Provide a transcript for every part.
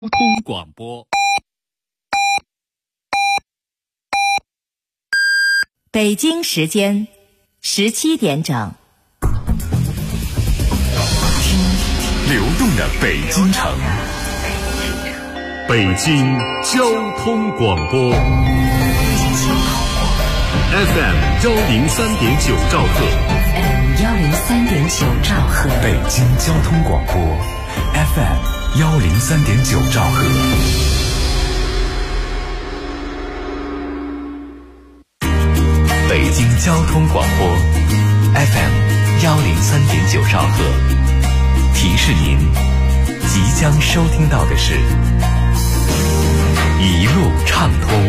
交通广播。 北京时间17点整。 流动的北京城，北京交通广播 FM 103.9兆赫 103.9兆赫， 北京交通广播 FM 103.9兆赫。北京交通广播 FM 103.9兆赫。提示您，即将收听到的是一路畅通。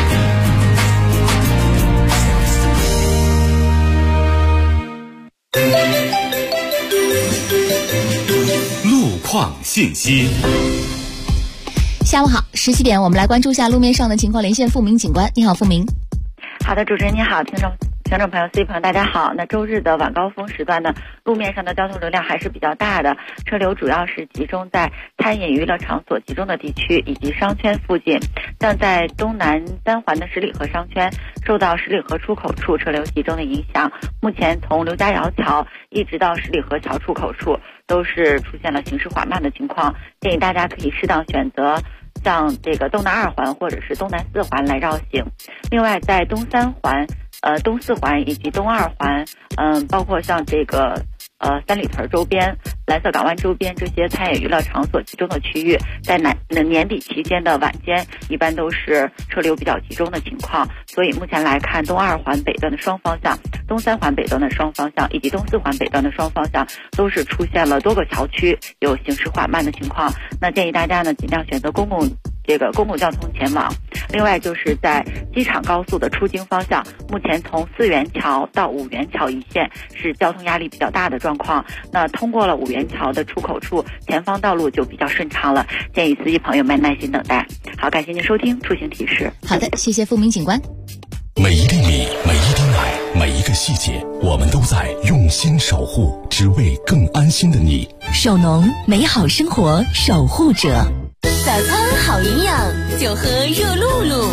路况信息。 下午好，17点，我们来关注一下路面上的情况，连线付明警官。你好，付明。 好的，主持人你好，听众朋友、司机朋友大家好。那周日的晚高峰时段呢，路面上的交通流量还是比较大的，车流主要是集中在餐饮娱乐场所集中的地区以及商圈附近。像在东南三环的十里河商圈，受到十里河出口处车流集中的影响，目前从刘家窑桥一直到十里河桥出口处都是出现了行驶缓慢的情况，建议大家可以适当选择像这个东南二环或者是东南四环来绕行。另外在东三环、东四环以及东二环，包括像这个三里屯周边、蓝色港湾周边这些餐饮娱乐场所集中的区域，在年底期间的晚间一般都是车流比较集中的情况，所以目前来看，东二环北端的双方向、东三环北端的双方向以及东四环北端的双方向都是出现了多个桥区有行驶缓慢的情况。那建议大家呢尽量选择公共交通前往。另外就是在机场高速的出京方向，目前从4元桥到5元桥一线是交通压力比较大的状况。那通过了5元桥的出口处，前方道路就比较顺畅了，建议司机朋友们耐心等待。好，感谢您收听出行提示。 好的，谢谢付明警官。 每一粒米，每一滴奶，每一个细节，我们都在用心守护，只为更安心的你。 首农，美好生活守护者。 早餐好营养，就喝热露露。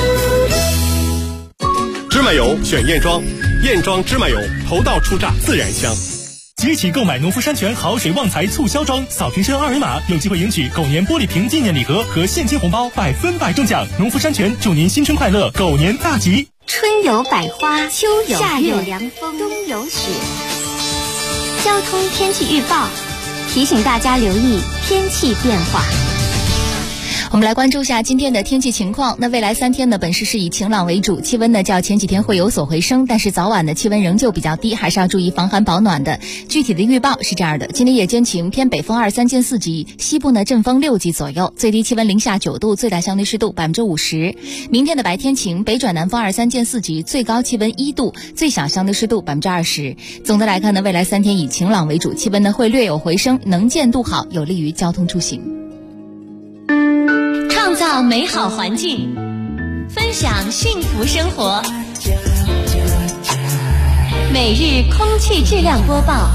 芝麻油选燕庄，燕庄芝麻油头道出榨，自然香。 即起购买农夫山泉好水旺财促销装，扫瓶身二维码有机会赢取狗年玻璃瓶纪念礼盒和现金红包，100%中奖。农夫山泉祝您新春快乐，狗年大吉。 春有百花，秋有夏有凉风， 冬有雪。交通天气预报提醒大家留意天气变化。 我们来关注一下今天的天气情况。那未来3天呢，本市是以晴朗为主，气温呢较前几天会有所回升，但是早晚的气温仍旧比较低，还是要注意防寒保暖的。具体的预报是这样的：今天夜间晴，偏北风23见4级，西部呢阵风6级左右，最低气温零下9度，最大相对湿度50%。明天的白天晴，北转南风23见4级，最高气温1度，最小相对湿度20%。总的来看呢，未来3天以晴朗为主，气温呢会略有回升，能见度好，有利于交通出行。 创造美好环境，分享幸福生活。每日空气质量播报。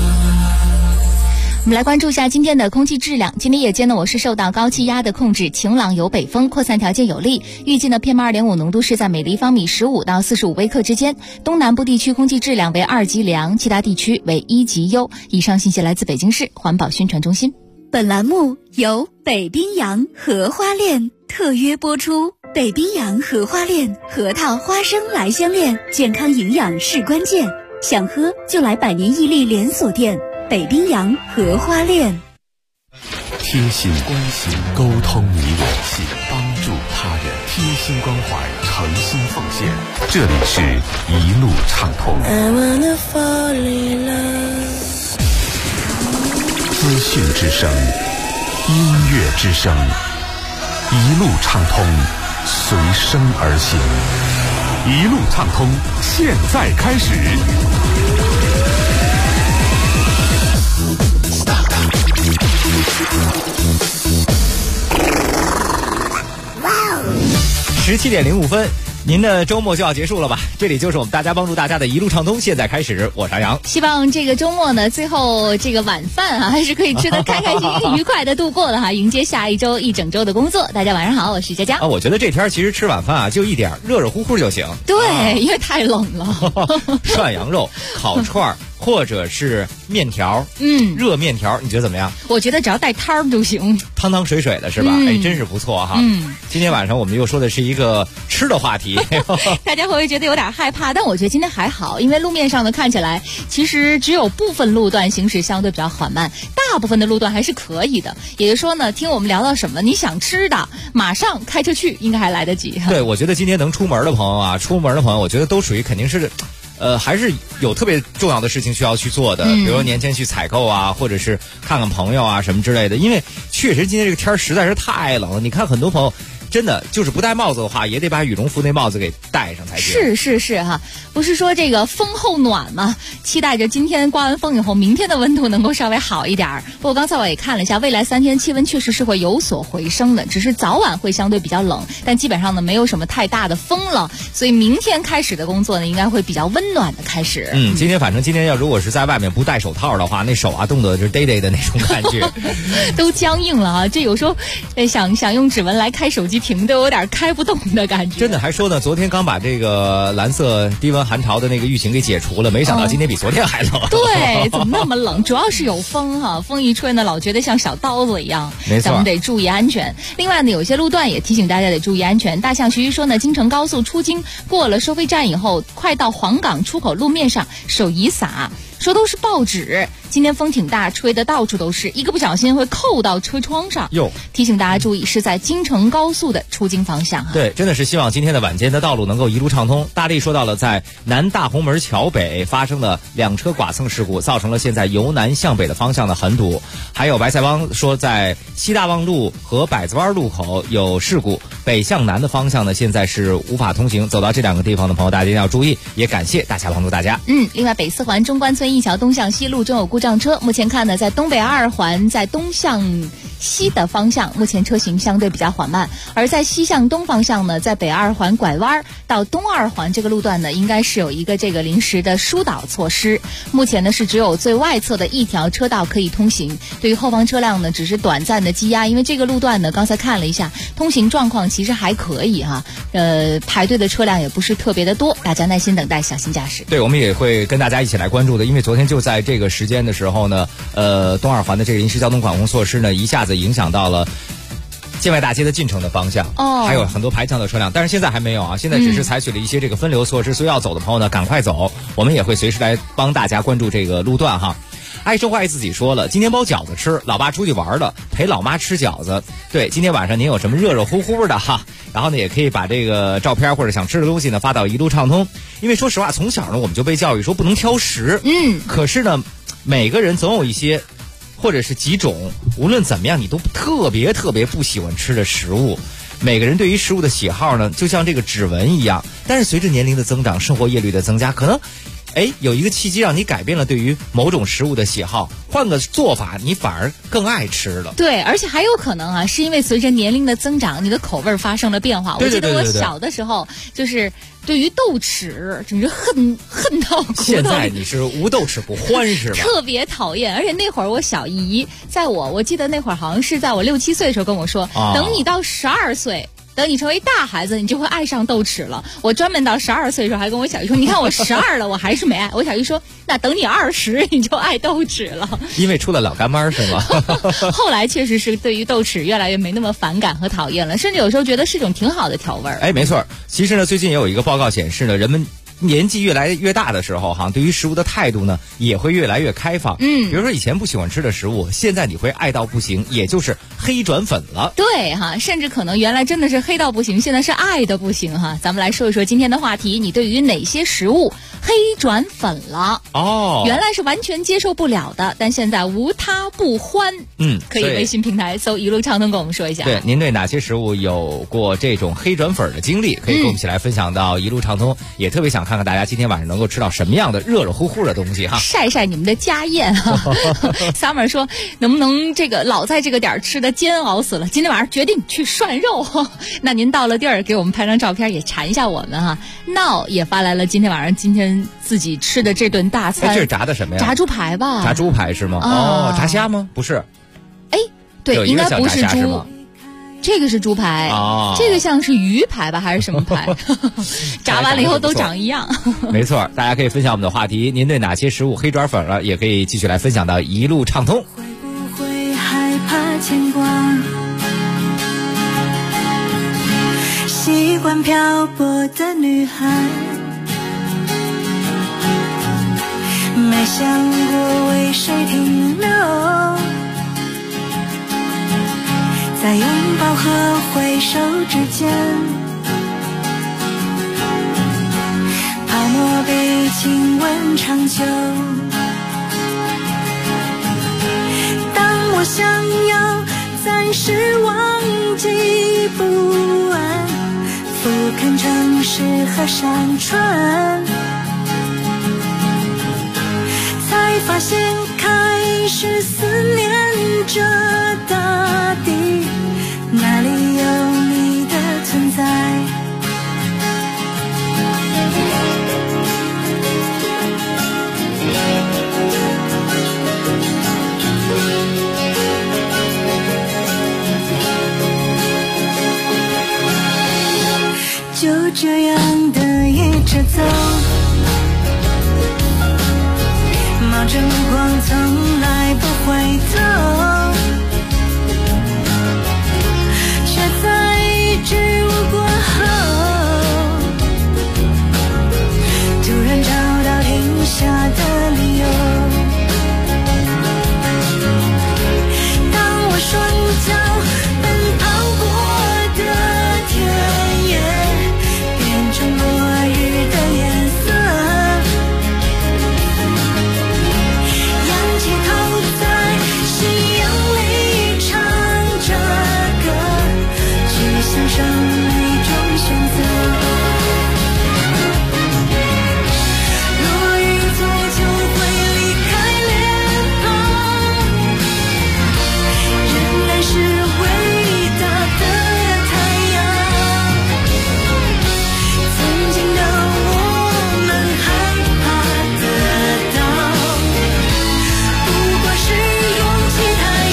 我们来关注一下今天的空气质量。今天夜间呢，我市受到高气压的控制，晴朗有北风，扩散条件有利。预计呢 PM2.5 浓度是在每立方米15到45微克之间。东南部地区空气质量为2级良，其他地区为1级优。以上信息来自北京市环保宣传中心。 本栏目由北冰洋荷花链特约播出。北冰洋荷花链，核桃花生来相恋，健康营养是关键。想喝就来百年屹立连锁店北冰洋荷花链。 贴心关心，沟通你我心，帮助他人，贴心关怀，诚心奉献。这里是一路畅通。资讯之声，音乐之声，一路畅通，随声而行。一路畅通，现在开始。 17点05分， 您的周末就要结束了吧？这里就是我们大家帮助大家的一路畅通，现在开始，我是杨洋。 希望这个周末呢，最后这个晚饭还是可以吃得开开心心、愉快的度过了迎接下一周一整周的工作。大家晚上好，我是佳佳。 我觉得这天其实吃晚饭就一点热热乎乎就行。 对，因为太冷了。 涮羊肉、烤串或者是面条，热面条，你觉得怎么样？ 我觉得只要带汤儿就行， 汤汤水水的是吧？真是不错哈。今天晚上我们又说的是一个吃的话题， 大家会不会觉得有点害怕？但我觉得今天还好，因为路面上呢看起来其实只有部分路段行驶相对比较缓慢，大部分的路段还是可以的。也就是说呢，听我们聊到什么，你想吃的，马上开车去，应该还来得及。 对，我觉得今天能出门的朋友，我觉得都属于肯定是。还是有特别重要的事情需要去做的，比如说年前去采购啊，或者是看看朋友啊什么之类的。因为确实今天这个天儿实在是太冷了，你看很多朋友真的就是不戴帽子的话，也得把羽绒服那帽子给戴上才行。是哈，不是说这个风后暖嘛？期待着今天刮完风以后，明天的温度能够稍微好一点。不过刚才我也看了一下，未来3天气温确实是会有所回升的，只是早晚会相对比较冷，但基本上呢没有什么太大的风了，所以明天开始的工作呢应该会比较温暖的开始。今天要如果是在外面不戴手套的话，那手冻得是嘚嘚的那种感觉， 都僵硬了这有时候想用指纹来开手机屏都有点开不动的感觉。 真的还说呢，昨天刚把这个蓝色低温寒潮的那个预警给解除了，没想到今天比昨天还冷。 对，怎么那么冷？主要是有风风一吹呢，老觉得像小刀子一样。 没错， 咱们得注意安全。另外呢，有些路段也提醒大家得注意安全。大象徐徐说呢，京承高速出京过了收费站以后，快到黄岗出口路面上手移洒。说都是报纸，今天风挺大，吹的到处都是，一个不小心会扣到车窗上。提醒大家注意，是在京承高速的出京方向。 对，真的是希望今天的晚间的道路能够一路畅通。大力说到了在南大红门桥北发生的2车剐蹭事故，造成了现在由南向北的方向的很堵。还有白菜帮说在西大望路和百子湾路口有事故，北向南的方向呢现在是无法通行。走到这2个地方的朋友，大家一定要注意，也感谢大家帮助大家。 另外北4环中关村一桥东向西路中有故障车，目前看呢，在东北2环在东向西的方向，目前车行相对比较缓慢；而在西向东方向呢，在北2环拐弯到东2环这个路段呢，应该是有一个这个临时的疏导措施。目前呢是只有最外侧的一条车道可以通行，对于后方车辆呢只是短暂的积压，因为这个路段呢刚才看了一下，通行状况其实还可以排队的车辆也不是特别的多，大家耐心等待，小心驾驶。 对，我们也会跟大家一起来关注的，因为昨天就在这个时间的时候呢，东2环的这个临时交通管控措施呢，一下子影响到了建外大街的进城的方向，还有很多排强的车辆，但是现在还没有现在只是采取了一些这个分流措施，所以要走的朋友呢，赶快走，我们也会随时来帮大家关注这个路段爱说话爱自己说了，今天包饺子吃，老爸出去玩了，陪老妈吃饺子。对，今天晚上您有什么热热乎乎的然后呢，也可以把这个照片或者想吃的东西呢发到一路畅通。因为说实话，从小呢我们就被教育说不能挑食，可是呢，每个人总有一些或者是几种，无论怎么样你都特别不喜欢吃的食物。每个人对于食物的喜好呢，就像这个指纹一样，但是随着年龄的增长，生活阅历的增加，可能有一个契机让你改变了对于某种食物的喜好，换个做法你反而更爱吃了。 对，而且还有可能是因为随着年龄的增长，你的口味发生了变化。我记得我小的时候就是对于豆豉真是恨到骨头。 现在你是无豆豉不欢是吧？ 特别讨厌，而且那会儿我小姨我记得那会儿好像是在我6、7岁的时候跟我说，等你到12岁。等你成为大孩子，你就会爱上豆豉了。我专门到12岁的时候还跟我小姨说，你看我12了，我还是没爱。我小姨说，那等你20，你就爱豆豉了。 因为出了老干妈是吗？ 后来确实是对于豆豉越来越没那么反感和讨厌了，甚至有时候觉得是一种挺好的调味儿。 没错。其实呢，最近也有一个报告显示呢，人们年纪越来越大的时候对于食物的态度呢也会越来越开放。比如说以前不喜欢吃的食物，现在你会爱到不行，也就是黑转粉了。 对甚至可能原来真的是黑到不行，现在是爱的不行咱们来说一说今天的话题，你对于哪些食物黑转粉了？原来是完全接受不了的，但现在无他不欢。可以微信平台搜一路畅通跟我们说一下。 对，您对哪些食物有过这种黑转粉的经历，可以跟我们一起来分享到一路畅通。也特别想看看大家今天晚上能够吃到什么样的热热乎乎的东西哈， 晒晒你们的家宴哈。Summer 说能不能这个老在这个点吃的煎熬死了，今天晚上决定去涮肉。那您到了地儿给我们拍张照片也馋一下我们哈。闹也发来了今天自己吃的这顿大餐， 这是炸的什么呀？ 炸猪排吧？ 炸猪排是吗？哦，炸虾吗？不是。 哎，对，应该不是猪。这个是猪排，这个像是鱼排吧，还是什么排？炸完了以后都长一样。 没错，大家可以分享我们的话题，您对哪些食物黑转粉了？也可以继续来分享到一路畅通。 会不会害怕牵挂？习惯漂泊的女孩，没想过为谁停留。在拥抱和挥手之间，泡沫被亲吻长久。当我想要暂时忘记不安，俯瞰城市和山川，才发现开始思念着大地，哪里有你的存在？就这样的一直走，冒着目光从来不回头，却在一句我过后，突然找到停下的理由。当我双脚奔跑过的田野变成落日的颜色，仰起头在夕阳里唱着歌，去享受每种选择。落雨终究会离开脸庞，仍然是伟大的太阳。曾经的我们害怕得到，不过是勇气太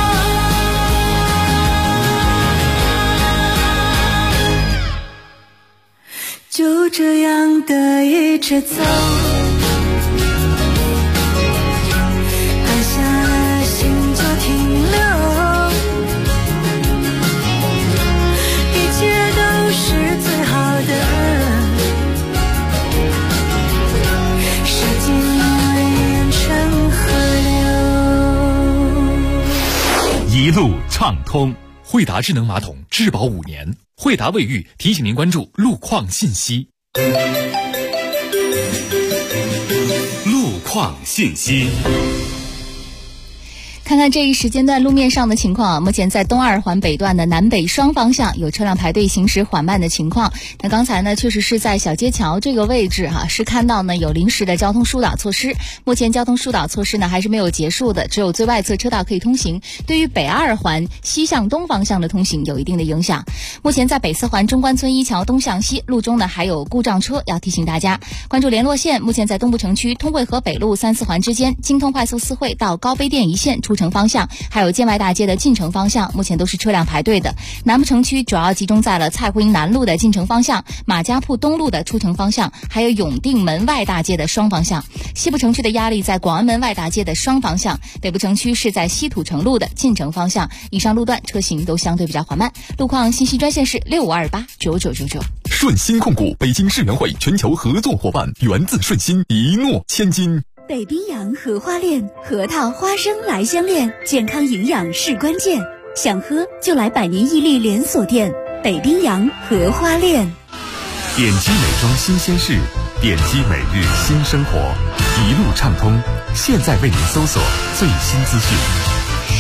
少。就这样的一直走，按下了心就停留，一切都是最好的，时间变成河流。 一路畅通。惠达智能马桶质保5年，惠达卫浴提醒您关注路况信息。路况信息。 看看这一时间段路面上的情况啊，目前在东二环北段的南北双方向有车辆排队行驶缓慢的情况。那刚才呢，确实是在小街桥这个位置是看到呢有临时的交通疏导措施。目前交通疏导措施呢还是没有结束的，只有最外侧车道可以通行，对于北二环西向东方向的通行有一定的影响。目前在北四环中关村一桥东向西路中呢还有故障车，要提醒大家关注联络线。目前在东部城区通惠河北路3、4环之间，京通快速四惠到高碑店一线出城方向，还有建外大街的进城方向，目前都是车辆排队的。南部城区主要集中在了蔡胡营南路的进城方向、马家铺东路的出城方向，还有永定门外大街的双方向。西部城区的压力在广安门外大街的双方向，北部城区是在西土城路的进城方向。以上路段车行都相对比较缓慢。路况信息专线是65289999。 顺鑫控股北京世园会全球合作伙伴，源自顺鑫，一诺千金。 北冰洋荷花恋，核桃花生来相恋，健康营养是关键。想喝就来百年伊利连锁店北冰洋荷花恋。 点击美妆新鲜事，点击每日新生活，一路畅通。现在为您搜索最新资讯。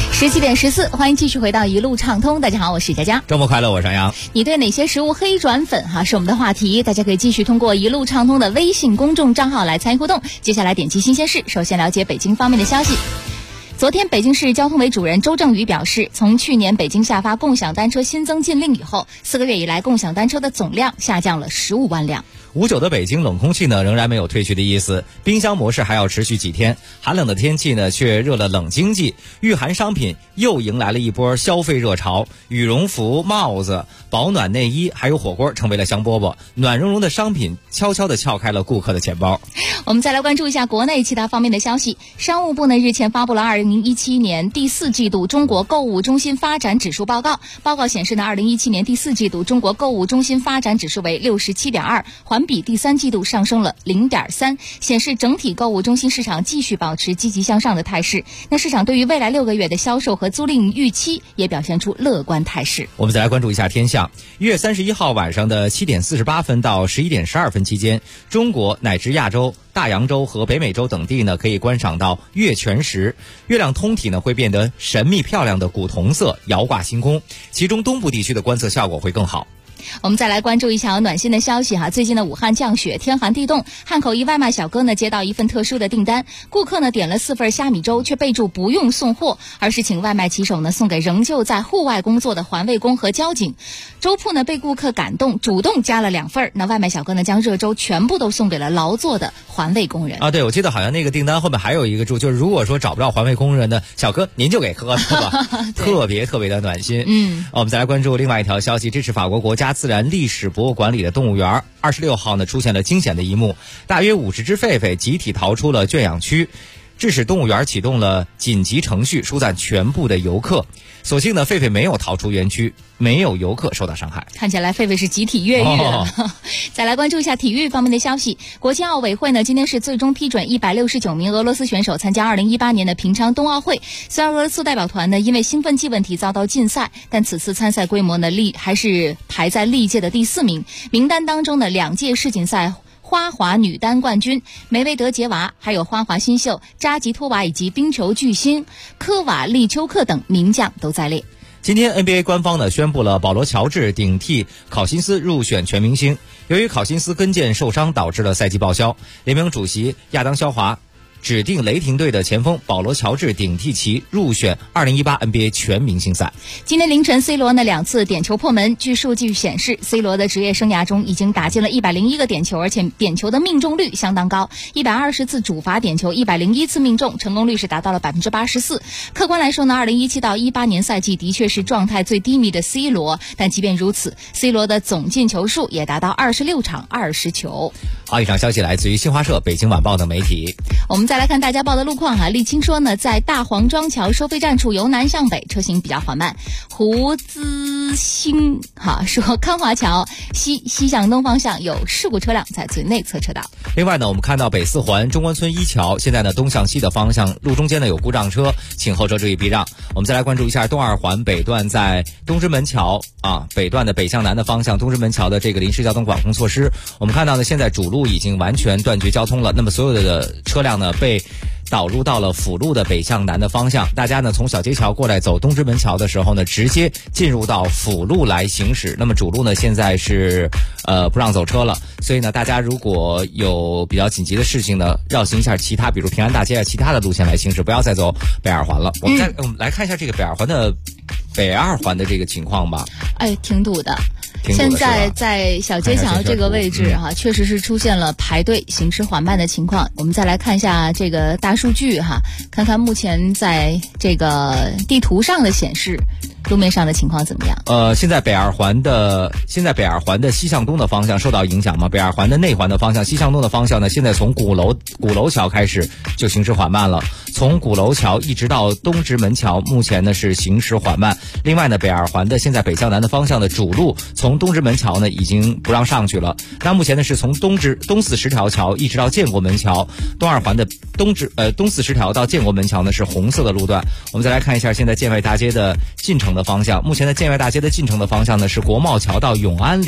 17点14，欢迎继续回到一路畅通。大家好，我是佳佳。 周末快乐，我是杨洋。 你对哪些食物黑转粉是我们的话题，大家可以继续通过一路畅通的微信公众账号来参与互动。接下来点击新鲜事，首先了解北京方面的消息。昨天，北京市交通委主任周正宇表示，从去年北京下发共享单车新增禁令以后，4个月以来，共享单车的总量下降了15万辆。 59的北京冷空气呢仍然没有退去的意思，冰箱模式还要持续几天。寒冷的天气呢却热了冷经济，御寒商品又迎来了一波消费热潮，羽绒服、帽子、保暖内衣还有火锅成为了香饽饽，暖融融的商品悄悄地撬开了顾客的钱包。 我们再来关注一下国内其他方面的消息。商务部呢日前发布了2017年第4季度中国购物中心发展指数报告。报告显示呢，2017年第4季度中国购物中心发展指数为67.2，环比第3季度上升了0.3，显示整体购物中心市场继续保持积极向上的态势。那市场对于未来6个月的销售和租赁预期也表现出乐观态势。 我们再来关注一下天象。1月31号晚上的7点48分到11点12分期间，中国乃至亚洲、大洋洲和北美洲等地呢可以观赏到月全食，月亮通体呢会变得神秘漂亮的古铜色，摇挂星空，其中东部地区的观测效果会更好。 我们再来关注一条暖心的消息最近的武汉降雪，天寒地冻，汉口一外卖小哥呢接到一份特殊的订单，顾客呢点了4份虾米粥，却备注不用送货，而是请外卖骑手呢送给仍旧在户外工作的环卫工和交警。粥铺呢被顾客感动，主动加了2份，那外卖小哥呢将热粥全部都送给了劳作的环卫工人。 对，我记得好像那个订单后面还有一个注，就是如果说找不到环卫工人的小哥，您就给喝，是吧？特别的暖心。我们再来关注另外一条消息，这是法国国家自然历史博物馆里的动物园，26号呢出现了惊险的一幕，大约50只狒狒集体逃出了圈养区，致使动物园启动了紧急程序，疏散全部的游客。所幸呢，狒狒没有逃出园区，没有游客受到伤害。 看起来狒狒是集体越狱了。再来关注一下体育方面的消息。国际奥委会呢今天是最终批准169名俄罗斯选手参加2018年的平昌冬奥会。虽然俄罗斯代表团呢因为兴奋剂问题遭到禁赛，但此次参赛规模呢还是排在历届的第4名。名单当中呢2届世锦赛花滑女单冠军梅维德杰娃，还有花滑新秀扎吉托娃以及冰球巨星科瓦利丘克等名将都在列。 今天 NBA 官方呢宣布了保罗乔治顶替考辛斯入选全明星。由于考辛斯跟腱受伤导致了赛季报销，联盟主席亚当肖华指定雷霆队的前锋保罗乔治顶替其入选2018 NBA 全明星赛。 今天凌晨 C 罗呢2次点球破门，据数据显示 C 罗的职业生涯中已经打进了101个点球，而且点球的命中率相当高，120次主罚点球101次命中，成功率是达到了84%。客观来说呢，2017到18年赛季的确是状态最低迷的 C 罗，但即便如此 C 罗的总进球数也达到26场20球。 好，以上消息来自于新华社、北京晚报等媒体。 我们再来看大家报的路况沥青说呢，在大黄庄桥收费站处由南向北车行比较缓慢。胡资兴说康华桥西向东方向有事故车辆在最内侧车道。 另外呢，我们看到北4环中关村一桥现在呢东向西的方向路中间呢有故障车，请后车注意避让。我们再来关注一下东2环北段在东直门桥北段的北向南的方向东直门桥的这个临时交通管控措施。我们看到呢现在主路已经完全断绝交通了，那么所有的车辆呢被导入到了辅路的北向南的方向，大家呢从小街桥过来走东直门桥的时候呢，直接进入到辅路来行驶。那么主路呢现在是不让走车了，所以呢大家如果有比较紧急的事情呢，绕行一下其他比如平安大街其他的路线来行驶，不要再走北2环了。我们来看一下这个北2环的这个情况吧。 挺堵的。现在在小街桥这个位置确实是出现了排队行驶缓慢的情况。我们再来看一下这个大数据看看目前在这个地图上的显示路面上的情况怎么样？ 现在北2环的西向东的方向受到影响吗？北2环的内环的方向西向东的方向呢，现在从鼓楼桥开始就行驶缓慢了，从鼓楼桥一直到东直门桥目前呢是行驶缓慢。另外呢北2环的现在北向南的方向的主路从东直门桥呢已经不让上去了，那目前呢是从东四十条桥一直到建国门桥，东2环的东四十条到建国门桥呢是红色的路段。我们再来看一下现在建外大街的进城的方向，目前的建外大街的进城的方向呢是国贸桥到永安里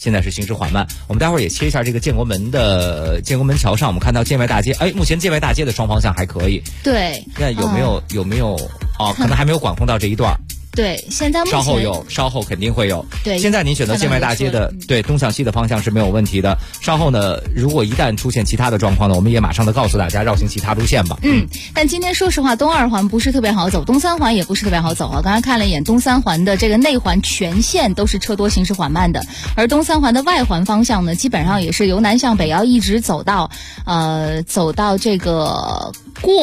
现在是行驶缓慢。我们待会儿也切一下这个建国门桥上，我们看到建外大街，目前建外大街的双方向还可以。 对， 那有没有可能还没有管控到这一段。 对，现在目前稍后肯定会有。 对， 现在您选择建外大街的对东向西的方向是没有问题的。稍后呢，如果一旦出现其他的状况呢，我们也马上的告诉大家绕行其他路线吧。 但今天说实话，东二环不是特别好走，东三环也不是特别好走啊。刚才看了一眼东三环的这个内环全线都是车多行驶缓慢的，而东三环的外环方向呢，基本上也是由南向北要一直走到这个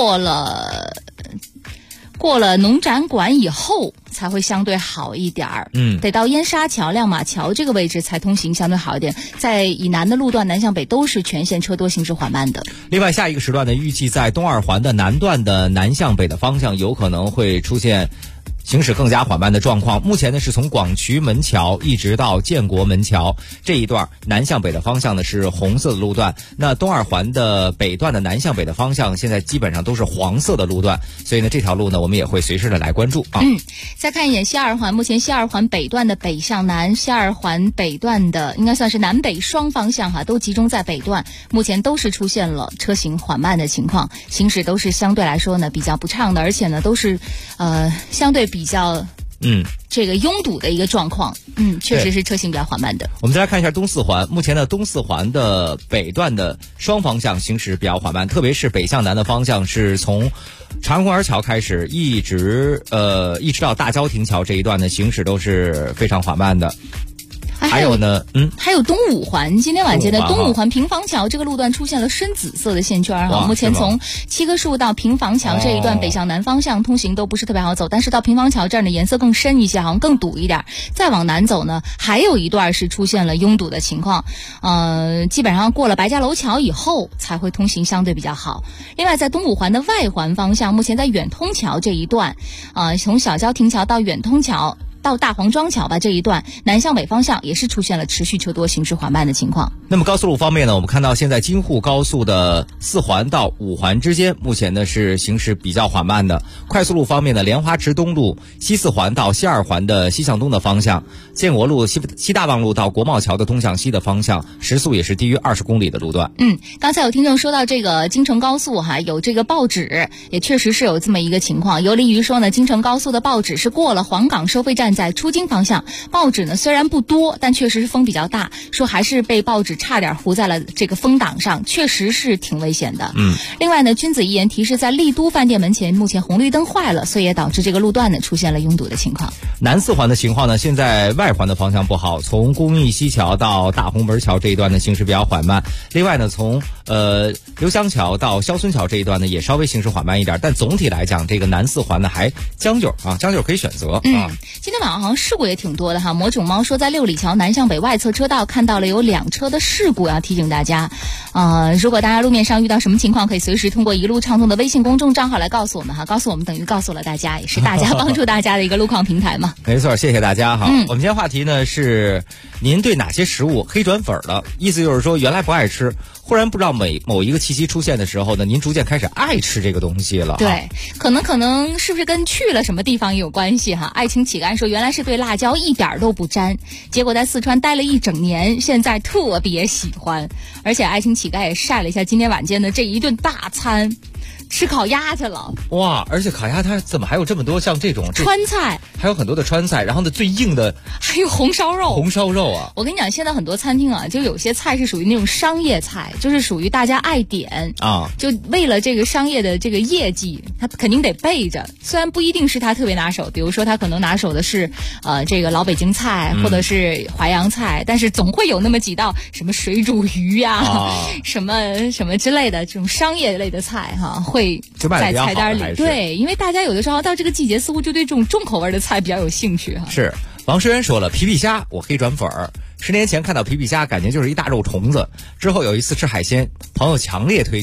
过了农展馆以后才会相对好一点儿。得到燕莎桥、亮马桥这个位置才通行相对好一点。在以南的路段南向北都是全线车多行驶缓慢的。 另外下一个时段呢，预计在东二环的南段的南向北的方向有可能会出现行驶更加缓慢的状况。目前呢是从广渠门桥一直到建国门桥这一段南向北的方向呢是红色的路段，那东二环的北段的南向北的方向现在基本上都是黄色的路段，所以呢这条路呢我们也会随时的来关注啊。 再看一眼西二环，目前西二环北段的北向南，西二环北段的应该算是南北双方向都集中在北段，目前都是出现了车行缓慢的情况，行驶都是相对来说呢比较不畅的，而且呢都是相对比较这个拥堵的一个状况，确实是车行比较缓慢的。 我们再来看一下东四环，目前呢东四环的北段的双方向行驶比较缓慢，特别是北向南的方向是从长安公园桥开始一直到大郊亭桥这一段的行驶都是非常缓慢的。还有呢， 还有东五环，今天晚间的东五环平房桥这个路段出现了深紫色的线圈目前从七棵树到平房桥这一段北向南方向通行都不是特别好走，但是到平房桥这儿呢颜色更深一些，好像更堵一点。再往南走呢，还有一段是出现了拥堵的情况，基本上过了白家楼桥以后才会通行相对比较好。另外在东五环的外环方向，目前在远通桥这一段，从小郊亭桥到远通桥到大黄庄桥吧这一段南向北方向也是出现了持续车多行驶缓慢的情况。 那么高速路方面呢，我们看到现在京沪高速的4环到5环之间目前呢是行驶比较缓慢的。快速路方面呢，莲花池东路西4环到西2环的西向东的方向，建国路西大望路到国贸桥的东向西的方向，时速也是低于20公里的路段。 刚才有听众说到这个京承高速有这个报纸，也确实是有这么一个情况。游离于说呢，京承高速的报纸是过了黄岗收费站，在出京方向，报纸呢虽然不多，但确实是风比较大，说还是被报纸差点糊在了这个风挡上，确实是挺危险的。另外呢，君子一言提示，在丽都饭店门前目前红绿灯坏了，所以也导致这个路段呢出现了拥堵的情况。 南4环的情况呢，现在外环的方向不好，从公益西桥到大红门桥这一段呢行驶比较缓慢。另外呢，从刘湘桥到肖孙桥这一段呢也稍微行驶缓慢一点，但总体来讲，这个南4环呢还将就可以选择。 今天晚上好像事故也挺多的魔种猫说在六里桥南向北外侧车道看到了有2车的事故，要提醒大家。如果大家路面上遇到什么情况，可以随时通过一路畅通的微信公众账号来告诉我们告诉我们等于告诉了大家，也是大家帮助大家的一个路况平台嘛。 没错，谢谢大家我们今天话题呢是您对哪些食物黑转粉了？意思就是说原来不爱吃，忽然不知道某一个气息出现的时候呢，您逐渐开始爱吃这个东西了。 对，可能是不是跟去了什么地方也有关系爱情乞丐说原来是对辣椒一点都不沾，结果在四川待了1整年，现在特别喜欢。而且爱情乞丐也晒了一下今天晚间的这一顿大餐，吃烤鸭去了。 哇，而且烤鸭它怎么还有这么多像这种川菜， 还有很多的川菜，然后呢最硬的还有红烧肉我跟你讲，现在很多餐厅就有些菜是属于那种商业菜，就是属于大家爱点就为了这个商业的这个业绩，他肯定得备着。虽然不一定是他特别拿手，比如说他可能拿手的是这个老北京菜或者是淮扬菜，但是总会有那么几道什么水煮鱼什么什么之类的这种商业类的菜会在菜单里。对，因为大家有的时候到这个季节似乎就对这种重口味的菜比较有兴趣是，王诗渊说了，皮皮虾我黑转粉儿。10年前看到皮皮虾，感觉就是一大肉虫子。之后有一次吃海鲜，朋友强烈推荐，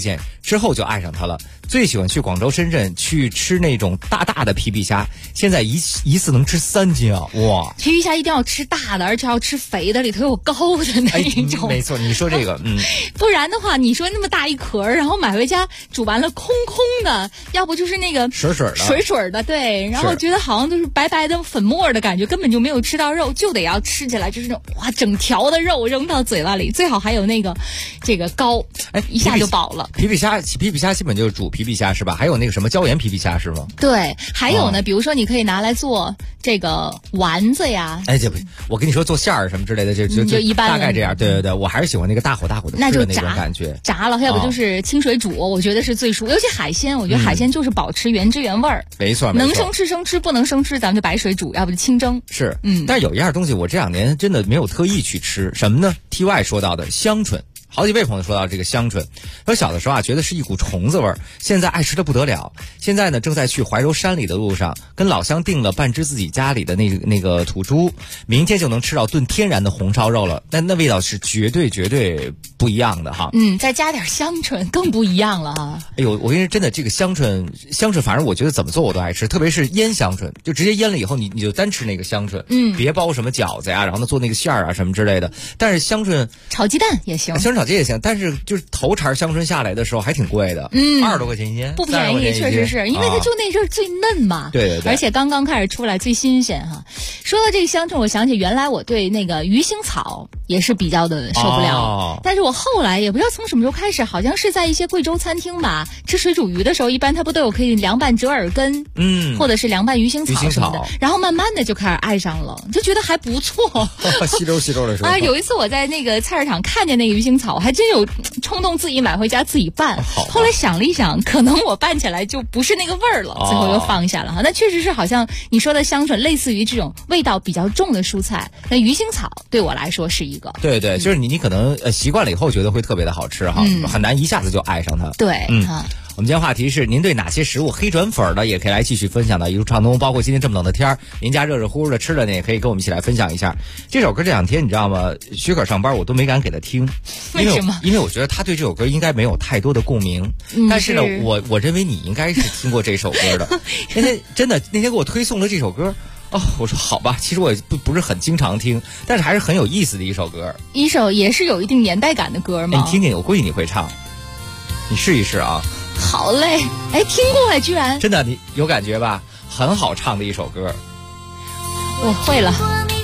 之后就爱上它了。最喜欢去广州、深圳去吃那种大大的皮皮虾，现在一次能吃3斤啊！哇， 皮皮虾一定要吃大的，而且要吃肥的，里头有膏的那一种。 没错，你说这个， 不然的话，你说那么大一壳，然后买回家煮完了空空的，要不就是那个水水的，对，然后觉得好像都是白白的粉末的感觉，根本就没有吃到肉，就得要吃起来就是那种哇，整条的肉扔到嘴巴里，最好还有这个膏，一下就饱了。 皮皮虾基本就是煮皮皮虾是吧？还有那个什么椒盐皮皮虾是吗？ 对，还有呢，比如说你可以拿来做这个丸子呀。 这不，我跟你说做馅儿什么之类的，就一般大概这样。对，我还是喜欢那个大火的那就那种感觉。 炸了，要不就是清水煮，我觉得是最舒服。尤其海鲜，我觉得海鲜就是保持原汁原味儿。 没错， 能生吃，不能生吃，咱们就白水煮，要不就清蒸。 是，但是有一样东西我这2年真的没有特意去吃，什么呢 ？TY 说到的香椿。好几位朋友说到这个香椿，我小的时候觉得是一股虫子味儿，现在爱吃的不得了。现在呢，正在去怀柔山里的路上，跟老乡订了半只自己家里的那个土猪，明天就能吃到炖天然的红烧肉了。那味道是绝对不一样的哈。 再加点香椿更不一样了哈。 哎呦，我跟你说真的，这个香椿，反正我觉得怎么做我都爱吃，特别是腌香椿，就直接腌了以后，你就单吃那个香椿，别包什么饺子呀，然后呢做那个馅儿啊什么之类的。但是香椿炒鸡蛋也行。 这也行，但是就是头茬香椿下来的时候还挺贵的，20多块钱一斤， 不便宜，确实是因为它就那阵儿最嫩嘛， 对， 而且刚刚开始出来最新鲜哈。说到这个香椿，我想起原来我对那个鱼腥草也是比较的受不了，但是我后来也不知道从什么时候开始，好像是在一些贵州餐厅吧，吃水煮鱼的时候，一般它不都有可以凉拌折耳根，或者是凉拌鱼腥草什么的，然后慢慢的就开始爱上了，就觉得还不错， 吸溜的时候有一次我在那个菜市场看见那个鱼腥草，我还真有冲动自己买回家自己拌，后来想了一想，可能我拌起来就不是那个味儿了，最后又放下了哈。那确实是好像你说的香椿，类似于这种味道比较重的蔬菜，那鱼腥草对我来说是一个。 对，就是你可能习惯了以后觉得会特别的好吃哈，很难一下子就爱上它。 对， 我们今天话题是您对哪些食物黑转粉的，也可以来继续分享到一路畅通，包括今天这么冷的天儿，您家热乎乎的吃的呢，也可以跟我们一起来分享一下。这首歌这2天你知道吗？许可上班我都没敢给他听， 为什么？ 因为我觉得他对这首歌应该没有太多的共鸣，但是呢，我认为你应该是听过这首歌的。那天给我推送了这首歌。我说好吧，其实我也不是很经常听，但是还是很有意思的一首歌， 一首也是有一定年代感的歌吗？ 你听听，我估计你会唱，你试一试啊。 好嘞，听过了，居然真的，你有感觉吧？很好唱的一首歌， 我会了。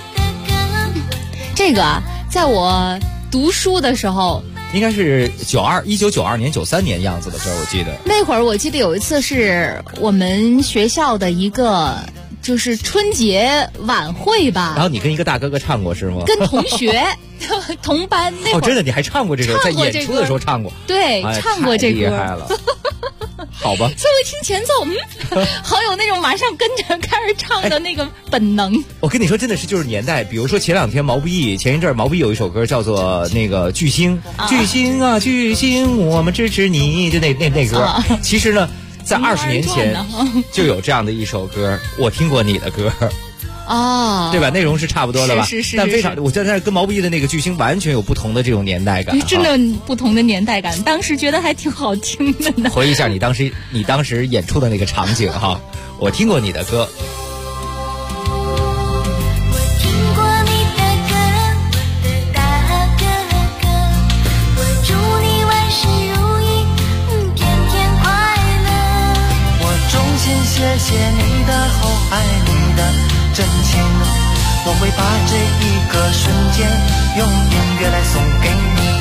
这个啊，在我读书的时候。 应该是1992年、93年样子的歌，我记得。 那会儿我记得有一次是我们学校的一个就是春节晚会吧。 然后你跟一个大哥哥唱过是吗？ 跟同学同班那会儿。 真的，你还唱过这首，在演出的时候唱过。 对，唱过这歌。 太厉害了。好吧， 所以我一听前奏，好有那种马上跟着开始唱的那个本能。 我跟你说，真的是就是年代，比如说前2天前一阵毛不易有一首歌叫做那个巨星，巨星啊巨星，我们支持你，就那歌。其实呢，在20年前就有这样的一首歌，我听过你的歌。对吧？内容是差不多的吧？ 是， 但非常，我觉得跟毛不易的那个巨星完全有不同的这种年代感， 真的不同的年代感。当时觉得还挺好听的呢。 回忆一下你当时演出的那个场景哈，我听过你的歌。 谢谢你的厚爱，你的真情，我会把这一个瞬间用音乐来送给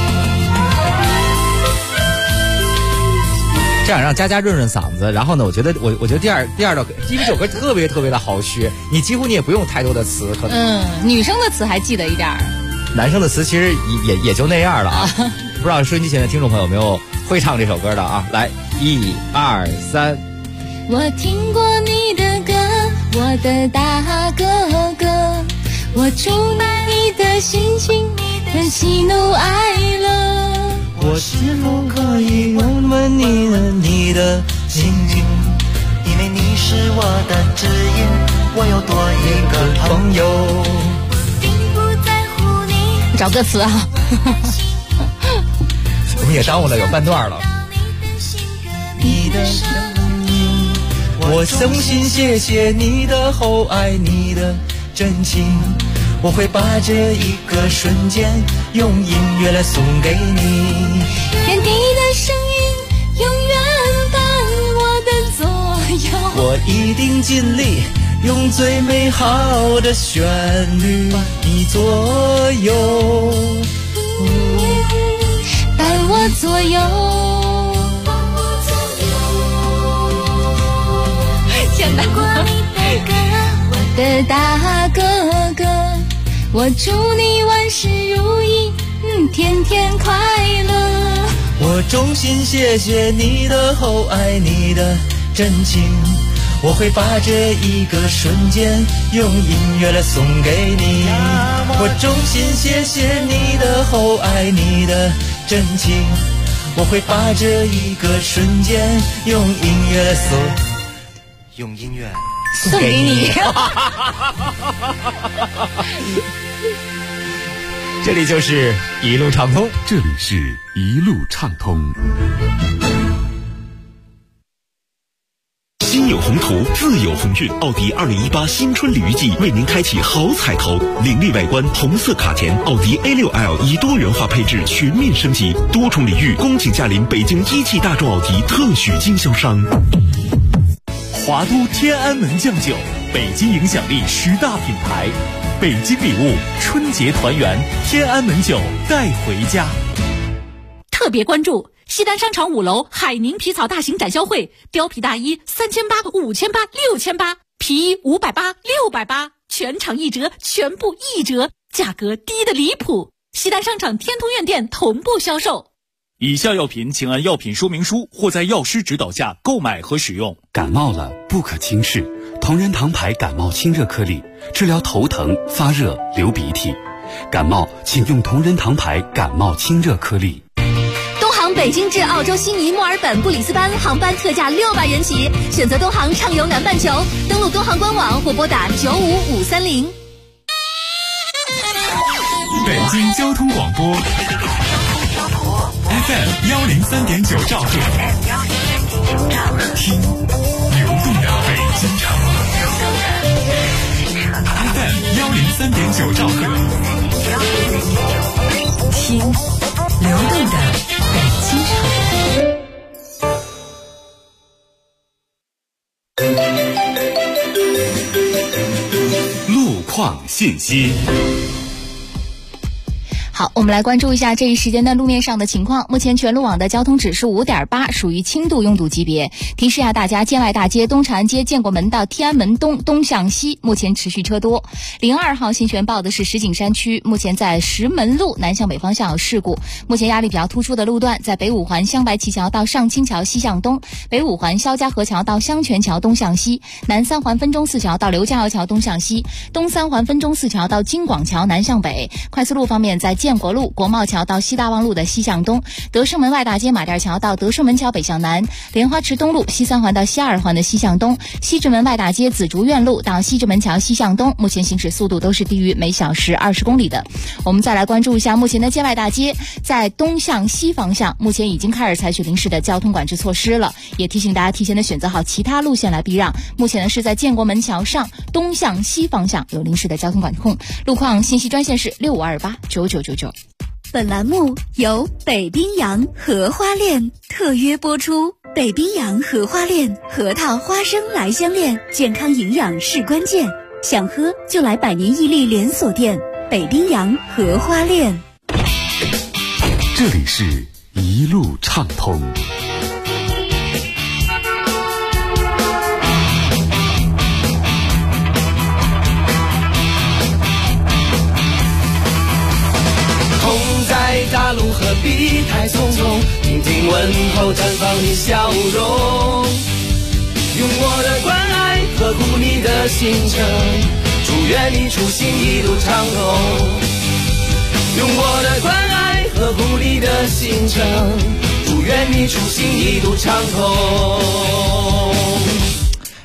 你。这样让佳佳润润嗓子，然后呢，我觉得第二道，因为这首歌特别特别的好学，你几乎也不用太多的词，可能女生的词还记得一点儿， 男生的词其实也就那样了啊。不知道收音机前的听众朋友有没有会唱这首歌的啊？来，1、2、3。 我听过你的歌，我的大哥哥，我祝你的心情的喜怒哀乐。 我是否可以问问你的心情？因为你是我的指引，我有多一个朋友。并不在乎你。 找歌词啊。 我们也耽误了有半段了。 你的声音。我衷心谢谢你的厚爱，你的真情，我会把这一个瞬间用音乐来送给你。 愿你的声音永远伴我的左右， 我一定尽力用最美好的旋律伴你左右， 伴我左右。天哪！我的大哥哥，我祝你万事如意，天天快乐。 我衷心谢谢你的厚爱，你的真情，我会把这一个瞬间用音乐来送给你。我衷心谢谢你的厚爱，你的真情，我会把这一个瞬间用音乐来用音乐送给你。 这里就是一路畅通， 这里是一路畅通。 心有宏图，自有鸿运。奥迪2018新春鲤鱼季为您开启好彩头，凌厉外观，红色卡钳，奥迪 A6L 以多元化配置全面升级，多重礼遇，恭请驾临北京一汽大众奥迪特许经销商。 华都天安门酱酒，北京影响力10大品牌，北京礼物，春节团圆，天安门酒带回家。 特别关注西单商场5楼海宁皮草大型展销会，貂皮大衣3800、5800、6800，皮衣580、680，全场1折，全部1折，价格低得离谱。西单商场天通苑店同步销售。 以下药品请按药品说明书或在药师指导下购买和使用。 感冒了不可轻视，同仁堂牌感冒清热颗粒，治疗头疼、发热、流鼻涕。感冒请用同仁堂牌感冒清热颗粒。 东航北京至澳洲悉尼、墨尔本、布里斯班航班特价600元起，选择东航畅游南半球，登录东航官网或拨打95530。 北京交通广播 FM103.9兆赫，听流动的北京城。FM103.9兆赫， 听流动的北京城。路况信息。 好，我们来关注一下这一时间的路面上的情况。目前全路网的交通指数5.8，属于轻度拥堵级别。提示下大家，建外大街、东长安街、建国门到天安门东东向西目前持续车多。02号新闻报的是石景山区，目前在石门路南向北方向有事故，目前压力比较突出的路段在北五环湘白旗桥到上清桥西向东，北五环肖家河桥到香泉桥东向西，南三环分钟寺桥到刘家窑桥东向西，东三环分钟寺桥到金广桥南向北。快速路方面，在建国路、国贸桥到西大望路的西向东，德胜门外大街马甸桥到德胜门桥北向南，莲花池东路西三环到西二环的西向东，西直门外大街紫竹院路到西直门桥西向东，目前行驶速度都是低于每小时20公里的。我们再来关注一下目前的建外大街，在东向西方向目前已经开始采取临时的交通管制措施了，也提醒大家提前的选择好其他路线来避让。目前呢是在建国门桥上东向西方向有临时的交通管控。路况信息专线是65289999。 本栏目由北冰洋荷花链特约播出。北冰洋荷花链，核桃花生来相恋，健康营养是关键。想喝就来百年屹立连锁店北冰洋荷花链。 这里是一路畅通。 大路何必太匆匆，听听问候，绽放你笑容，用我的关爱呵护你的行程，祝愿你出行一路畅通，用我的关爱呵护你的行程，祝愿你出行一路畅通。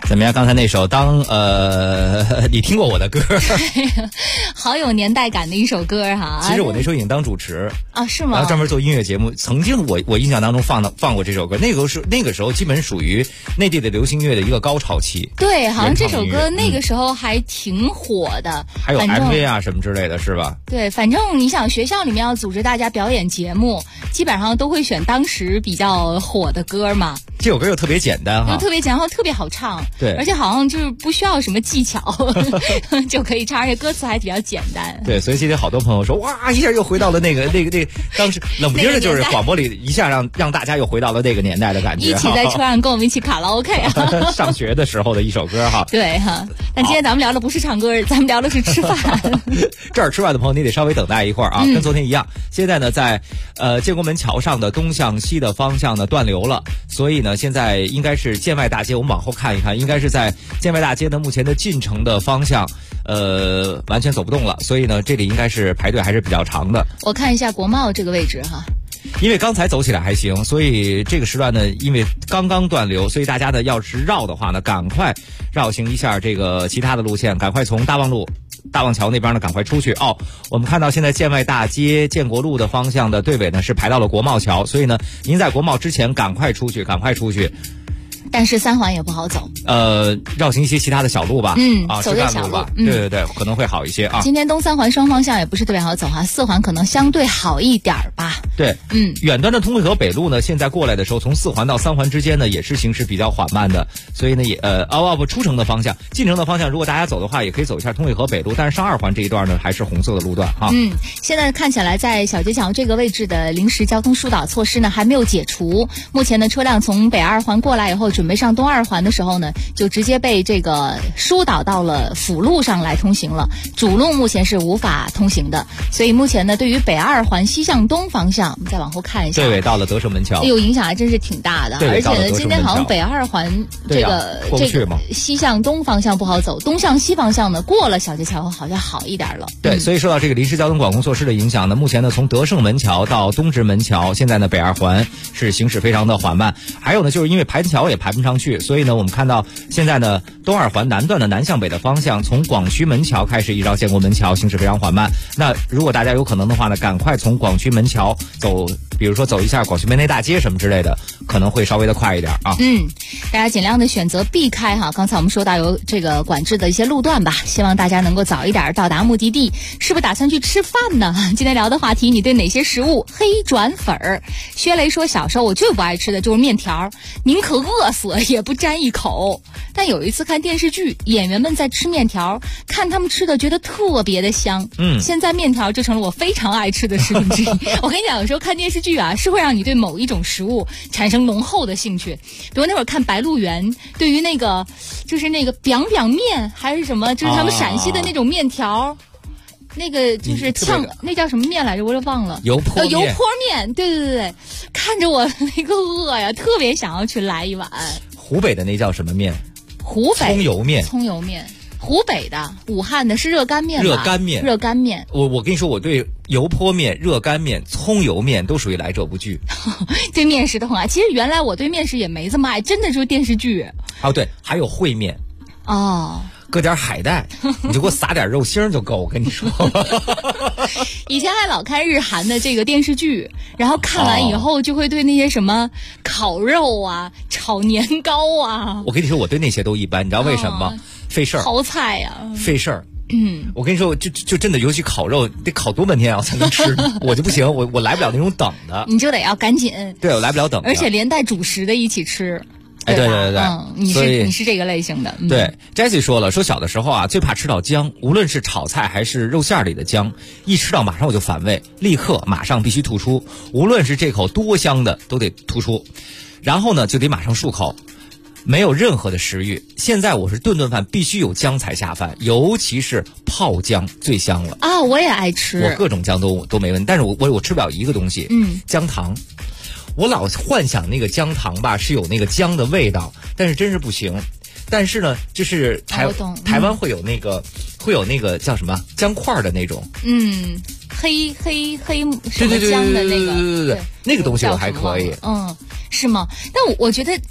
怎么样？刚才那首你听过我的歌？ 好有年代感的一首歌哈。 其实我那时候已经当主持啊，是吗？ 然后专门做音乐节目。曾经我印象当中放过这首歌，那个时候基本属于内地的流行乐的一个高潮期。 对，好像这首歌那个时候还挺火的， 还有 MV 啊什么之类的，是吧？ 对，反正你想学校里面要组织大家表演节目，基本上都会选当时比较火的歌嘛。 这首歌又特别简单哈， 又特别简单，然后特别好唱， 对， 而且好像就是不需要什么技巧就可以唱，而且歌词还比较简单。 对，所以今天好多朋友说，哇，一下又回到了那个当时冷不丁的就是广播里一下让大家又回到了那个年代的感觉， 一起在车上跟我们一起卡拉 OK 啊， 上学的时候的一首歌哈。 对哈，但今天咱们聊的不是唱歌，咱们聊的是吃饭。 这儿吃饭的朋友你得稍微等待一会儿啊，跟昨天一样。现在呢，在建国门桥上的东向西的方向呢断流了，所以呢现在应该是建外大街，我们往后看一看，应该是在建外大街的目前的进城的方向，完全走不动了，所以呢这里应该是排队还是比较长的。 我看一下国贸这个位置哈。 因为刚才走起来还行，所以这个时段呢，因为刚刚断流，所以大家呢要是绕的话呢，赶快绕行一下这个其他的路线，赶快从大望桥那边呢赶快出去哦。我们看到现在建外大街建国路的方向的队尾呢是排到了国贸桥，所以呢您在国贸之前赶快出去。 但是3环也不好走， 绕行一些其他的小路吧， 走点小路吧， 对，可能会好一些啊。 今天东3环双方向也不是特别好走哈，4环可能相对好一点吧。 对，远端的通惠河北路呢，现在过来的时候，从4环到3环之间呢，也是行驶比较缓慢的，所以呢也出城的方向，进城的方向，如果大家走的话，也可以走一下通惠河北路，但是上2环这一段呢，还是红色的路段哈。 现在看起来在小街桥这个位置的临时交通疏导措施呢还没有解除，目前呢车辆从北2环过来以后，准备上东2环的时候呢，就直接被这个疏导到了辅路上来通行了，主路目前是无法通行的，所以目前呢，对于北2环西向东方向，我们再往后看一下， 队尾到了德胜门桥， 影响还真是挺大的，而且呢，今天好像北2环这个西向东方向不好走，东向西方向呢，过了小街桥好像好一点了。 对，所以受到这个临时交通管控措施的影响呢，目前呢，从德胜门桥到东直门桥，现在呢，北2环是行驶非常的缓慢，还有呢，就是因为盘桥也盘不上去，所以呢，我们看到现在呢，东2环南段的南向北的方向，从广渠门桥开始一直到建国门桥，行驶非常缓慢。那如果大家有可能的话呢，赶快从广渠门桥走，比如说走一下广渠门内大街什么之类的，可能会稍微的快一点啊。 大家尽量的选择避开哈。刚才我们说到有这个管制的一些路段吧，希望大家能够早一点到达目的地。是不是打算去吃饭呢？今天聊的话题，你对哪些食物黑转粉儿？薛雷说，小时候我最不爱吃的就是面条，宁可饿死也不沾一口。但有一次看电视剧，演员们在吃面条，看他们吃的觉得特别的香。现在面条就成了我非常爱吃的食品之一。我跟你讲，有时候看电视剧啊，是会让你对某一种食物产生浓厚的兴趣。比如那会儿看《白鹿原》，对于那个就是那个biang biang面还是什么，就是他们陕西的那种面条。那个就是那叫什么面来着？我都忘了。 油泼面，对，看着我那个饿呀，特别想要去来一碗。 湖北的那叫什么面？ 湖北葱油面。 湖北的、武汉的是热干面吧？热干面。 我跟你说，我对油泼面、热干面、葱油面都属于来者不拒。 对面食都很爱。其实原来我对面食也没这么爱，真的就是电视剧。 对，还有烩面。搁点海带，你就给我撒点肉腥就够。我跟你说， 以前还老看日韩的这个电视剧，然后看完以后就会对那些什么烤肉啊、炒年糕啊， 我跟你说，我对那些都一般，你知道为什么吗？费事儿， 泡菜呀， 费事儿。我跟你说，就真的，尤其烤肉得烤多半天啊才能吃，我就不行，我来不了那种等的， 你就得要赶紧。 对，我来不了等的， 而且连带主食的一起吃。 对， 你是这个类型的。 对 ，Jessie 说了，说小的时候啊，最怕吃到姜，无论是炒菜还是肉馅里的姜，一吃到马上我就反胃，立刻马上必须吐出，无论是这口多香的都得吐出，然后呢就得马上漱口，没有任何的食欲。现在我是顿顿饭必须有姜才下饭，尤其是泡姜最香了啊！我也爱吃， 我各种姜都没问题，但是我吃不了一个东西，姜糖。我老幻想那个姜糖吧是有那个姜的味道，但是真是不行。但是呢，就是台湾会有那个叫什么姜块的那种，黑什么姜的那个， 对，那个东西我还可以， 是吗？但我觉得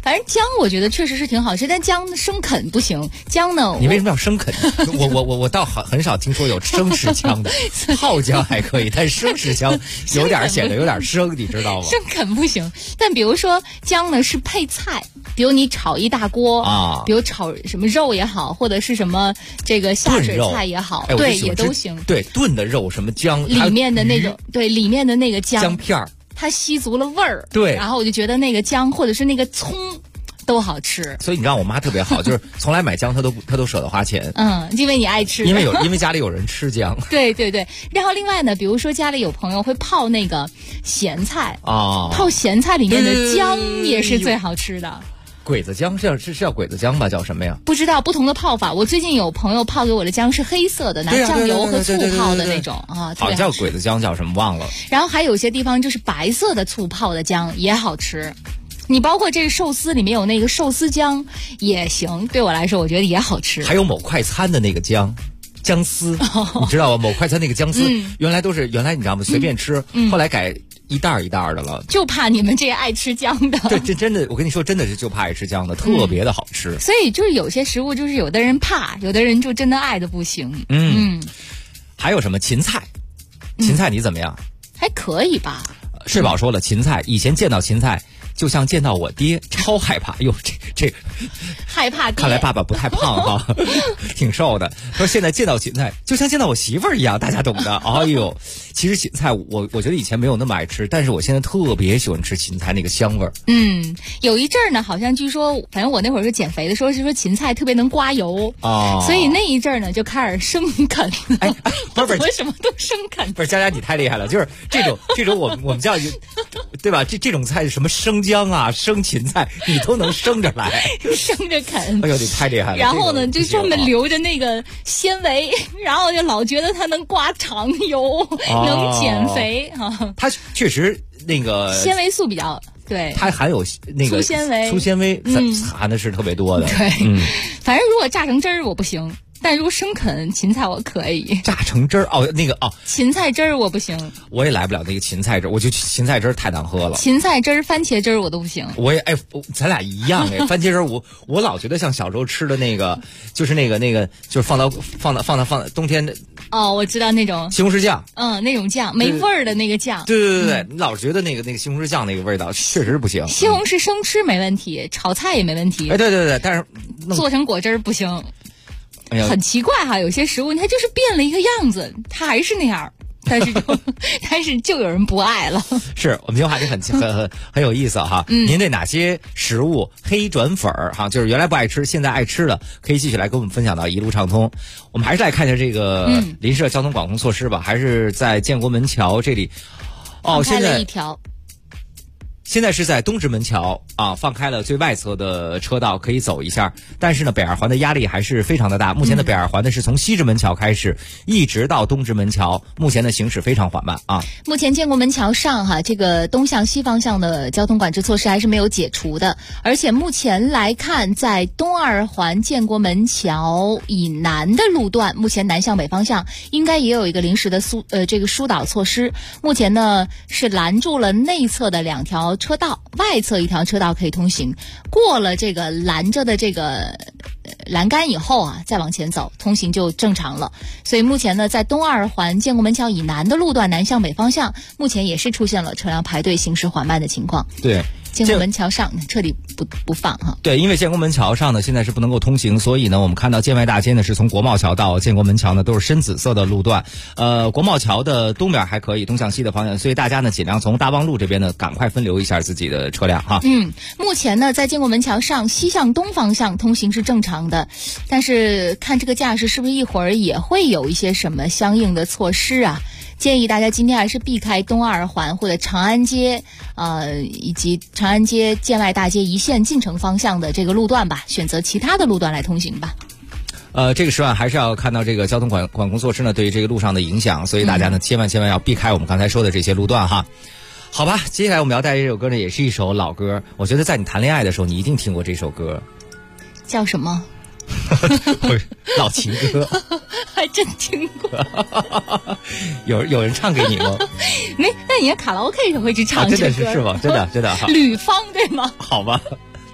反正姜我觉得确实是挺好吃，但姜生啃不行。姜呢？ 你为什么要生啃？我倒很少听说有生吃姜的，泡姜还可以，但生吃姜有点显得有点生，你知道吗？ 生啃不行。但比如说姜呢是配菜，比如你炒一大锅啊，比如炒什么肉也好，或者是什么这个下水菜也好，对，也都行。 对，炖的肉什么姜， 里面的那种，对，里面的那个姜片儿。 它吸足了味儿， 对， 然后我就觉得那个姜或者是那个葱都好吃。 所以你知道我妈特别好，就是从来买姜她都舍得花钱。 因为你爱吃， 因为家里有人吃姜。 对对对，然后另外呢，比如说家里有朋友会泡那个咸菜啊，泡咸菜里面的姜也是最好吃的。 鬼子姜是叫鬼子姜吧？叫什么呀？ 不知道，不同的泡法。我最近有朋友泡给我的姜是黑色的，拿酱油和醋泡的那种啊。 好叫鬼子姜叫什么忘了。 然后还有些地方就是白色的醋泡的姜也好吃。你包括这个寿司里面有那个寿司姜也行，对我来说我觉得也好吃。 还有某快餐的那个姜丝，你知道吗？某快餐那个姜丝原来你知道吗？随便吃，后来改一袋一袋的了， 就怕你们这些爱吃姜的。 对，这真的，我跟你说，真的是就怕爱吃姜的，特别的好吃。 所以就是有些食物，就是有的人怕，有的人就真的爱的不行。 还有什么芹菜？芹菜你怎么样？ 还可以吧。 睡宝说了，芹菜以前见到芹菜就像见到我爹，超害怕。哟，这害怕爹。 看来爸爸不太胖哈，挺瘦的。说现在见到芹菜就像见到我媳妇儿一样，大家懂的。哎呦，其实芹菜我觉得以前没有那么爱吃，但是我现在特别喜欢吃芹菜那个香味儿。 有一阵儿呢，好像据说，反正我那会儿是减肥的时候，是说芹菜特别能刮油所以那一阵儿呢就开始生啃。我什么都生啃。 不是佳佳你太厉害了，就是这种我们叫对吧？这种菜什么生姜啊、生芹菜，你都能生着来， 生着啃。 哎呦，你太厉害了！ 然后呢，就专门留着那个纤维，然后就老觉得它能刮肠油，能减肥啊。 它确实那个纤维素比较对， 它含有那个粗纤维，含的是特别多的。 对，反正如果榨成汁儿我不行。但如果生啃芹菜我可以榨成汁儿芹菜汁儿我不行， 我也来不了那个芹菜汁儿，我觉得芹菜汁儿太难喝了。 芹菜汁儿、番茄汁儿我都不行。 我也咱俩一样番茄汁儿我老觉得像小时候吃的那个，就是那个就是放到冬天的。 我知道那种西红柿酱， 那种酱没味儿的那个酱。 对，你老觉得那个西红柿酱那个味道确实不行。 西红柿生吃没问题，炒菜也没问题。 对，但是做成果汁儿不行。很奇怪哈，有些食物它就是变了一个样子，它还是那样，但是就有人不爱了。 是我们今天话题很有意思哈。您对哪些食物黑转粉儿哈，就是原来不爱吃，现在爱吃了，可以继续来跟我们分享到一路畅通。我们还是来看一下这个临时的交通管控措施吧，还是在建国门桥这里。 现在一条。 现在是在东直门桥放开了最外侧的车道，可以走一下。但是呢，北二环的压力还是非常的大。目前的北二环呢是从西直门桥开始，一直到东直门桥，目前的行驶非常缓慢啊。 目前建国门桥上这个东向西方向的交通管制措施还是没有解除的，而且目前来看，在东二环建国门桥以南的路段，目前南向北方向应该也有一个临时的这个疏导措施。目前呢是拦住了内侧的2条车道，外侧1条车道可以通行，过了这个拦着的这个栏杆以后再往前走，通行就正常了。所以目前呢，在东二环建国门桥以南的路段，南向北方向，目前也是出现了车辆排队、行驶缓慢的情况。 对。 建国门桥上彻底不放哈。 对，因为建国门桥上呢现在是不能够通行，所以呢我们看到建外大街呢是从国贸桥到建国门桥呢都是深紫色的路段。国贸桥的东边还可以，东向西的方向，所以大家呢尽量从大望路这边呢赶快分流一下自己的车辆哈。 目前呢在建国门桥上西向东方向通行是正常的，但是看这个架势是不是一会儿也会有一些什么相应的措施啊？建议大家今天还是避开东二环或者长安街以及长安街建外大街一线进城方向的这个路段吧，选择其他的路段来通行吧。 这个时段还是要看到这个交通管控措施呢对于这个路上的影响，所以大家呢千万要避开我们刚才说的这些路段哈。好吧，接下来我们要带这首歌呢也是一首老歌，我觉得在你谈恋爱的时候你一定听过这首歌。 叫什么？ 老情歌。 还真听过。 有人唱给你吗？ 没，那你卡拉 OK 就会去唱这真的歌。 是吗？真的哈。 吕方对吗？ 好吧。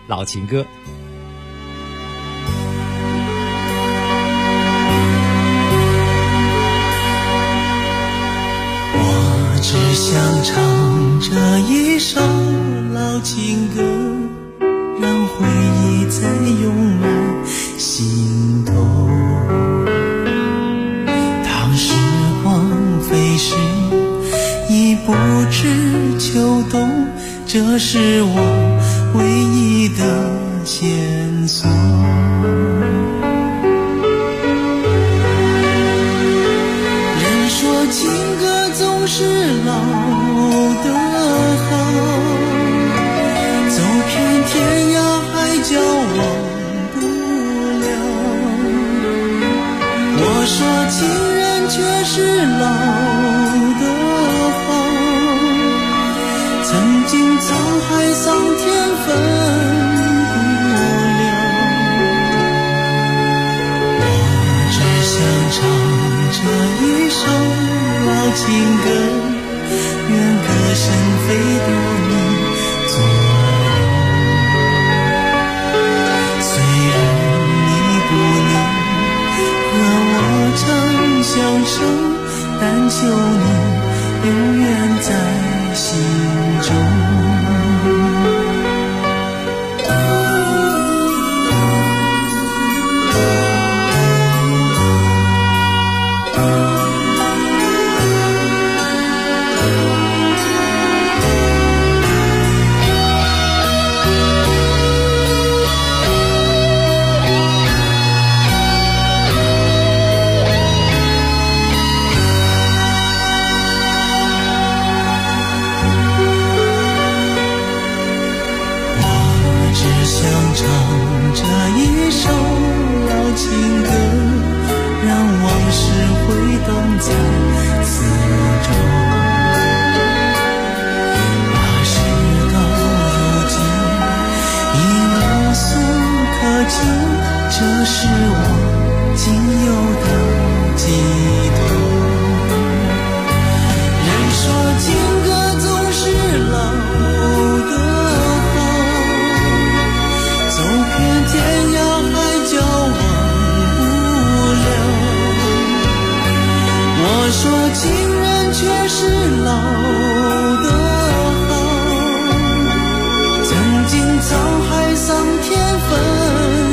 老情歌。 我只想唱这一首老情歌，让回忆再涌满心头。当时光飞逝，已不知秋冬，这是我唯一的线索。人说情歌总是老的好，走遍天涯海角忘不了。我说情人却是老的好，曾经沧海桑田分不了。我只想唱这一首老情歌，愿歌声飞到你左右。虽然你不能和我长相守，但求你永远在心中。这是我仅有的寄托。人说情歌总是老的好，走遍天涯海角忘不了。我说情人却是老的好，曾经沧海桑田分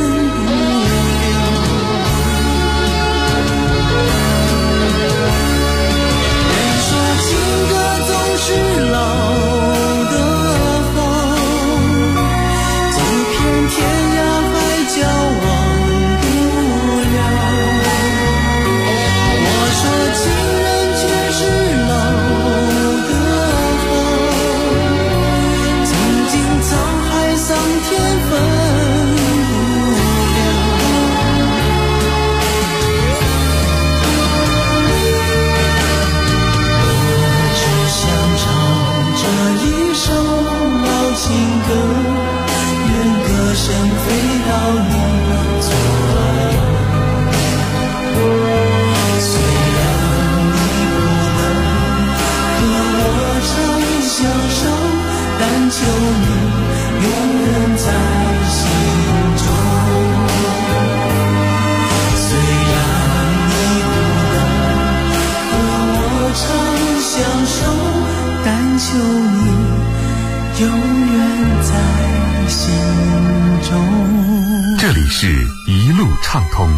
这里是一路畅通。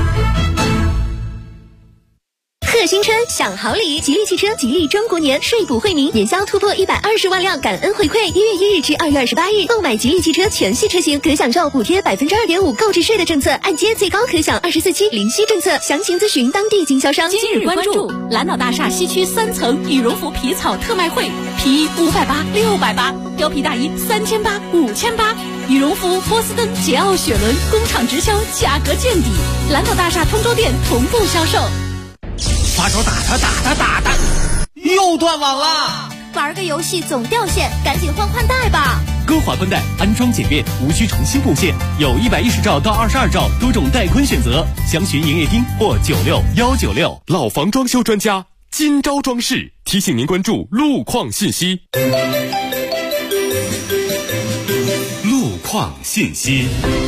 贺新春享好礼，吉利汽车吉利中国年税补惠民，年销突破120万辆，感恩回馈。1月1日至2月28日，购买吉利汽车全系车型可享受补贴2.5%购置税的政策，按揭最高可享24期零息政策。详情咨询当地经销商。 今日关注蓝岛大厦西区3层羽绒服皮草特卖会，皮衣580、680，貂皮大衣3800、5800。羽绒服、波司登、捷奥、雪伦工厂直销，价格见底。蓝岛大厦通州店同步销售。 发烧打他，又断网了。 玩个游戏总掉线，赶紧换宽带吧。 歌华宽带安装简便，无需重新布线，有110兆到22兆多种带宽选择，详询营业厅或96196。 老房装修专家金招装饰提醒您关注路况信息。 路况况信息。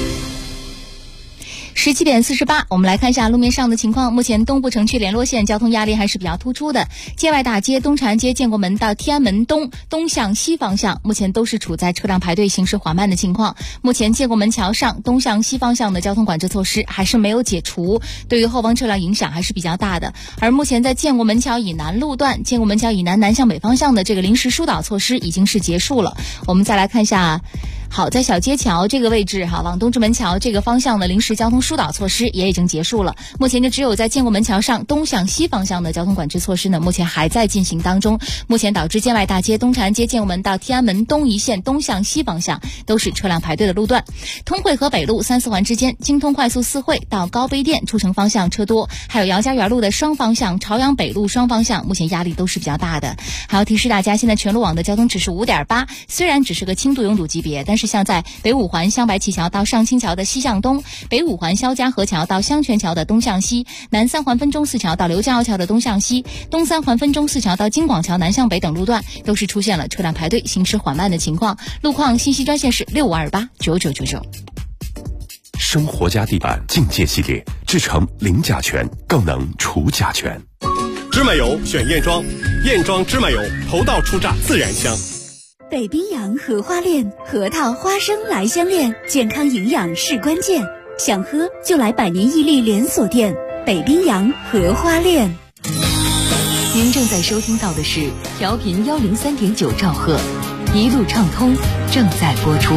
17点48，我们来看一下路面上的情况。目前东部城区联络线交通压力还是比较突出的，界外大街、东长安街、建国门到天安门东向西方向，目前都是处在车辆排队、行驶缓慢的情况。目前建国门桥上东向西方向的交通管制措施还是没有解除，对于后方车辆影响还是比较大的。而目前在建国门桥以南路段、建国门桥以南向北方向的这个临时疏导措施已经是结束了。我们再来看一下。好，在小街桥这个位置往东直门桥这个方向的临时交通疏导措施也已经结束了。目前就只有在建国门桥上东向西方向的交通管制措施呢，目前还在进行当中。目前导致界外大街、东长安街、建国门到天安门东一线东向西方向都是车辆排队的路段。通惠河北路3、4环之间，京通快速4惠到高碑店出城方向车多，还有姚家园路的双方向、朝阳北路双方向，目前压力都是比较大的。还要提示大家，现在全路网的交通指数5.8，虽然只是个轻度拥堵级别，但是像在北五环香白旗桥到上清桥的西向东，北五环肖家河桥到香泉桥的东向西，南3环分钟4桥到刘家坳桥的东向西，东3环分钟4桥到京广桥南向北等路段都是出现了车辆排队、行驶缓慢的情况。路况信息专线是65289999。 生活家地板境界系列制成零甲醛，更能除甲醛。 芝麻油选燕庄，燕庄芝麻油头道初榨自然香。 北冰洋荷花恋，核桃花生来相恋，健康营养是关键。想喝就来百年屹立连锁店北冰洋荷花恋。 您正在收听到的是调频103.9兆赫，一路畅通正在播出。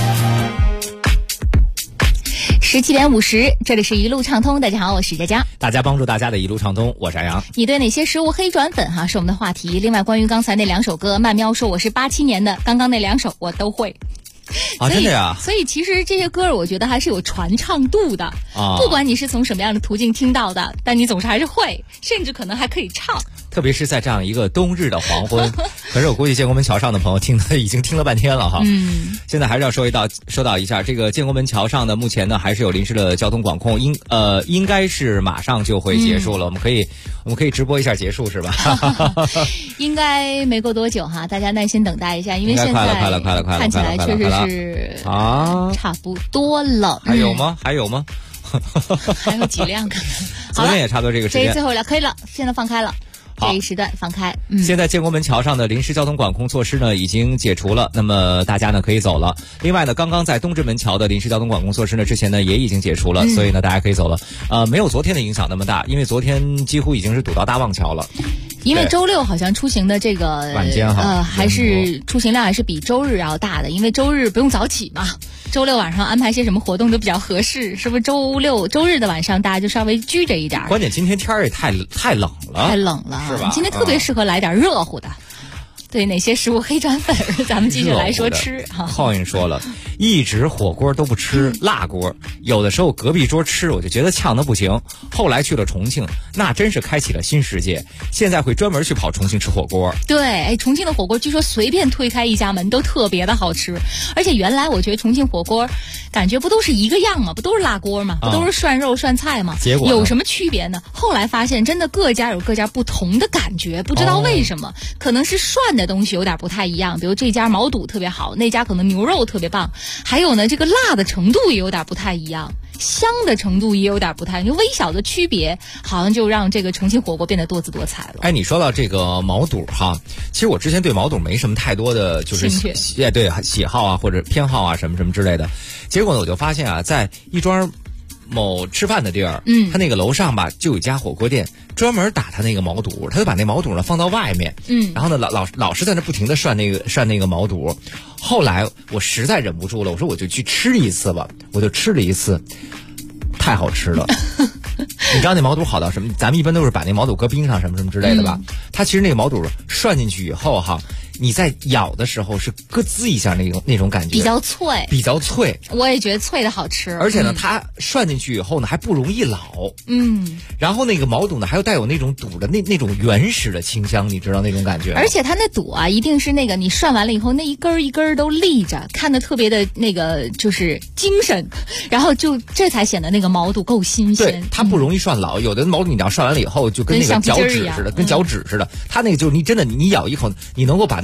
17点50，这里是一路畅通。大家好，我是佳佳。 大家帮助大家的一路畅通，我是安阳。 你对哪些食物黑转粉是我们的话题。另外，关于刚才那2首歌，曼喵说我是87年的，刚刚那2首我都会。 真的呀？ 所以其实这些歌我觉得还是有传唱度的不管你是从什么样的途径听到的，但你总是还是会，甚至可能还可以唱。 特别是在这样一个冬日的黄昏，可是我估计建国门桥上的朋友已经听了半天了哈。现在还是要说到一下这个建国门桥上的，目前呢还是有临时的交通管控，应该是马上就会结束了。我们可以直播一下结束是吧？ 应该没过多久大家耐心等待一下，因为现在快了， 看起来确实是差不多了。 还有吗？还有几辆可能。 昨天也差不多这个时间。 这最后了，可以了，现在放开了。这一时段放开。 现在建国门桥上的临时交通管控措施呢已经解除了，那么大家呢可以走了。另外呢，刚刚在东直门桥的临时交通管控措施呢之前呢也已经解除了，所以呢大家可以走了。没有昨天的影响那么大，因为昨天几乎已经是堵到大望桥了。 因为周六好像出行的这个晚间还是出行量还是比周日要大的，因为周日不用早起嘛，周六晚上安排些什么活动都比较合适，是不是？周日的晚上大家就稍微拘着一点。 关键今天天也太冷了， 太冷了， 是吧？ 今天特别适合来点热乎的。对哪些食物黑转粉，咱们继续来说吃。 浩运说了，一直火锅都不吃辣锅，有的时候隔壁桌吃我就觉得呛得不行，后来去了重庆，那真是开启了新世界，现在会专门去跑重庆吃火锅。 对，重庆的火锅据说随便推开一家门都特别的好吃，而且原来我觉得重庆火锅感觉不都是一个样吗？不都是辣锅吗？不都是涮肉涮菜吗？ 结果有什么区别呢？后来发现真的各家有各家不同的感觉，不知道为什么，可能是涮的东西有点不太一样，比如这家毛肚特别好，那家可能牛肉特别棒，还有呢这个辣的程度也有点不太一样，香的程度也有点不太，就微小的区别好像就让这个重庆火锅变得多姿多彩了。 你说到这个毛肚其实我之前对毛肚没什么太多的就是喜好或者偏好什么什么之类的，结果呢我就发现在亦庄某吃饭的地儿，他那个楼上就有一家火锅店，专门打他那个毛肚，他就把那毛肚呢放到外面，然后呢老是在那不停的涮那个毛肚。后来我实在忍不住了，我说我就去吃一次吧，我就吃了一次，太好吃了。你知道那毛肚好到什么？咱们一般都是把那毛肚搁冰上什么什么之类的吧，它其实那个毛肚涮进去以后你在咬的时候是咯吱一下那种感觉， 比较脆。我也觉得脆的好吃。 而且呢，它涮进去以后呢还不容易老。然后那个毛肚呢还有带有那种肚的那种原始的清香，你知道那种感觉吗？ 而且它那肚一定是那个你涮完了以后那一根一根都立着，看得特别的那个就是精神，然后就这才显得那个毛肚够新鲜。 对，它不容易涮老。有的毛肚你要涮完了以后就跟那个脚趾似的，跟脚趾似的。它那个就是你真的你咬一口，你能够把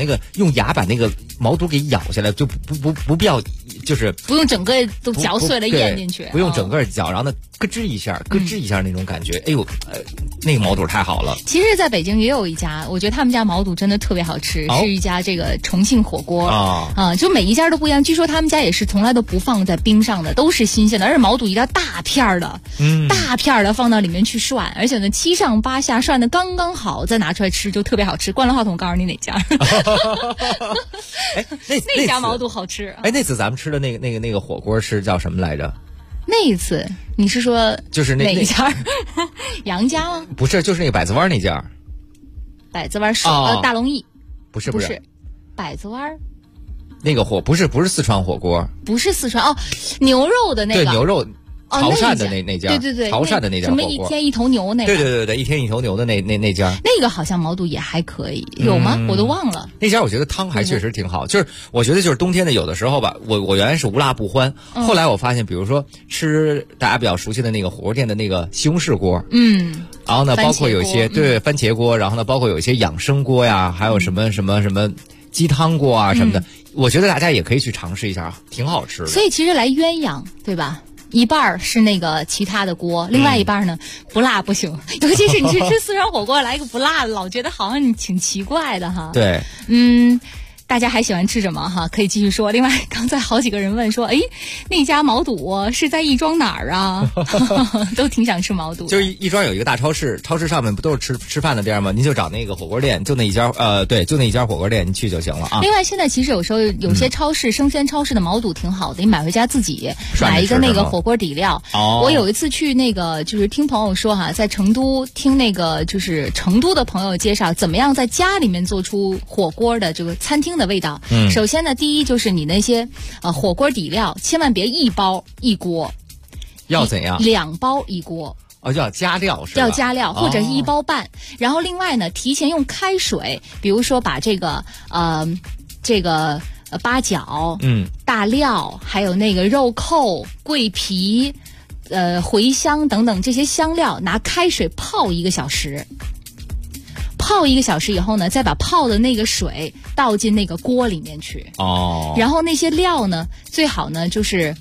那个用牙把那个毛肚给咬下来，就不必要，就是不用整个都嚼碎了咽进去， 不用整个嚼，然后呢咯吱一下那种感觉，哎呦，那个毛肚太好了。 其实在北京也有一家，我觉得他们家毛肚真的特别好吃，是一家这个重庆火锅就每一家都不一样。据说他们家也是从来都不放在冰上的，都是新鲜的，而且毛肚一定要大片的，大片的放到里面去涮，而且呢7上8下涮的刚刚好，再拿出来吃就特别好吃。关了话筒，告诉你哪家。 哎， 那家毛肚好吃。 哎，那次咱们吃的那个火锅是叫什么来着？ 那一次你是说就是哪一家？杨家吗？ 不是，就是那个百子湾那家。 百子湾大龙燚。不是百子湾。 那个不是四川火锅， 不是四川牛肉的那个。 对，牛肉。潮汕的那家， 对， 潮汕的那家火锅， 什么一天一头牛那个， 对，一天一头牛的那家， 那个好像毛肚也还可以，有吗？我都忘了。 那家我觉得汤还确实挺好，就是我觉得就是冬天的有的时候吧，我原来是无辣不欢，后来我发现，比如说吃大家比较熟悉的那个火锅店的那个西红柿锅，然后呢，包括有一些番茄锅，然后呢，包括有一些养生锅呀，还有什么鸡汤锅啊什么的，我觉得大家也可以去尝试一下，挺好吃的。 所以其实来鸳鸯，对吧？一半是那个其他的锅，另外一半呢不辣不行，尤其是你去吃四川火锅来一个不辣的，老觉得好像你挺奇怪的哈。 对， 大家还喜欢吃什么哈？可以继续说。另外，刚才好几个人问说，哎，那家毛肚是在亦庄哪儿啊？都挺想吃毛肚。 就是亦庄有一个大超市，超市上面不都是吃饭的地儿吗？您就找那个火锅店，就那一家就那一家火锅店，你去就行了啊。 另外，现在其实有时候有些超市生鲜超市的毛肚挺好的，你买回家自己买一个那个火锅底料。我有一次去那个就是听朋友说哈，在成都听那个就是成都的朋友介绍，怎么样在家里面做出火锅的这个餐厅的味道。首先呢，第一就是你那些火锅底料千万别一包一锅， 要怎样 ？2包一锅。 要加料是吧？ 要加料，或者是1包半。然后另外呢，提前用开水，比如说把这个八角、大料，还有那个肉蔻、桂皮、茴香等等这些香料，拿开水泡1个小时。泡1个小时以后呢，再把泡的那个水倒进那个锅里面去。然后那些料呢，最好呢就是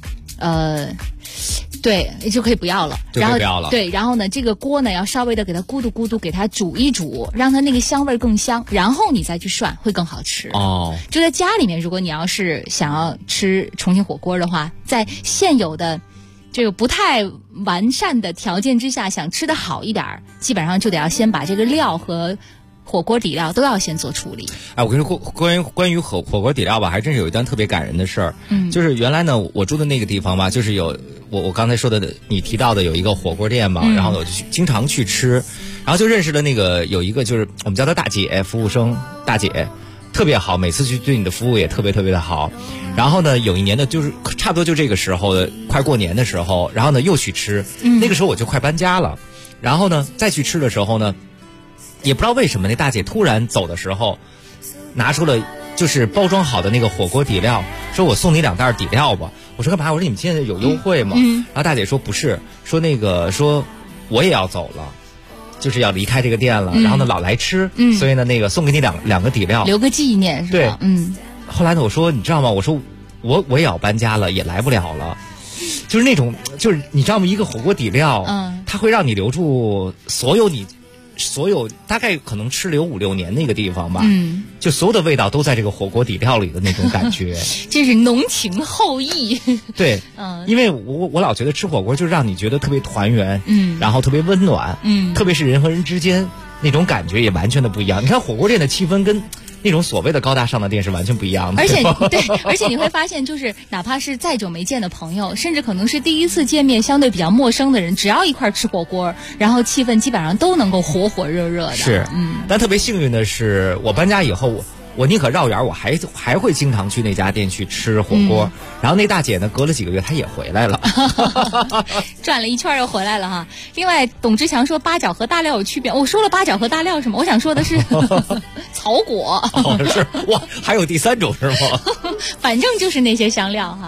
对，就可以不要了。然后对，然后呢，这个锅呢要稍微的给它咕嘟咕嘟给它煮一煮，让它那个香味更香，然后你再去涮会更好吃。就在家里面，如果你要是想要吃重庆火锅的话，在现有的这个不太完善的条件之下，想吃的好一点，基本上就得要先把这个料和火锅底料都要先做处理。 哎，我跟你说，关于火锅底料吧，还真是有一段特别感人的事儿。就是原来呢，我住的那个地方吧，就是有我刚才说的你提到的有一个火锅店嘛，然后我就经常去吃，然后就认识了那个有一个就是我们叫她大姐，服务生大姐。特别好，每次去对你的服务也特别特别的好。然后呢，有一年呢，就是差不多就这个时候的，快过年的时候，然后呢又去吃，那个时候我就快搬家了。然后呢再去吃的时候呢，也不知道为什么那大姐突然走的时候，拿出了就是包装好的那个火锅底料，说我送你2袋底料吧。我说干嘛？我说你们现在有优惠吗？然后大姐说不是，说那个说我也要走了。就是要离开这个店了，然后呢老来吃，所以呢那个送给你两个底料， 留个纪念是吧？ 对，后来呢我说你知道吗？我说我也要搬家了，也来不了了，就是那种就是你知道吗？一个火锅底料，它会让你留住所有大概可能吃了有5-6年那个地方吧，就所有的味道都在这个火锅底料里的那种感觉， 这是浓情厚意。 对，因为我老觉得吃火锅就让你觉得特别团圆，然后特别温暖，特别是人和人之间那种感觉也完全的不一样。你看火锅店的气氛跟那种所谓的高大上的店是完全不一样的。 而且你会发现，就是哪怕是再久没见的朋友，甚至可能是第一次见面相对比较陌生的人，只要一块吃火锅，然后气氛基本上都能够火火热热的。 是，但特别幸运的是，我搬家以后我宁可绕远，我还会经常去那家店去吃火锅。然后那大姐呢，隔了几个月她也回来了， 转了一圈又回来了哈。另外，董志强说八角和大料有区别，我说了八角和大料什么？我想说的是草果。 是哇，还有第3种是吗？ 反正就是那些香料哈。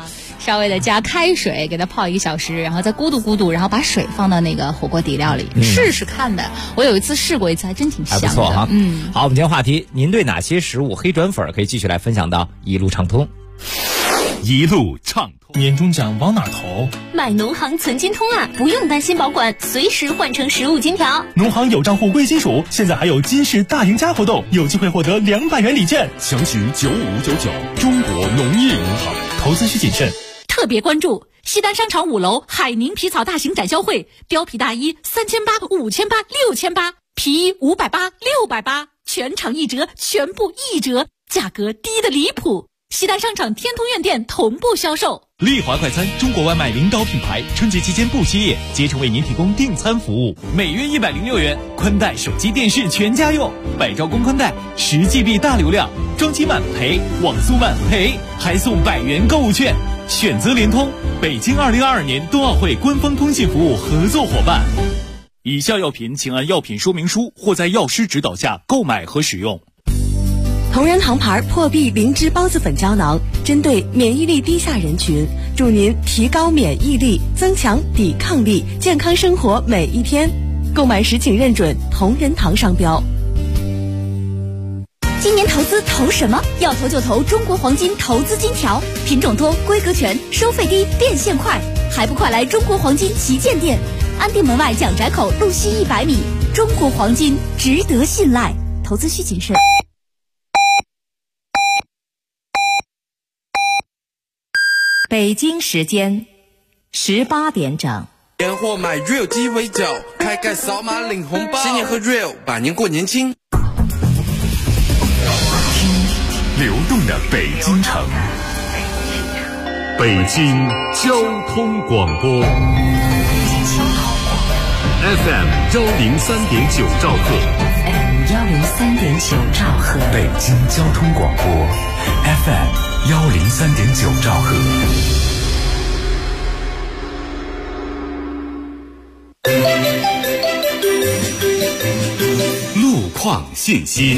稍微的加开水给它泡1个小时，然后再咕嘟，然后把水放到那个火锅底料里，试试看的。我有一次试过一次，还真挺香的， 还不错哈。好，我们今天话题，您对哪些食物黑转粉可以继续来分享到一路畅通。 一路畅通， 年终奖往哪投？ 买农行存金通啊，不用担心保管，随时换成实物金条。 农行有账户贵金属，现在还有金市大赢家活动，有机会获得200元礼券。 详询9559，中国农业银行。 投资需谨慎。 特别关注西单商场5楼海宁皮草大型展销会，貂皮大衣3800、5800、6800，皮衣580、680，全场1折，全部1折，价格低得离谱。西单商场天通苑店同步销售。 丽华快餐，中国外卖领导品牌，春节期间不歇业，竭诚为您提供订餐服务，每月106元，宽带、手机、电视全家用，百兆公宽带，10GB 大流量，装机慢赔，网速慢赔，还送100元购物券。选择联通，北京2022年冬奥会官方通信服务合作伙伴。以下药品请按药品说明书或在药师指导下购买和使用。 同仁堂牌破壁灵芝孢子粉胶囊，针对免疫力低下人群，助您提高免疫力，增强抵抗力，健康生活每一天。购买时请认准同仁堂商标。 今年投资投什么？要投就投中国黄金投资金条，品种多，规格全，收费低，变现快，还不快来中国黄金旗舰店，安定门外蒋宅口路西100米。中国黄金值得信赖，投资需谨慎。 北京时间18点整。 年货买 Real 鸡尾酒，开盖扫码领红包，新年喝 Real， 百年过年轻。 流动的北京城，北京交通广播 FM 103.9兆赫 FM 103.9兆赫， 北京交通广播 FM 103.9兆赫。 路况信息。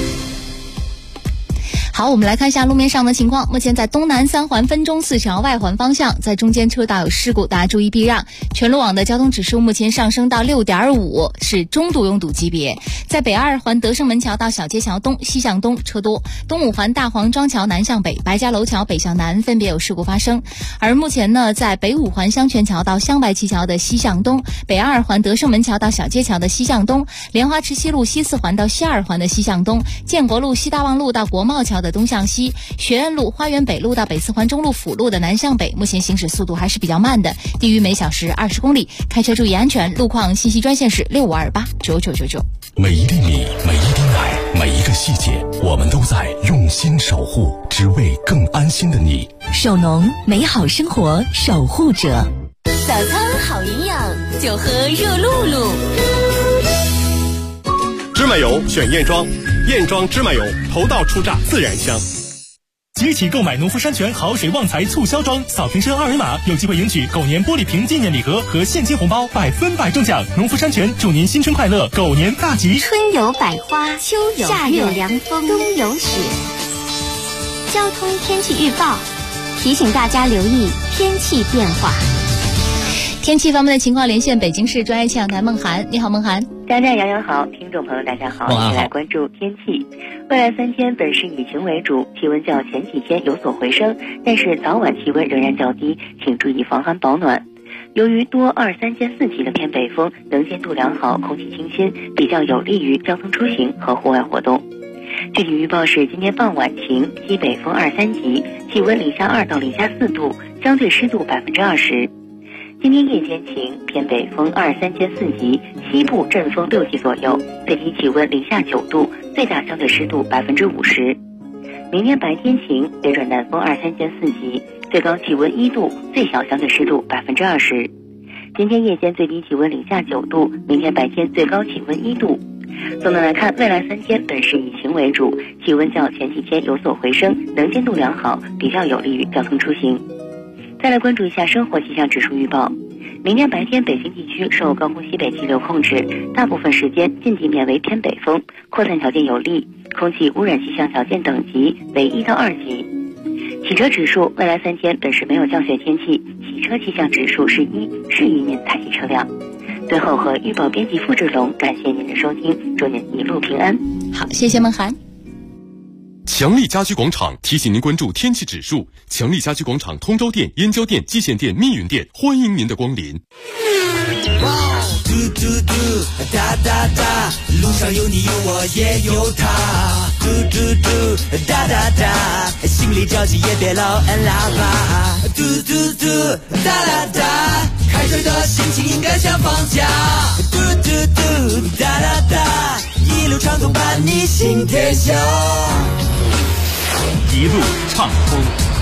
好，我们来看一下路面上的情况。目前在东南3环分钟4条外环方向，在中间车道有事故，大家注意避让。全路网的交通指数目前上升到 6.5， 是中度拥堵级别。在北2环德胜门桥到小街桥东西向东车多，东5环大黄庄桥南向北、白家楼桥北向南分别有事故发生。而目前呢，在北5环香泉桥到香白旗桥的西向东、北2环德胜门桥到小街桥的西向东、莲花池西路西4环到西2环的西向东、建国路西大望路到国贸桥的东向西、学院路花园北路到北4环中路辅路的南向北，目前行驶速度还是比较慢的，低于每小时20公里，开车注意安全。路况信息专线是6528999999。 每一粒米，每一滴奶，每一个细节，我们都在用心守护，只为更安心的你。 首农，美好生活守护者。 早餐好营养，就喝热露露。 芝麻油选燕庄，燕庄芝麻油头道出榨自然香。 即日起购买农夫山泉好水旺财促销装，扫瓶身2维码，有机会赢取狗年玻璃瓶纪念礼盒和现金红包，100%中奖。农夫山泉祝您新春快乐，狗年大吉。 春有百花，秋有夏有凉风，冬有雪。交通天气预报提醒大家留意天气变化。 天气方面的情况，连线北京市专业气象台孟涵。你好，孟涵。 佳佳、杨洋好，听众朋友大家好，一起来关注天气。未来3天本市以晴为主，气温较前几天有所回升，但是早晚气温仍然较低，请注意防寒保暖。由于多2、3间4级的偏北风，能见度良好，空气清新，比较有利于交通出行和户外活动。具体预报是今天傍晚晴，西北风2、3级，气温零下2到零下4度，相对湿度20%。今天夜间晴，偏北风2、3间4级，西部阵风6级左右，最低气温零下9度，最大相对湿度50%。明天白天晴，北转南风2、3间4级，最高气温1度，最小相对湿度20%。今天夜间最低气温零下9度，明天白天最高气温1度。总的来看，未来3天本市以晴为主，气温较前几天有所回升，能见度良好，比较有利于交通出行。再来关注一下生活气象指数预报。明天白天北京地区受高空西北气流控制，大部分时间近地面为偏北风，扩散条件有利，空气污染气象条件等级为1到2级。 洗车指数未来3天本市没有降雪天气，洗车气象指数是1，适宜您采洗车辆。最后和预报编辑付志龙感谢您的收听，祝您一路平安。 好，谢谢梦涵。 强力家居广场提醒您关注天气指数。强力家居广场通州店、燕郊店、蓟县店、密云店，欢迎您的光临。 嘟嘟嘟，哒哒哒，路上有你有我也有他。嘟嘟嘟，哒哒哒，心里着急也别老按喇叭。嘟嘟嘟，哒哒哒，开车的心情应该像放假。嘟嘟嘟，哒哒哒，一路畅通伴你行天下。 一路畅通。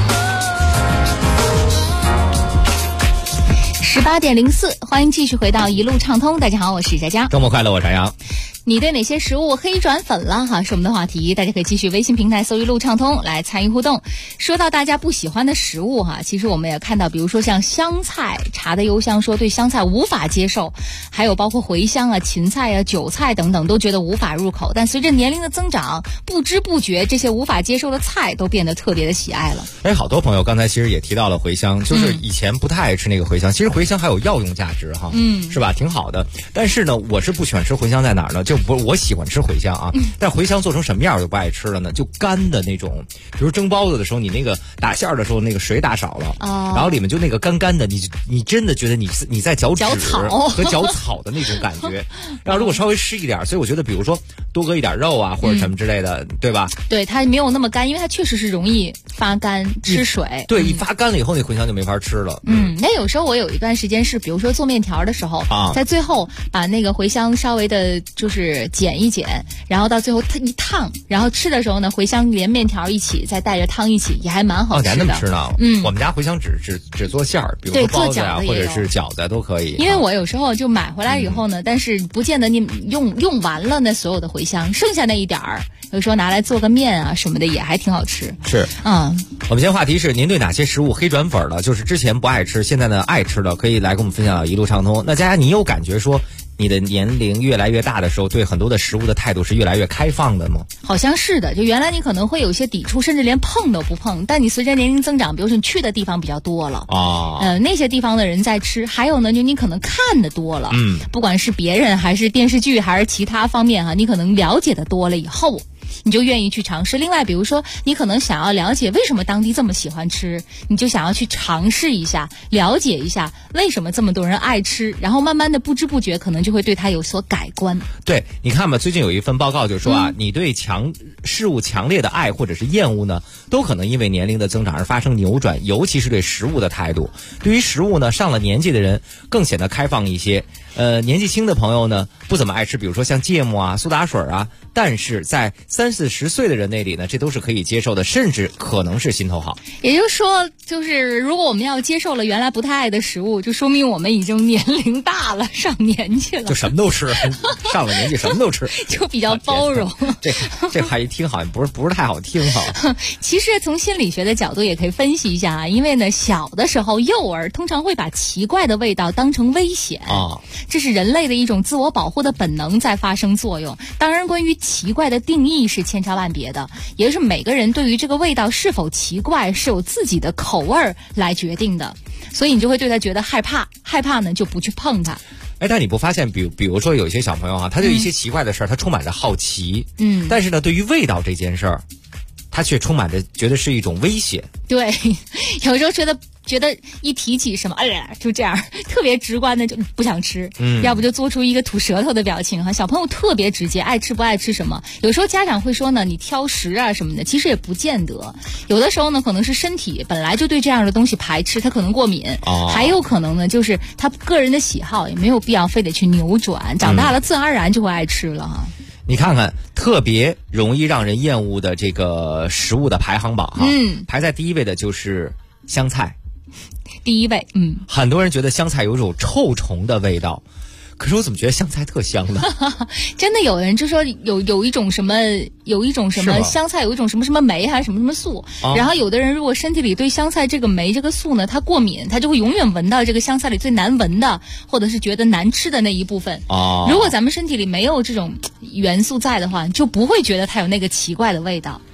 18:04，欢迎继续回到一路畅通。大家好，我是佳佳。 周末快乐，我是杨洋。 你对哪些食物黑转粉了哈？是我们的话题，大家可以继续微信平台搜一路畅通来参与互动。说到大家不喜欢的食物哈，其实我们也看到，比如说像香菜，茶的邮箱说对香菜无法接受，还有包括茴香啊、芹菜啊、韭菜等等，都觉得无法入口。但随着年龄的增长，不知不觉这些无法接受的菜都变得特别的喜爱了。 好多朋友刚才其实也提到了茴香，就是以前不太爱吃那个茴香，其实茴香还有药用价值哈，是吧？挺好的。但是呢，我是不喜欢吃茴香在哪儿呢？就不，我喜欢吃茴香啊，但茴香做成什么样我就不爱吃了呢？就干的那种，比如蒸包子的时候，你那个打馅儿的时候，那个水打少了，然后里面就那个干干的，你真的觉得你在嚼纸和嚼草的那种感觉。然后如果稍微湿一点，所以我觉得，比如说多搁一点肉啊，或者什么之类的，对吧？ 对，它没有那么干，因为它确实是容易发干吃水。 对，一发干了以后，那茴香就没法吃了。 那有时候我有一段时间是，比如说做面条的时候，在最后把那个茴香稍微的就是剪一剪，然后到最后一烫，然后吃的时候呢，茴香连面条一起，再带着汤一起，也还蛮好吃的。 那么吃呢？我们家茴香只做馅儿，比如说包子啊，或者是饺子都可以。 因为我有时候就买回来以后呢，但是不见得你用完了那所有的茴香，剩下那一点儿，有时候拿来做个面啊什么的，也还挺好吃。 是，我们今天话题是您对哪些食物黑转粉了？就是之前不爱吃，现在呢爱吃的，可以来跟我们分享到一路畅通。那佳佳，你有感觉说你的年龄越来越大的时候，对很多的食物的态度是越来越开放的吗？ 好像是的，就原来你可能会有些抵触，甚至连碰都不碰，但你随着年龄增长，比如说你去的地方比较多了那些地方的人在吃，还有呢，就你可能看的多了，不管是别人还是电视剧还是其他方面你可能了解的多了以后，你就愿意去尝试。另外比如说你可能想要了解为什么当地这么喜欢吃，你就想要去尝试一下，了解一下为什么这么多人爱吃，然后慢慢的不知不觉可能就会对它有所改观。 对，你看吧，最近有一份报告就说你对事物强烈的爱或者是厌恶呢，都可能因为年龄的增长而发生扭转，尤其是对食物的态度。对于食物呢，上了年纪的人更显得开放一些，年纪轻的朋友呢不怎么爱吃，比如说像芥末啊、苏打水啊，但是在30-40岁的人那里呢，这都是可以接受的，甚至可能是心头好。 也就是说，就是如果我们要接受了原来不太爱的食物，就说明我们已经年龄大了，上年纪了， 就什么都吃，上了年纪什么都吃， 就比较包容。 这话一听好像不是太好听哈。 其实从心理学的角度也可以分析一下因为呢，小的时候幼儿通常会把奇怪的味道当成危险这是人类的一种自我保护的本能在发生作用。当然，关于奇怪的定义是千差万别的，也就是每个人对于这个味道是否奇怪是有自己的口味来决定的，所以你就会对它觉得害怕呢就不去碰它。 但你不发现比如说有一些小朋友他对一些奇怪的事儿他充满着好奇但是呢对于味道这件事儿他却充满着觉得是一种危险。 对，有时候觉得一提起什么就这样特别直观的就不想吃要不就做出一个吐舌头的表情小朋友特别直接，爱吃不爱吃什么。有时候家长会说呢，你挑食啊什么的，其实也不见得。有的时候呢，可能是身体本来就对这样的东西排斥，他可能过敏还有可能呢就是他个人的喜好，也没有必要非得去扭转，长大了自然而然就会爱吃了你看看特别容易让人厌恶的这个食物的排行榜排在第一位的就是香菜。 第一位很多人觉得香菜有一种臭虫的味道，可是我怎么觉得香菜特香呢？ 真的有人就说有一种什么香菜有一种什么酶还是什么素然后有的人如果身体里对香菜这个酶这个素呢他过敏，他就会永远闻到这个香菜里最难闻的或者是觉得难吃的那一部分如果咱们身体里没有这种元素在的话，就不会觉得它有那个奇怪的味道。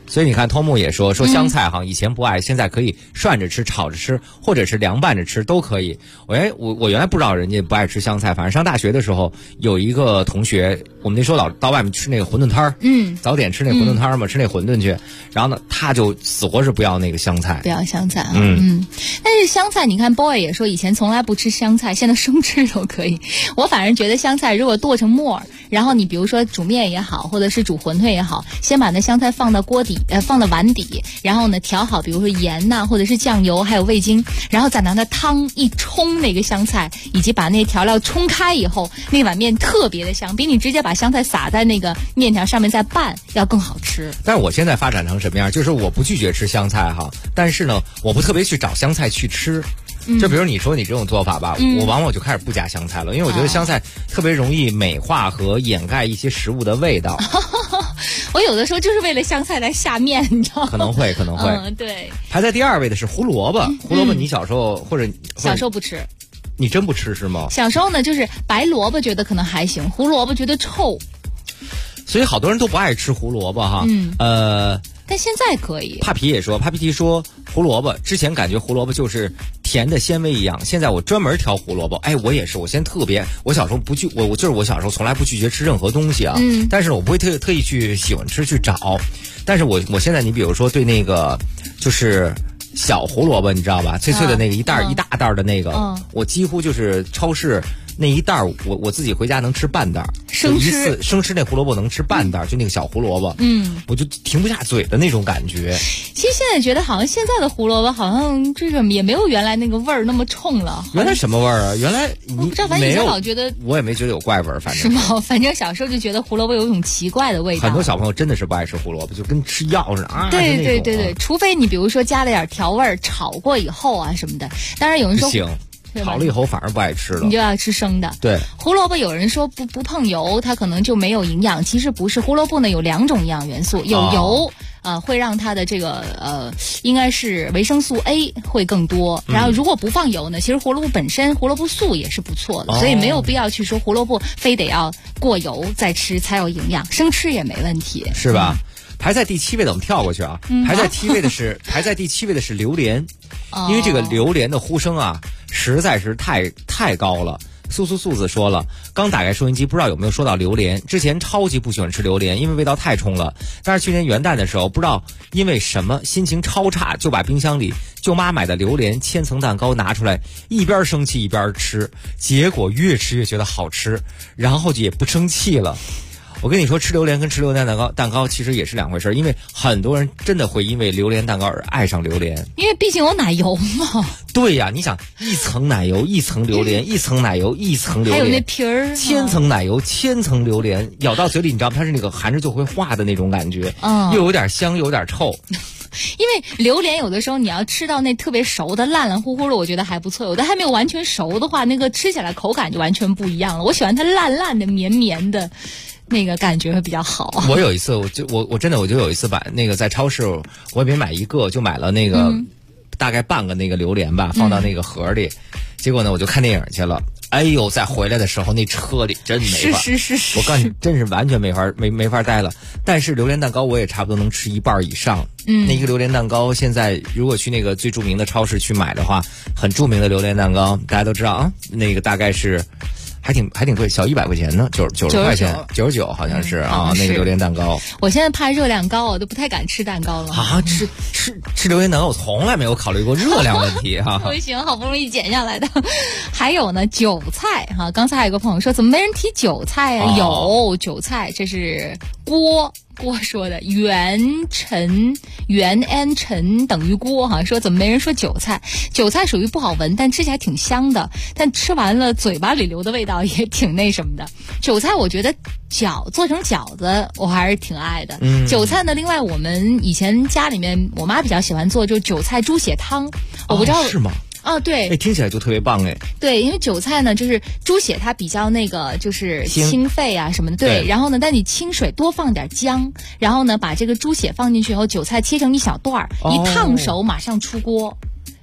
所以你看，托木也说香菜以前不爱，现在可以涮着吃、炒着吃，或者是凉拌着吃都可以。我原来不知道人家不爱吃香菜，反正上大学的时候有一个同学，我们那时候老到外面吃那个馄饨摊儿，早点吃那馄饨摊儿嘛，吃那馄饨去，然后呢他就死活是不要那个香菜， 不要香菜但是香菜你看 boy 也说以前从来不吃香菜，现在生吃都可以。我反正觉得香菜如果剁成末儿，然后你比如说煮面也好，或者是煮馄饨也好，先把那香菜放到放到碗底，然后呢调好比如说盐呐，或者是酱油还有味精，然后再拿那汤一冲那个香菜，以及把那调料冲开以后，那碗面特别的香，比你直接把香菜撒在那个面条上面再拌要更好吃。 但是我现在发展成什么样，就是我不拒绝吃香菜但是呢我不特别去找香菜去吃。就比如你说你这种做法吧，我往往就开始不加香菜了，因为我觉得香菜特别容易美化和掩盖一些食物的味道。 我有的时候就是为了香菜来下面，你知道吗？ 可能会对。 排在第2位的是胡萝卜。胡萝卜你小时候或者小时候不吃？ 你真不吃是吗？ 小时候呢就是白萝卜觉得可能还行，胡萝卜觉得臭， 所以好多人都不爱吃胡萝卜但现在可以。 帕皮提说胡萝卜之前感觉胡萝卜就是甜的纤维一样，现在我专门挑胡萝卜。我也是，我现在我小时候我小时候从来不拒绝吃任何东西但是我不会特意去喜欢吃去找。但是我现在你比如说对那个就是小胡萝卜你知道吧，脆脆的那个一大袋的那个我几乎就是超市那一袋我自己回家能吃半袋，生吃那胡萝卜能吃半袋，就那个小胡萝卜我就停不下嘴的那种感觉。 其实现在觉得好像现在的胡萝卜好像这个也没有原来那个味儿那么冲了。 原来什么味儿啊？原来我不知道，反正以前老觉得我也没觉得有怪味儿，反正是吗？反正小时候就觉得胡萝卜有一种奇怪的味道。 很多小朋友真的是不爱吃胡萝卜，就跟吃药似的对，除非你比如说加了点调味儿，炒过以后什么的。当然有人说不行。炒了以后反而不爱吃了， 你就要吃生的。 对， 胡萝卜有人说不碰油，它可能就没有营养，其实不是。胡萝卜呢有2种营养元素，有油会让它的这个应该是维生素 A 会更多。然后如果不放油呢，其实胡萝卜本身胡萝卜素也是不错的，所以没有必要去说胡萝卜非得要过油再吃才有营养，生吃也没问题， 是吧？排在第7位的我们跳过去排在第7位的是榴莲，因为这个榴莲的呼声实在是太高了。素子说了，刚打开收音机不知道有没有说到榴莲，之前超级不喜欢吃榴莲，因为味道太冲了。但是去年元旦的时候不知道因为什么心情超差，就把冰箱里舅妈买的榴莲千层蛋糕拿出来，一边生气一边吃，结果越吃越觉得好吃，然后就也不生气了。我跟你说，吃榴莲跟吃榴莲蛋糕其实也是2回事，因为很多人真的会因为榴莲蛋糕而爱上榴莲， 因为毕竟有奶油嘛。 对呀，你想一层奶油一层榴莲，一层奶油一层榴莲， 还有那皮儿， 千层奶油千层榴莲，咬到嘴里你知道它是那个含着就会化的那种感觉，又有点香又有点臭。 因为榴莲有的时候你要吃到那特别熟的烂乎乎的，我觉得还不错。有的还没有完全熟的话，那个吃起来口感就完全不一样了。我喜欢它烂的绵绵的那个感觉会比较好。 我有一次我真的有一次把那个在超市我也没买一个，就买了那个大概半个那个榴莲吧，放到那个盒里，结果呢我就看电影去了。哎呦，再回来的时候那车里真没法， 是我告诉你，真是完全没法待了。但是榴莲蛋糕我也差不多能吃一半以上。那一个榴莲蛋糕现在如果去那个最著名的超市去买的话，很著名的榴莲蛋糕大家都知道那个大概是还挺贵，小100块钱呢，90块钱，99好像是那个榴莲蛋糕。 我现在怕热量高，我都不太敢吃蛋糕了。 吃榴莲蛋糕我从来没有考虑过热量问题不行，好不容易减下来的。还有呢，韭菜刚才还有个朋友说怎么没人提韭菜啊？有韭菜，这是郭说的，袁安陈等于郭说怎么没人说韭菜？韭菜属于不好闻，但吃起来挺香的，但吃完了嘴巴里流的味道也挺那什么的。韭菜我觉得做成饺子我还是挺爱的。韭菜呢，另外我们以前家里面我妈比较喜欢做就是韭菜猪血汤，我不知道是吗？ 对， 听起来就特别棒对，因为韭菜呢，就是猪血，它比较那个就是清肺什么的。对，然后呢，但你清水多放点姜，然后呢，把这个猪血放进去以后，韭菜切成一小段儿，一烫熟马上出锅。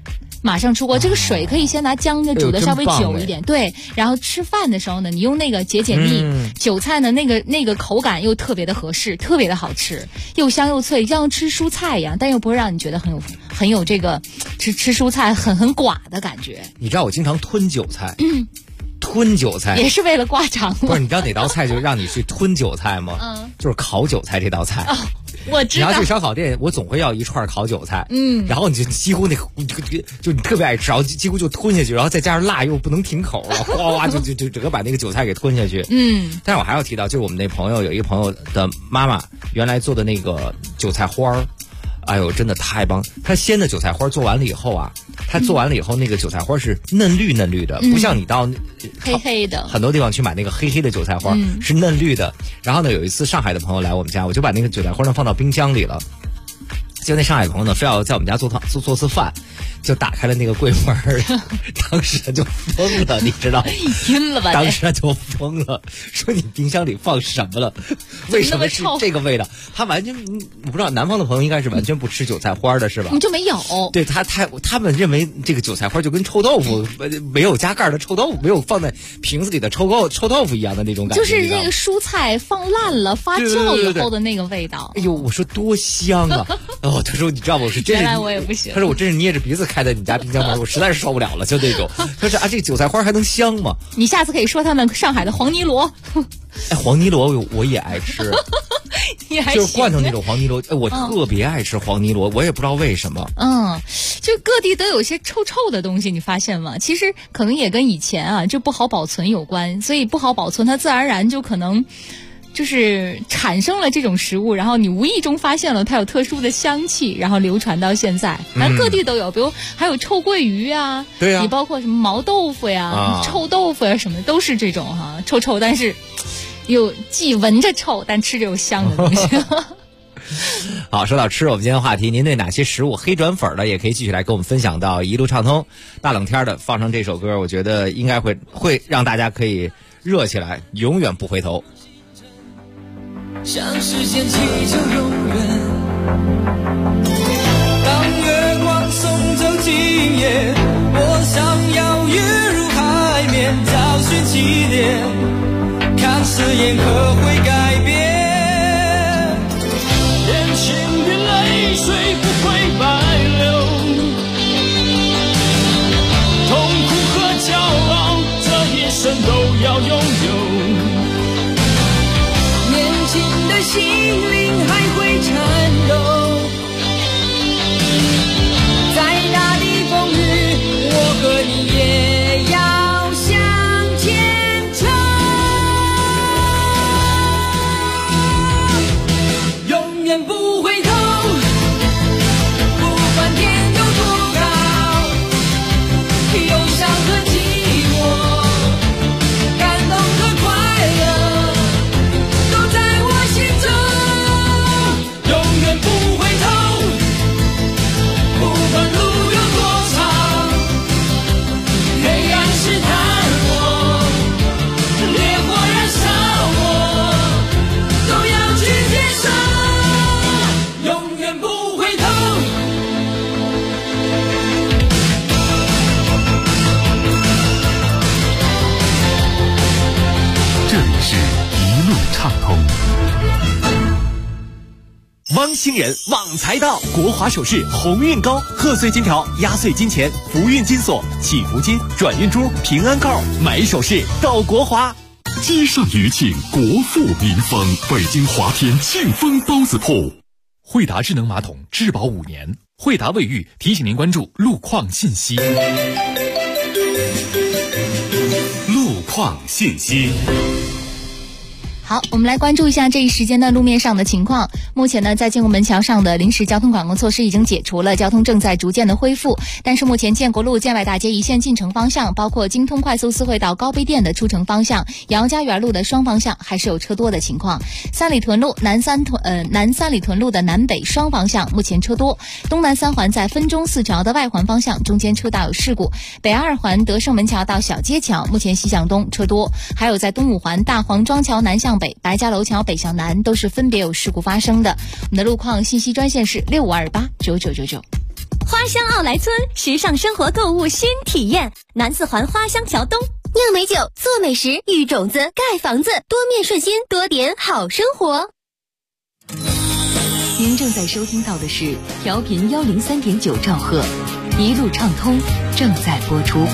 马上出锅。这个水可以先拿姜煮的稍微久一点，对。然后吃饭的时候呢，你用那个解腻，韭菜呢那个口感又特别的合适，特别的好吃，又香又脆，像吃蔬菜一样，但又不会让你觉得很有这个吃蔬菜很寡的感觉。 你知道我经常吞韭菜。吞韭菜也是为了挂肠吗？ 不是，你知道哪道菜就让你去吞韭菜吗？就是烤韭菜这道菜。 哦，我知道。 你要去烧烤店，我总会要一串烤韭菜。然后你就几乎就你特别爱吃，然后几乎就吞下去，然后再加上辣又不能停口了，哗哗就整个把那个韭菜给吞下去。但是我还要提到，就是我们那朋友有一个朋友的妈妈原来做的那个韭菜花儿。哎呦，真的太棒！它鲜的韭菜花做完了以后啊，那个韭菜花是嫩绿的，不像你到黑黑的很多地方去买那个黑黑的韭菜花，是嫩绿的。然后呢，有一次上海的朋友来我们家，我就把那个韭菜花呢放到冰箱里了。就那上海朋友呢，非要在我们家做次饭，就打开了那个柜门，当时他就疯了，你知道？ 晕了吧？ 当时他就疯了，说你冰箱里放什么了？为什么是这个味道？他完全我不知道，南方的朋友应该是完全不吃韭菜花的，是吧？ 你就没有？ 对他们认为这个韭菜花就跟臭豆腐没有加盖的臭豆腐，没有放在瓶子里的臭豆腐一样的那种感觉， 就是这个蔬菜放烂了发酵以后的那个味道。 哎呦，我说多香啊！他说你知道吗？我是真是， 原来我也不行。 他说我真是捏着鼻子开的你家冰箱门，我实在是受不了了，就那种。他说啊，这个韭菜花还能香吗？ 你下次可以说他们上海的黄泥螺。 哎，黄泥螺我也爱吃， 你还就是罐头那种黄泥螺。哎，我特别爱吃黄泥螺，我也不知道为什么。 就各地都有一些臭的东西，你发现吗？其实可能也跟以前啊就不好保存有关，所以不好保存，它自然而然就可能。就是产生了这种食物，然后你无意中发现了它有特殊的香气，然后流传到现在，反正各地都有，比如还有臭鳜鱼啊， 对啊， 你包括什么毛豆腐呀、臭豆腐呀什么的，都是这种臭，但是又既闻着臭，但吃着又香的东西。 好，说到吃，我们今天话题，您对哪些食物黑转粉的，也可以继续来跟我们分享到一路畅通。大冷天的放上这首歌，我觉得应该会让大家可以热起来，永远不回头。 像时间气球永远，当月光送走今夜，我想要跃入海面，找寻起点，看誓言可会改变，眼前的泪水不会白流，痛苦和骄傲这一生都要拥有，心灵还会颤抖，在哪里风雨，我和你也要向前冲，永远不回头，不管天有多高，忧伤和寂寞，感动和快乐， 汪星人旺财到，国华首饰鸿运高，贺岁金条、压岁金钱、福运金锁、祈福金、转运珠、平安扣，买首饰到国华。 积善余庆，国富民丰。北京华天庆丰包子铺。惠达智能马桶质保5年。惠达卫浴提醒您关注路况信息。路况信息。 好，我们来关注一下这一时间的路面上的情况。目前呢，在建国门桥上的临时交通管控措施已经解除了，交通正在逐渐的恢复。但是目前建国路建外大街一线进城方向，包括京通快速四惠到高碑店的出城方向，姚家园路的双方向还是有车多的情况。三里屯路南三里屯路的南北双方向目前车多。东南三环在分钟寺桥的外环方向中间车道有事故。北二环德胜门桥到小街桥目前西向东车多，还有在东五环大黄庄桥南向北、白家楼桥北向南都是分别有事故发生的。我们的路况信息专线是65289999。 花花乡奥莱村，时尚生活购物新体验。南四环花乡桥东，酿美酒，做美食，育种子，盖房子，多面顺心，多点好生活。 您正在收听到的是调频103.9兆赫，一路畅通正在播出。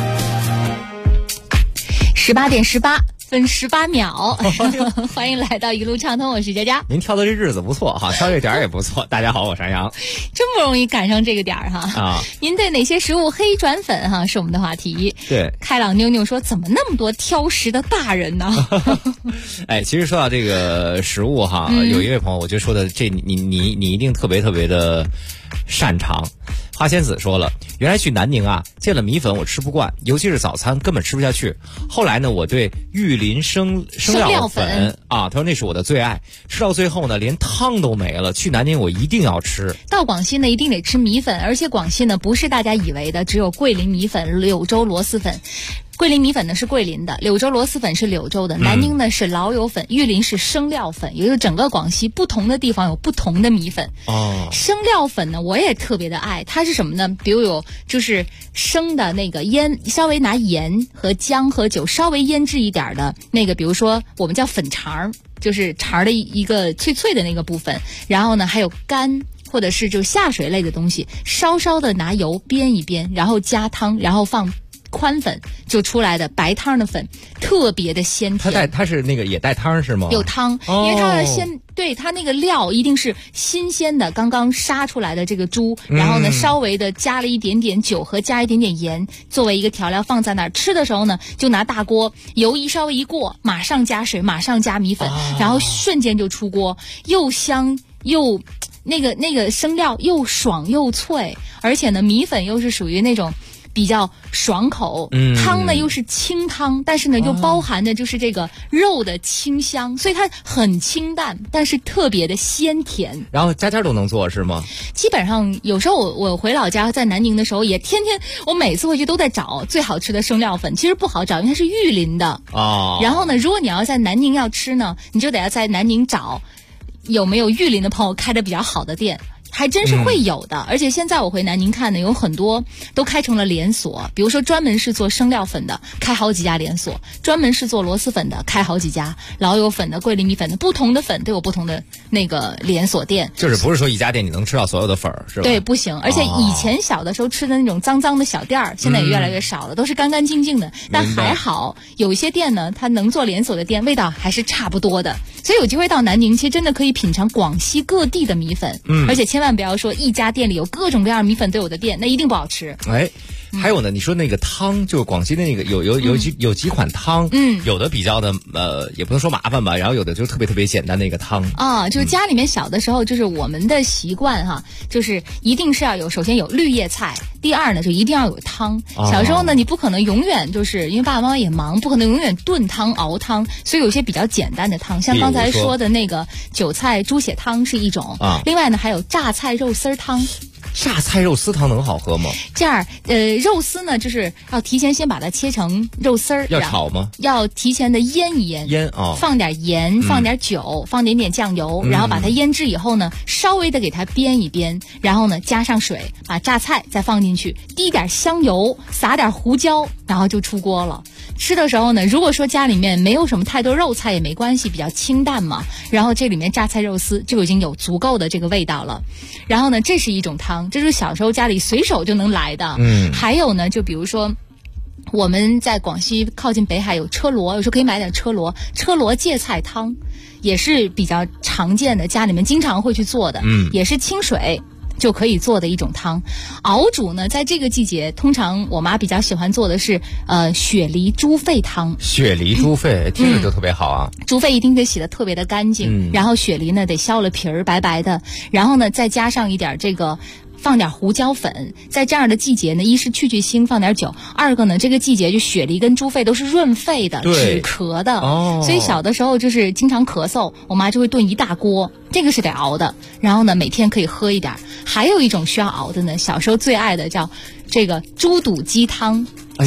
18点18分18秒，欢迎来到一路畅通，我是佳佳。 您挑的这日子不错哈，挑这点儿也不错。大家好，我是安阳。 真不容易赶上这个点儿哈啊！ 您对哪些食物黑转粉哈是我们的话题。 对， 开朗妞妞说怎么那么多挑食的大人呢？ 哎，其实说到这个食物哈，有一位朋友我就说的这你一定特别的擅长。花仙子说了，原来去南宁啊，见了米粉我吃不惯，尤其是早餐根本吃不下去。后来呢，我对玉林生料粉啊，他说那是我的最爱。吃到最后呢，连汤都没了。去南宁我一定要吃。 到广西呢，一定得吃米粉，而且广西呢不是大家以为的只有桂林米粉、柳州螺蛳粉。桂林米粉呢是桂林的，柳州螺蛳粉是柳州的，南宁呢是老友粉，玉林是生料粉，也就是整个广西不同的地方有不同的米粉。 哦， 生料粉呢我也特别的爱，它是什么呢？比如有就是生的那个腌，稍微拿盐和姜和酒稍微腌制一点的那个，比如说我们叫粉肠，就是肠的一个脆脆的那个部分，然后呢还有干或者是就下水类的东西，稍稍的拿油煸一煸，然后加汤，然后放宽粉，就出来的白汤的粉，特别的鲜甜。 它是那个也带汤是吗？ 有汤，因为它的对它那个料一定是新鲜的，刚刚杀出来的这个猪，然后呢稍微的加了一点点酒和加一点点盐作为一个调料放在那儿。吃的时候呢，就拿大锅油稍微一过，马上加水，马上加米粉，然后瞬间就出锅，又香又那个生料又爽又脆，而且呢米粉又是属于那种比较爽口，汤呢又是清汤，但是呢又包含的就是这个肉的清香，所以它很清淡，但是特别的鲜甜。 然后家家都能做是吗？ 基本上有时候我回老家在南宁的时候，也天天我每次回去都在找最好吃的生料粉，其实不好找，因为它是玉林的哦。 然后呢，如果你要在南宁要吃呢，你就得要在南宁找有没有玉林的朋友开的比较好的店。还真是会有的，而且现在我回南宁看呢，有很多都开成了连锁，比如说专门是做生料粉的，开好几家连锁；专门是做螺蛳粉的，开好几家；老友粉的、桂林米粉的，不同的粉都有不同的那个连锁店。 就是不是说一家店你能吃到所有的粉儿，是吧？ 对，不行。而且以前小的时候吃的那种脏脏的小店儿，现在也越来越少了，都是干干净净的。但还好，有一些店呢，它能做连锁的店，味道还是差不多的。所以有机会到南宁，其实真的可以品尝广西各地的米粉，而且千万不要说一家店里有各种各样米粉都有的店，那一定不好吃。 哎，还有呢，你说那个汤，就是广西的那个有几款汤，有的比较的也不能说麻烦吧，然后有的就特别简单的一个汤啊，就是家里面小的时候，就是我们的习惯哈，就是一定是要有，首先有绿叶菜，第二呢就一定要有汤。小时候呢，你不可能永远就是因为爸爸妈妈也忙，不可能永远炖汤熬汤，所以有些比较简单的汤，像刚才说的那个韭菜猪血汤是一种啊，另外呢还有榨菜肉丝汤。 榨菜肉丝汤能好喝吗？ 这样，肉丝呢，就是要提前先把它切成肉丝儿， 要炒吗？ 要提前的腌一腌，放点盐，放点酒，放点酱油，然后把它腌制以后呢，稍微的给它煸一煸，然后呢加上水，把榨菜再放进去，滴点香油，撒点胡椒，然后就出锅了。吃的时候呢，如果说家里面没有什么太多肉菜也没关系，比较清淡嘛，然后这里面榨菜肉丝就已经有足够的这个味道了。然后呢，这是一种汤，这是小时候家里随手就能来的。还有呢，就比如说我们在广西靠近北海有车螺，有时候可以买点车螺芥菜汤，也是比较常见的，家里面经常会去做的，也是清水就可以做的一种汤。熬煮呢，在这个季节，通常我妈比较喜欢做的是雪梨猪肺汤。 雪梨猪肺听着就特别好啊。 猪肺一定得洗得特别的干净，然后雪梨呢得削了皮儿，白白的，然后呢再加上一点这个。放点胡椒粉，在这样的季节呢，一是去腥，放点酒；二个呢，这个季节就雪梨跟猪肺都是润肺的、止咳的，所以小的时候就是经常咳嗽，我妈就会炖一大锅，这个是得熬的。然后呢，每天可以喝一点。还有一种需要熬的呢，小时候最爱的叫这个猪肚鸡汤。 哎呀，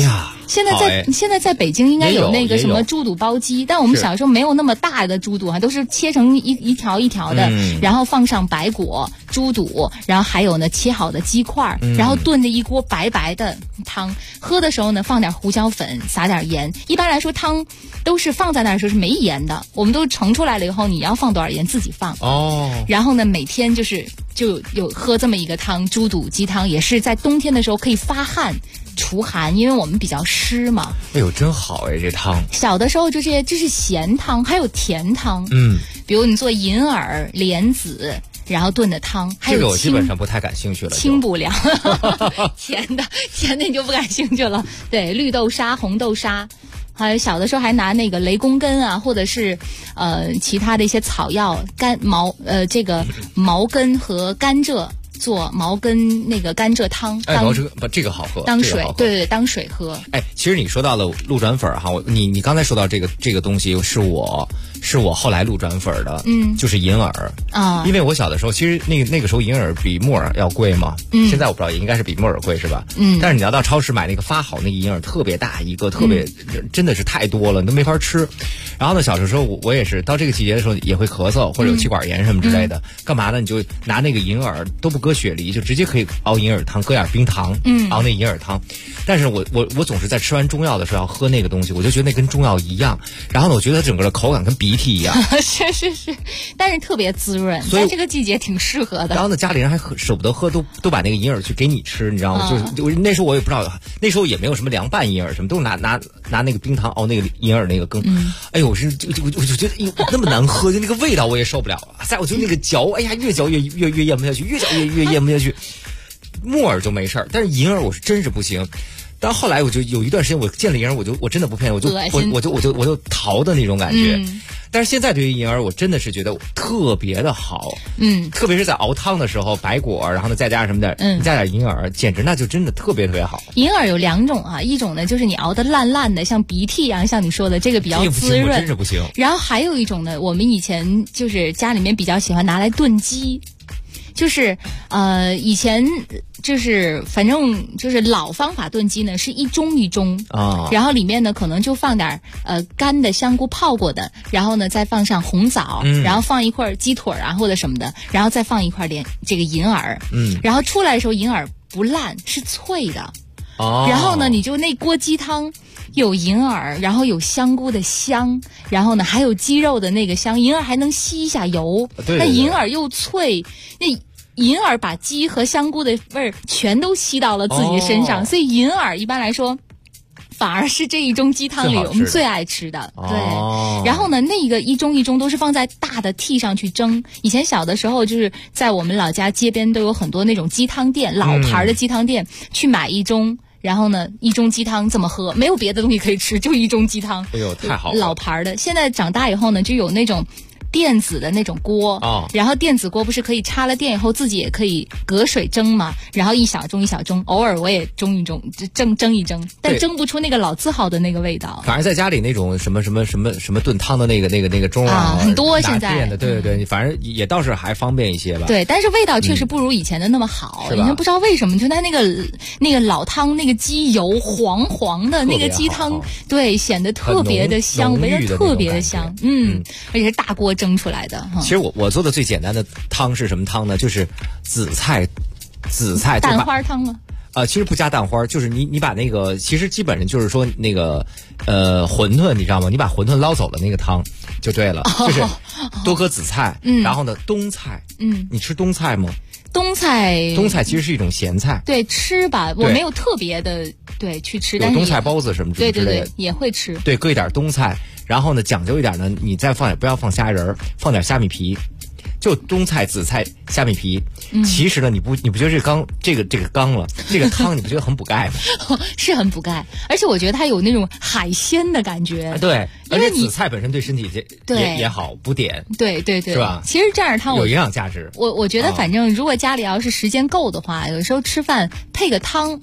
现在在北京应该有那个什么猪肚包鸡，但我们小时候没有那么大的猪肚都是切成一条一条的，然后放上白果、猪肚，然后还有呢切好的鸡块，然后炖的一锅白白的汤。喝的时候呢，放点胡椒粉，撒点盐。一般来说，汤都是放在那儿的时候是没盐的，我们都盛出来了以后，你要放多少盐自己放。然后呢，每天就有喝这么一个汤，猪肚鸡汤，也是在冬天的时候可以发汗除寒，因为我们比较湿嘛。 哎呦，真好哎，这汤。 小的时候这是咸汤，还有甜汤。比如你做银耳、莲子，然后炖的汤，还有这个我基本上不太感兴趣了。 清补凉，甜的你就不感兴趣了。对，绿豆沙、红豆沙。还有小的时候还拿那个雷公根啊，或者是其他的一些草药这个毛根和甘蔗做毛根那个甘蔗汤。 这个好喝， 当水，对，当水喝。 其实你说到了路转粉哈，你刚才说到这个东西是我后来路转粉的，就是银耳啊。因为我小的时候，其实那个时候银耳比木耳要贵嘛，现在我不知道，也应该是比木耳贵是吧？但是你要到超市买那个发好那个银耳，特别大一个，特别真的是太多了，你都没法吃。然后呢，小的时候我也是到这个季节的时候也会咳嗽或者有气管炎什么之类的，干嘛呢？你就拿那个银耳都不搁雪梨，就直接可以熬银耳汤，搁点冰糖，熬那银耳汤。但是我总是在吃完中药的时候要喝那个东西，我就觉得那跟中药一样。然后呢，我觉得整个的口感跟鼻涕一样。 是，但是特别滋润，在这个季节挺适合的。 然后呢，家里人还舍不得喝，都把那个银耳去给你吃，你知道吗？就是那时候我也不知道，那时候也没有什么凉拌银耳什么，都是拿那个冰糖熬那个银耳那个羹。哎呦，我就觉得那么难喝，就那个味道我也受不了。再我就那个嚼，哎呀，越嚼越咽不下去，越嚼越咽不下去。木耳就没事儿，但是银耳我是真是不行。但后来我就有一段时间，我见了银耳，我真的不骗你，我就逃的那种感觉。但是现在对于银耳，我真的是觉得特别的好。特别是在熬汤的时候，白果，然后呢再加什么的，加点银耳，简直那就真的特别特别好。 银耳有2种啊，一种呢就是你熬得烂烂的，像鼻涕一样，像你说的这个比较滋润， 真是不行。 然后还有一种呢，我们以前就是家里面比较喜欢拿来炖鸡。就是以前就是反正就是老方法炖鸡呢，是一盅一盅啊，然后里面呢可能就放点干的香菇泡过的，然后呢再放上红枣，然后放一块鸡腿啊或者什么的，然后再放一块这个银耳，然后出来的时候银耳不烂，是脆的。然后呢你就那锅鸡汤有银耳，然后有香菇的香，然后呢还有鸡肉的那个香，银耳还能吸一下油，那银耳又脆，那银耳把鸡和香菇的味儿全都吸到了自己身上，所以银耳一般来说反而是这一盅鸡汤里我们最爱吃的。对，然后呢那个一盅一盅都是放在大的屉上去蒸。以前小的时候就是在我们老家街边都有很多那种鸡汤店，老牌的鸡汤店，去买一盅，然后呢一盅鸡汤这么喝，没有别的东西可以吃，就一盅鸡汤。 哎呦，太好了！ 老牌的。现在长大以后呢，就有那种电子的那种锅，然后电子锅不是可以插了电以后自己也可以隔水蒸嘛，然后一小盅一小盅，偶尔我也蒸一盅，蒸一蒸，但蒸不出那个老字号的那个味道。 反正在家里那种什么炖汤的那个盅啊， 很多现在的，对，反正也倒是还方便一些吧。 对，但是味道确实不如以前的那么好。以前不知道为什么，就它那个老汤那个鸡油黄黄的那个鸡汤，对，显得特别的香，闻着特别的香，而且是大锅蒸出来的。 其实我做的最简单的汤是什么汤呢？就是紫菜蛋花汤吗？ 其实不加蛋花，就是你把那个，其实基本上就是说那个馄饨，你知道吗？你把馄饨捞走了那个汤就对了，就是多搁紫菜，然后呢冬菜，你吃冬菜吗？冬菜其实是一种咸菜， 对，吃吧，我没有特别的去吃， 有冬菜包子什么之类的， 对也会吃， 对，搁一点冬菜，然后呢讲究一点呢，你再放点，不要放虾仁，放点虾米皮。就冬菜、紫菜、虾米皮，其实呢，你不觉得这个汤你不觉得很补钙吗？ 是很补钙，而且我觉得它有那种海鲜的感觉。 对，而且紫菜本身对身体也好，补碘。 对， 是吧？ 其实这样汤有营养价值。 我觉得反正如果家里要是时间够的话，有时候吃饭配个汤。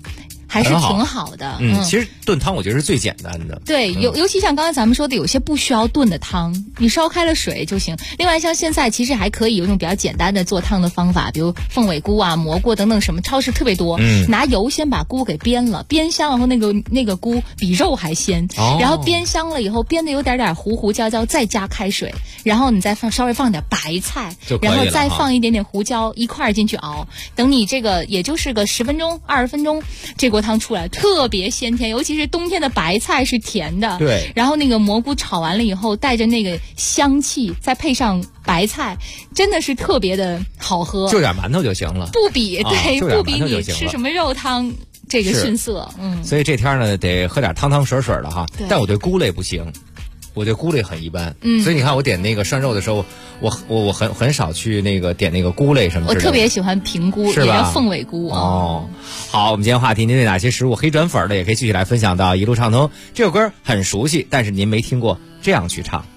还是挺好的。 其实炖汤我觉得是最简单的。 对，尤其像刚才咱们说的，有些不需要炖的汤，你烧开了水就行。另外像现在其实还可以有一种比较简单的做汤的方法，比如凤尾菇啊、蘑菇等等，什么超市特别多。拿油先把菇给煸了，煸香了后那个菇比肉还鲜，然后煸香了以后煸的有点糊焦焦，再加开水，然后你再稍微放点白菜，然后再放一点点胡椒一块进去熬。等你这个也就是个10分钟、20分钟，这锅汤出来特别鲜甜，尤其是冬天的白菜是甜的。 对， 然后那个蘑菇炒完了以后，带着那个香气，再配上白菜，真的是特别的好喝。 就点馒头就行了， 不比不比你吃什么肉汤这个逊色。 所以这天呢得喝点汤汤水水的哈。但我对菇类不行。我对菇类很一般，所以你看我点那个涮肉的时候，我很少去那个点那个菇类什么之类的。 我特别喜欢平菇，也叫凤尾菇哦。好，我们今天话题您对哪些食物黑转粉的，也可以继续来分享到一路畅通。这首歌很熟悉，但是您没听过，这样去唱。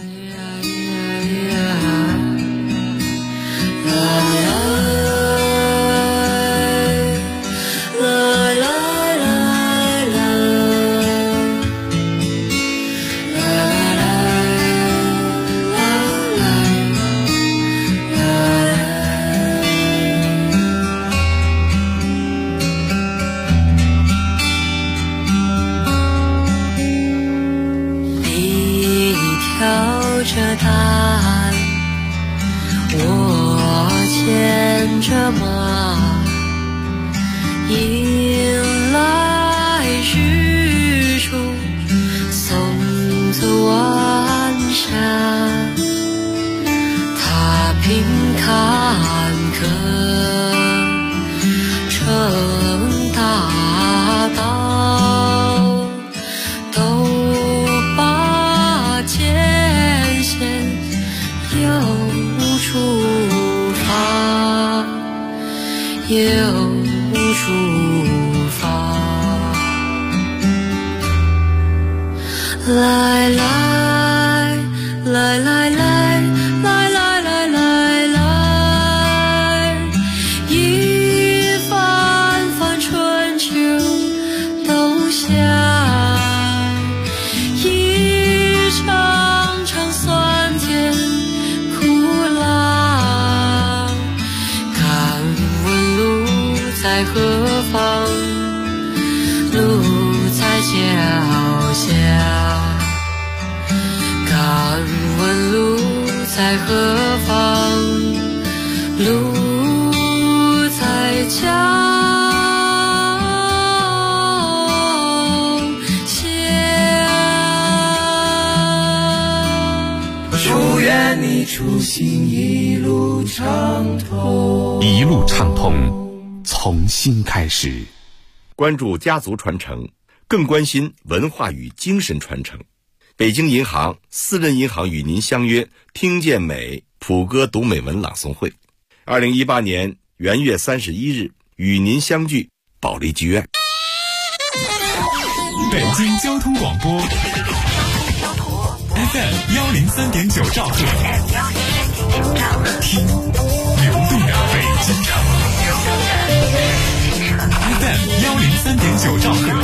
着担，我牵着马，迎来日出，送走晚霞。踏平坎坷，成大道，都把艰险又出发，又出发。来来来来来来来来来来，一番番春秋冬夏，一场场酸甜苦辣。敢问路在何方？路在脚下。敢问路在何方？路在脚下。祝愿你出行一路畅通， 一路畅通，从新开始。 关注家族传承，更关心文化与精神传承。北京银行私人银行与您相约听见美普歌读美文朗诵会，2018年元月31日与您相聚保利剧院。 北京交通广播 FM 103.9兆赫，听流动的北京城。FM 103.9兆赫，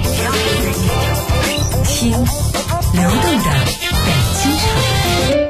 听流动的北京城。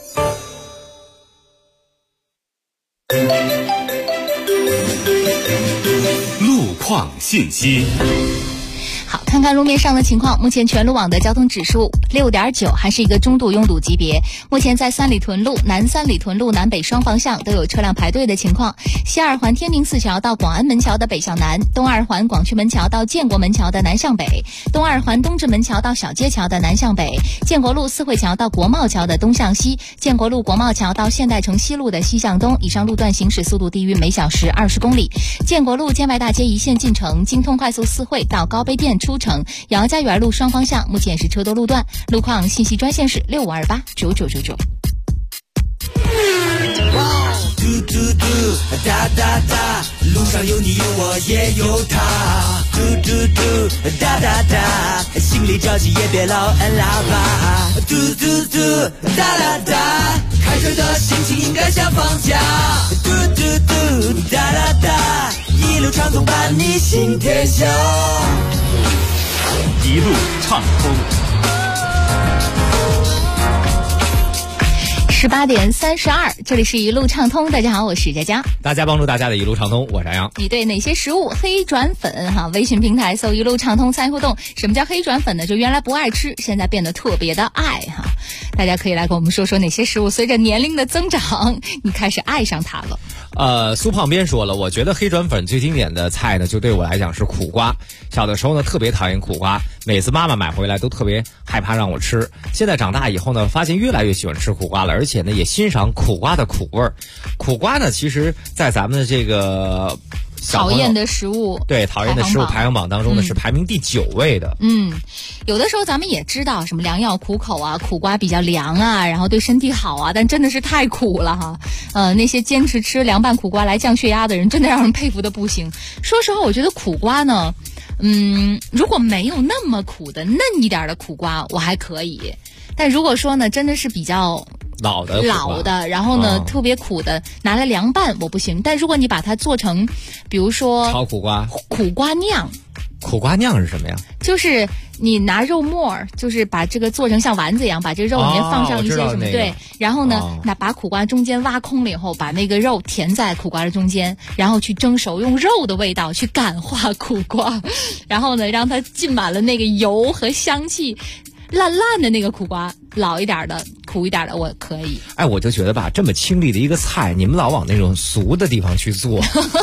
路况信息。 好，看看路面上的情况。目前全路网的交通指数6.9，还是一个中度拥堵级别。目前在三里屯路、南三里屯路南北双方向都有车辆排队的情况。西二环天宁寺桥到广安门桥的北向南，东二环广渠门桥到建国门桥的南向北，东二环东直门桥到小街桥的南向北，建国路四惠桥到国贸桥的东向西，建国路国贸桥到现代城西路的西向东。以上路段行驶速度低于每小时20公里。建国路建外大街一线进城，京通快速四惠到高碑店出城，姚家园路双方向目前是车多路段。路况信息专线是65289999。 嘟嘟嘟，哒哒哒，路上有你有我也有他。嘟嘟嘟，哒哒哒，心里着急也别老按喇叭。嘟嘟嘟，哒哒哒，开车的心情应该想放假。嘟嘟嘟，哒哒哒，一路路畅通伴你行天下。 一路畅通。 18点32，这里是一路畅通。大家好，我是佳佳。 大家帮助大家的一路畅通，我是杨。 你对哪些食物黑转粉？哈，微信平台搜一路畅通参与互动。什么叫黑转粉呢？就原来不爱吃，现在变得特别的爱哈。大家可以来跟我们说说哪些食物随着年龄的增长，你开始爱上它了。 苏胖边说了，我觉得黑转粉最经典的菜呢，就对我来讲是苦瓜。小的时候呢，特别讨厌苦瓜，每次妈妈买回来都特别害怕让我吃。现在长大以后呢，发现越来越喜欢吃苦瓜了，而且呢，也欣赏苦瓜的苦味儿。苦瓜呢，其实在咱们的这个讨厌的食物， 对讨厌的食物排行榜当中呢，是排名第9位的。 有的时候咱们也知道什么良药苦口啊，苦瓜比较凉啊，然后对身体好啊，但真的是太苦了哈。那些坚持吃凉拌苦瓜来降血压的人，真的让人佩服的不行。说实话，我觉得苦瓜呢，如果没有那么苦的嫩一点的苦瓜，我还可以。但如果说呢，真的是比较老的，然后呢，特别苦的，拿来凉拌我不行。但如果你把它做成，比如说炒苦瓜酿。 苦瓜酿是什么呀？ 就是你拿肉末，就是把这个做成像丸子一样，把这肉里面放上一些什么，对，然后呢，把苦瓜中间挖空了以后，把那个肉填在苦瓜的中间，然后去蒸熟，用肉的味道去感化苦瓜，然后呢，让它浸满了那个油和香气。烂的那个苦瓜，老一点的苦一点的我可以。 哎，我就觉得吧，这么清丽的一个菜，你们老往那种俗的地方去做，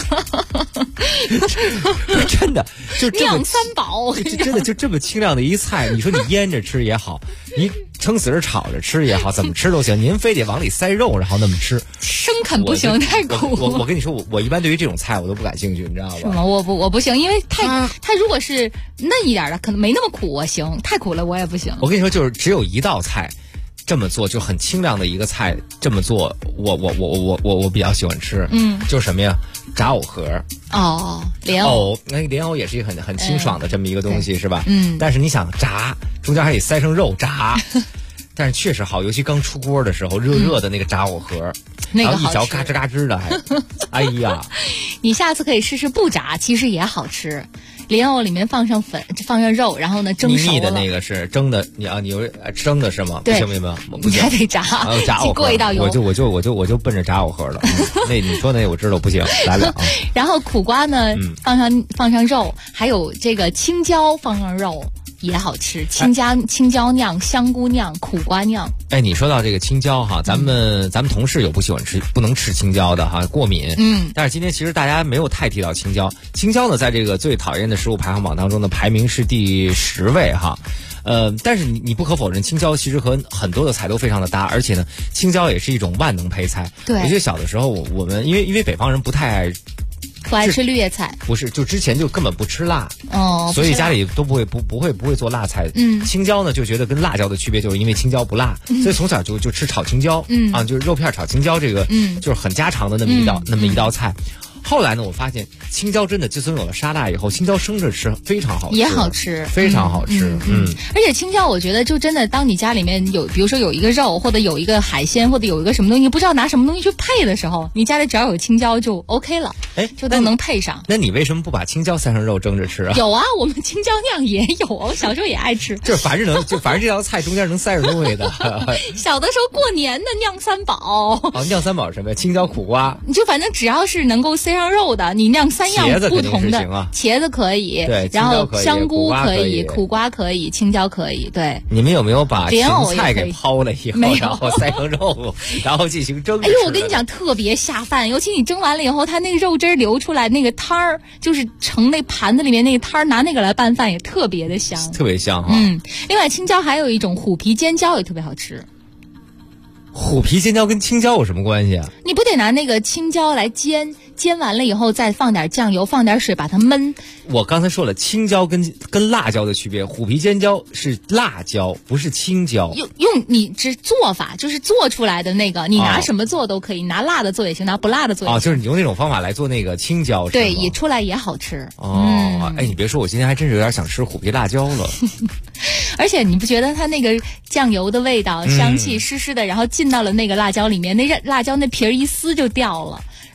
真的就酿三宝， 真的就这么清亮的一菜，你说你腌着吃也好，你撑死着炒着吃也好，怎么吃都行。您非得往里塞肉，然后那么吃， 生啃不行，太苦。 我跟你说，我一般对于这种菜我都不感兴趣，你知道吧？ 是吗？我不行，因为它如果是嫩一点的，可能没那么苦，我行；太苦了我也不行。 我跟你说，就是只有一道菜这么做就很清亮的一个菜，这么做我比较喜欢吃。就是什么呀？炸藕盒。 莲藕， 那个莲藕也是一个很清爽的这么一个东西，是吧？但是你想炸，中间还得塞上肉炸。但是确实好，尤其刚出锅的时候，热的那个炸藕盒，然后一嚼嘎吱嘎吱的，还，哎呀！ 你下次可以试试不炸，其实也好吃。莲藕里面放上粉，放上肉，然后呢蒸熟了。 腻的那个是蒸的，你蒸的是吗？ 对， 不行吗？ 你还得炸， 炸藕过一道油。 我就奔着炸藕盒了。那你说那我知道不行，来了。 然后苦瓜呢，放上肉，还有这个青椒放上肉。也好吃，青椒酿、香菇酿、苦瓜酿。 哎，你说到这个青椒哈，咱们同事有不能吃青椒的哈，过敏。但是今天其实大家没有太提到青椒。青椒呢，在这个最讨厌的食物排行榜当中呢，排名是第10位哈。但是你不可否认，青椒其实和很多的菜都非常的搭，而且呢，青椒也是一种万能配菜。 对， 我记得小的时候我们因为北方人不太爱吃绿叶菜， 不是，就之前就根本不吃辣所以家里都不会做辣菜。青椒呢就觉得跟辣椒的区别就是因为青椒不辣，所以从小就吃炒青椒。就是肉片炒青椒，这个就是很家常的那么一道菜。后来呢，我发现青椒真的自从有了沙拉以后，青椒生着吃非常好吃， 也好吃， 非常好吃。 而且青椒，我觉得就真的，当你家里面有，比如说有一个肉，或者有一个海鲜，或者有一个什么东西，不知道拿什么东西去配的时候，你家里只要有青椒就 OK 了，就都能配上。 那你为什么不把青椒塞上肉蒸着吃啊？ 有啊，我们青椒酿也有，我小时候也爱吃。 就反正这道菜中间能塞着东西的。 小的时候过年的酿三宝。 酿三宝什么呀？青椒苦瓜。 你就反正只要是能够塞上肉的，你酿3样不同的。茄子可以， 对， 然后香菇可以，苦瓜可以，青椒可以，对。 你们有没有把芹菜给抛了以后，然后塞上肉，然后进行蒸？ 哎呦，我跟你讲，特别下饭，尤其你蒸完了以后，它那个肉汁流出来，那个汤儿就是盛那盘子里面那个汤儿，拿那个来拌饭也特别的香， 特别香哈。 另外青椒还有一种虎皮尖椒也特别好吃。 虎皮尖椒跟青椒有什么关系啊？ 你不得拿那个青椒来煎完了以后再放点酱油，放点水把它焖。 我刚才说了，青椒跟辣椒的区别，虎皮尖椒是辣椒，不是青椒。 用你这做法就是做出来的那个，你拿什么做都可以，拿辣的做也行，拿不辣的做也行。 就是你用那种方法来做那个青椒， 对，也出来也好吃。 你别说，我今天还真是有点想吃虎皮辣椒了。 而且你不觉得它那个酱油的味道、香气湿湿的，然后进到了那个辣椒里面，那辣椒那皮儿一撕就掉了。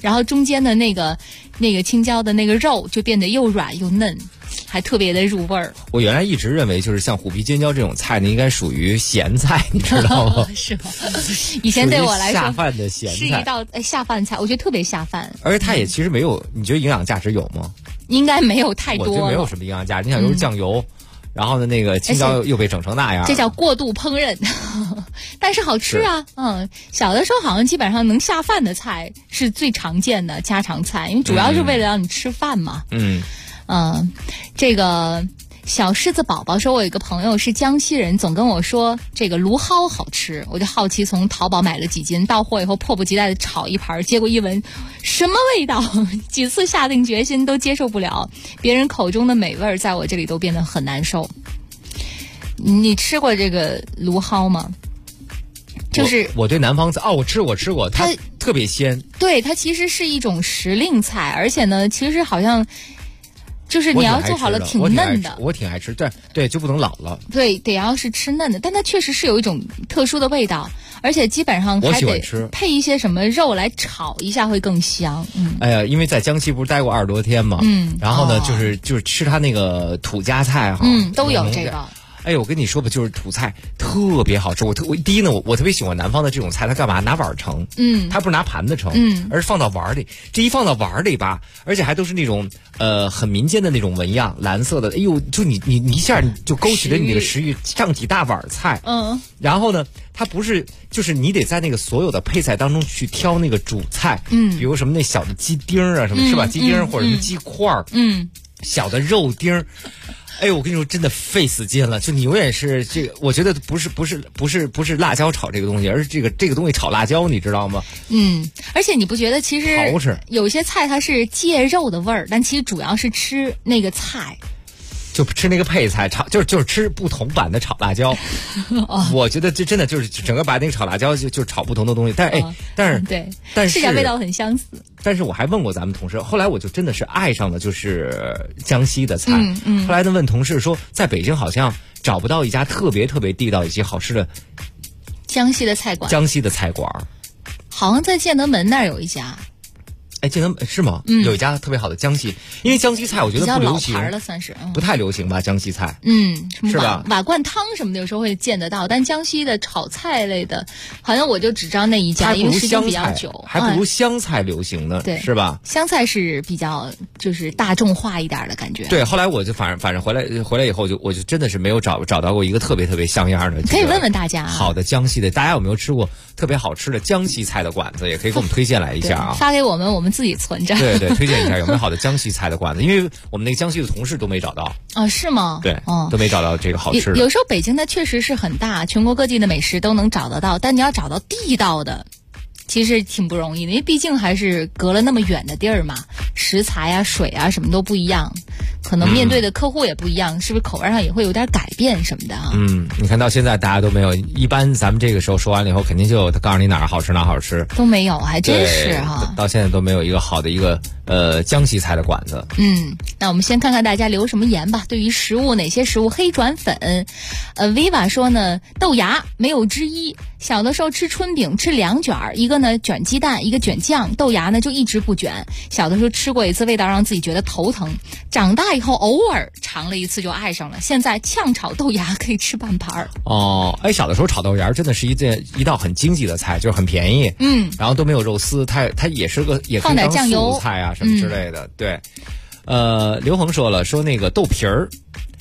然后中间的那个青椒的那个肉就变得又软又嫩，还特别的入味儿。 我原来一直认为就是像虎皮尖椒这种菜呢，应该属于咸菜，你知道吗？ 是吧？以前对我来说下饭的咸菜是一道下饭菜，我觉得特别下饭。 而且它也其实没有，你觉得营养价值有吗？ 应该没有太多， 我觉得没有什么营养价值。你想又是酱油。然后呢，那个青椒又被整成那样， 这叫过度烹饪，但是好吃啊。小的时候好像基本上能下饭的菜是最常见的家常菜，因为主要是为了让你吃饭嘛。这个小狮子宝宝说，我有一个朋友是江西人，总跟我说这个芦蒿好吃，我就好奇从淘宝买了几斤，到货以后迫不及待的炒一盘，结果一闻什么味道，几次下定决心都接受不了，别人口中的美味在我这里都变得很难受。你吃过这个芦蒿吗？就是我对南方菜我吃过，它特别鲜。 对，它其实是一种时令菜，而且呢，其实好像就是你要做好了挺嫩的。 我挺爱吃，对，就不能老了。 对，得要是吃嫩的，但它确实是有一种特殊的味道，而且基本上还得配一些什么肉来炒一下会更香。 哎呀，因为在江西不是待过20多天嘛，然后呢，就是吃它那个土家菜哈， 都有这个。 哎，我跟你说吧，就是土菜特别好吃。我第一呢，我特别喜欢南方的这种菜，它干嘛拿碗盛？它不是拿盘子盛，而是放到碗里。这一放到碗里吧，而且还都是那种很民间的那种纹样，蓝色的。哎呦，就你一下你就勾起了你的食欲，上几大碗菜。然后呢，它不是就是你得在那个所有的配菜当中去挑那个主菜，比如什么那小的鸡丁啊，什么是吧？鸡丁或者什么鸡块小的肉丁。哎，我跟你说，真的费死劲了。就你永远是这个，我觉得不是辣椒炒这个东西，而是这个东西炒辣椒，你知道吗？ 而且你不觉得其实有些菜它是借肉的味儿，但其实主要是吃那个菜。 就吃那个配菜炒，就是吃不同版的炒辣椒。我觉得这真的就是整个把那个炒辣椒就炒不同的东西。但是吃起来味道很相似。 但是我还问过咱们同事，后来我就真的是爱上了就是江西的菜。后来呢问同事说，在北京好像找不到一家特别特别地道以及好吃的江西的菜馆。好像在建德门那儿有一家。 哎，建德是吗？有一家特别好的江西，因为江西菜我觉得不流行， 比较老牌了算是， 不太流行吧？江西菜， 是吧？瓦罐汤什么的有时候会见得到，但江西的炒菜类的，好像我就只知道那一家，因为时间比较久， 还不如湘菜流行呢， 对， 是吧？ 湘菜是比较就是大众化一点的感觉。 对，后来我就反正回来以后我就真的是没有找到过一个特别特别像样的。 可以问问大家， 好的江西的，大家有没有吃过特别好吃的江西菜的馆子？也可以给我们推荐来一下啊， 发给我们自己存着。 对，推荐一下有没有好的江西菜的馆子，因为我们那个江西的同事都没找到。 是吗？ 对，都没找到这个好吃的。 有时候北京它确实是很大，全国各地的美食都能找得到，但你要找到地道的，其实挺不容易的，因为毕竟还是隔了那么远的地儿嘛，食材啊、水啊什么都不一样，可能面对的客户也不一样，是不是口味上也会有点改变什么的啊？ 你看到现在大家都没有，一般咱们这个时候说完了以后，肯定就告诉你哪儿好吃哪儿好吃， 都没有，还真是哈。 到现在都没有一个好的一个江西菜的馆子。 那我们先看看大家留什么言吧。对于食物，哪些食物黑转粉？Viva 说呢，豆芽没有之一。小的时候吃春饼吃2卷，一个呢卷鸡蛋，一个卷酱，豆芽呢就一直不卷。小的时候吃过一次，味道让自己觉得头疼。长大以后偶尔尝了一次就爱上了。现在炝炒豆芽可以吃半盘。 小的时候炒豆芽真的是一道很经济的菜，就是很便宜。然后都没有肉丝，它也是个也可以当素菜啊什么之类的。对，刘恒说那个豆皮儿，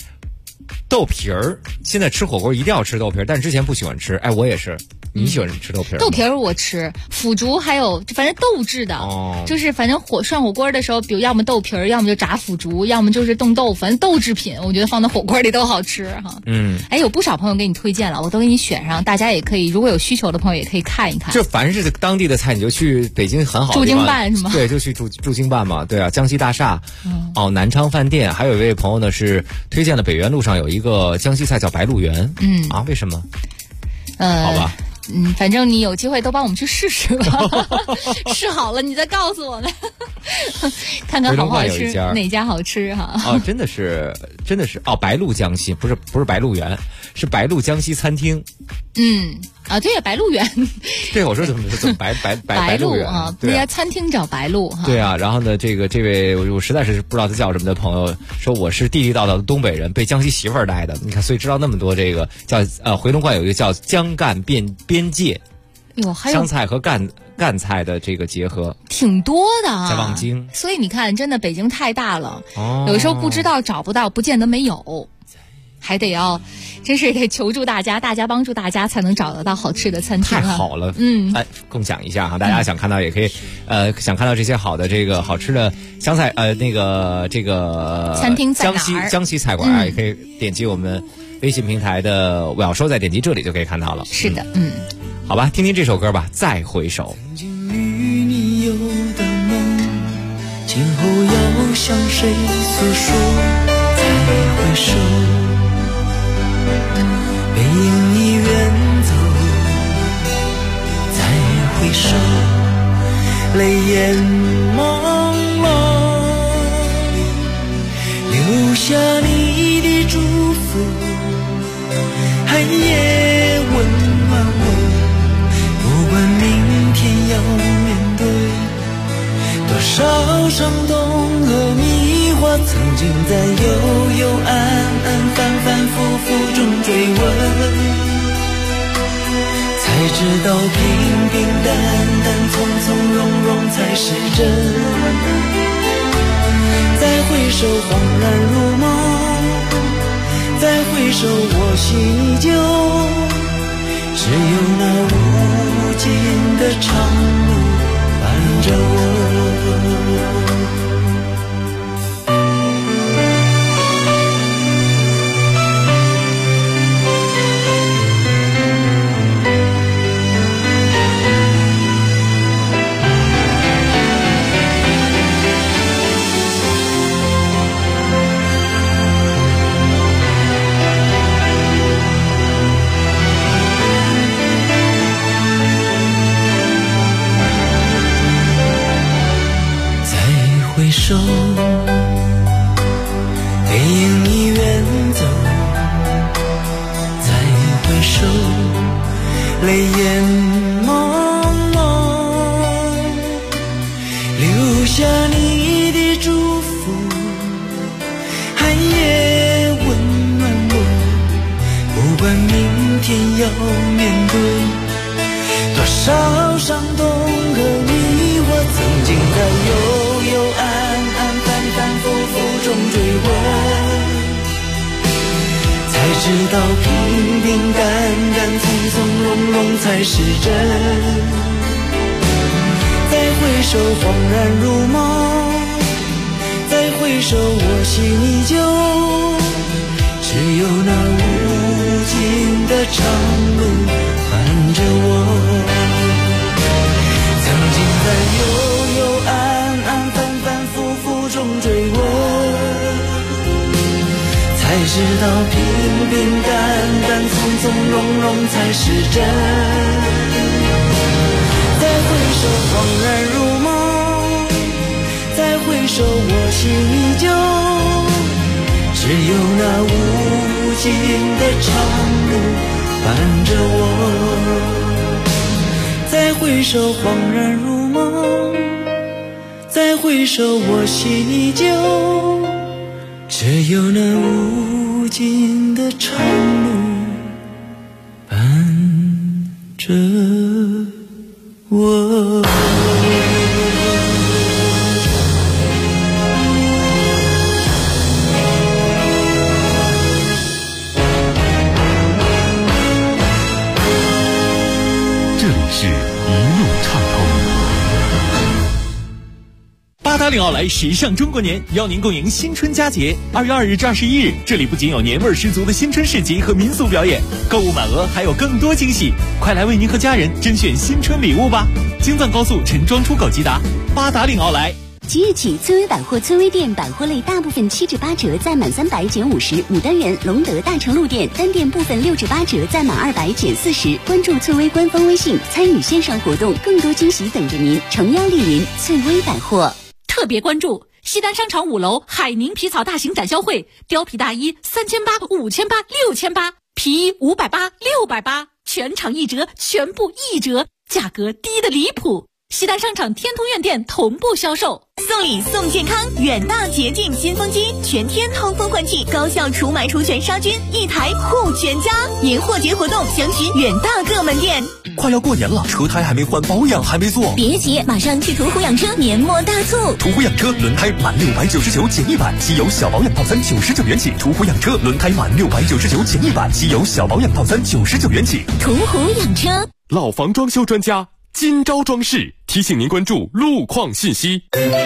现在吃火锅一定要吃豆皮儿，但是之前不喜欢吃。我也是。你喜欢吃豆皮儿？ 豆皮儿我吃，腐竹还有反正豆制的，就是反正涮火锅的时候，比如要么豆皮儿，要么就炸腐竹，要么就是冻豆腐，反正豆制品，我觉得放到火锅里都好吃哈。有不少朋友给你推荐了，我都给你选上，大家也可以，如果有需求的朋友也可以看一看。 就凡是当地的菜，你就去北京很好的驻京办是吗？ 对，就去驻京办嘛。对啊，江西大厦，南昌饭店，还有一位朋友呢是推荐了北园路上有一个江西菜叫白鹿原。为什么？好吧。 反正你有机会都帮我们去试试吧，试好了你再告诉我们。 看看好不好吃，哪家好吃哈？ 哦，真的是哦，白鹿江西不是白鹿原，是白鹿江西餐厅。 对呀，白鹿原。 对，我说怎么白鹿原啊？那家餐厅叫白鹿哈。 对啊，然后呢，这位我实在是不知道他叫什么的朋友说，我是地地道道的东北人，被江西媳妇儿带的。你看，所以知道那么多这个叫回龙观有一个叫江赣边界，还有湘菜和赣菜的这个结合， 挺多的啊。 在望京， 所以你看，真的北京太大了，有时候不知道找不到，不见得没有。还得真是得求助大家帮助大家才能找得到好吃的餐厅。 太好了，共享一下哈，大家想看到也可以，想看到这些好的这个好吃的湘菜，这个餐厅在江西菜馆啊，也可以点击我们微信平台的我要说，再点击这里就可以看到了。 是的， 好吧，听听这首歌吧，再回首。 曾经与你有的梦，今后要向谁诉说？再回首。背影已远走，再回首，泪眼朦胧，留下你的祝福，寒夜温暖我。不管明天要面对多少伤痛和迷惑，曾经在幽幽暗暗反反复复中追问，才知道平平淡淡从从容容才是真。再回首恍然如梦，再回首我心依旧，只有那无尽的长路伴着我。回首，背影已远走，再回首，泪眼朦胧，留下你的祝福，寒夜温暖我。不管明天要面对多少伤痛和迷惑，曾经在幽幽暗暗反反复复中追问，才知道平平淡淡从从容容才是真。再回首恍然如梦，再回首我心依旧，只有那无尽的长路伴着我。曾经在幽幽暗暗反反复复中追问，才知道平平淡淡从从容容才是真。再回首恍然如梦，再回首我心依旧，只有那无尽的长路伴着我。再回首恍然如梦，再回首我心依旧，只有那无尽的长路伴着我。 这里是一路畅通。 八达岭奥莱时尚中国年邀您共迎新春佳节，2月2日至21日，这里不仅有年味十足的新春市集和民俗表演，购物满额还有更多惊喜，快来为您和家人甄选新春礼物吧！京藏高速陈庄出口吉达，八达岭奥莱。 即日起，村威百货村威店百货类大部分7至8折，在满300减50。牡丹园、隆德大成路店单店部分6至8折，在满200减40。关注村威官方微信，参与线上活动，更多惊喜等着您。诚邀莅临村威百货。 特特别关注西单商场5楼海宁皮草大型展销会，貂皮大衣3800、5800、6800，皮衣580、680，全场1折，全部1折，价格低得离谱。西单商场天通苑店同步销售， 送礼送健康，远大洁净新风机，全天通风换气，高效除螨除癣杀菌，1台护全家。年货节活动详询远大各门店。 快要过年了，车胎还没换，保养还没做， 别急，马上去途虎养车年末大促。 途虎养车轮胎满699减100，机油小保养套餐99元起。途虎养车轮胎满699减100，机油小保养套餐99元起。 途虎养车， 老房装修专家今朝装饰提醒您关注路况信息。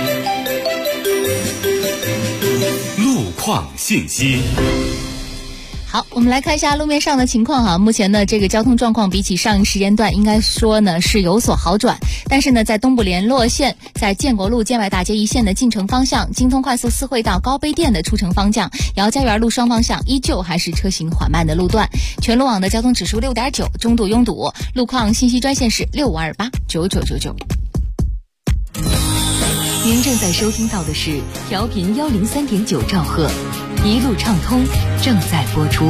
路况信息。 好，我们来看一下路面上的情况哈。目前呢，这个交通状况比起上一时间段，应该说呢是有所好转。但是呢，在东部联络线，在建国路建外大街一线的进城方向，京通快速四惠道高碑店的出城方向，姚家园路双方向依旧还是车行缓慢的路段。全路网的交通指数6.9，中度拥堵。路况信息专线是65289999。 您正在收听到的是调频103.9兆赫，一路畅通正在播出。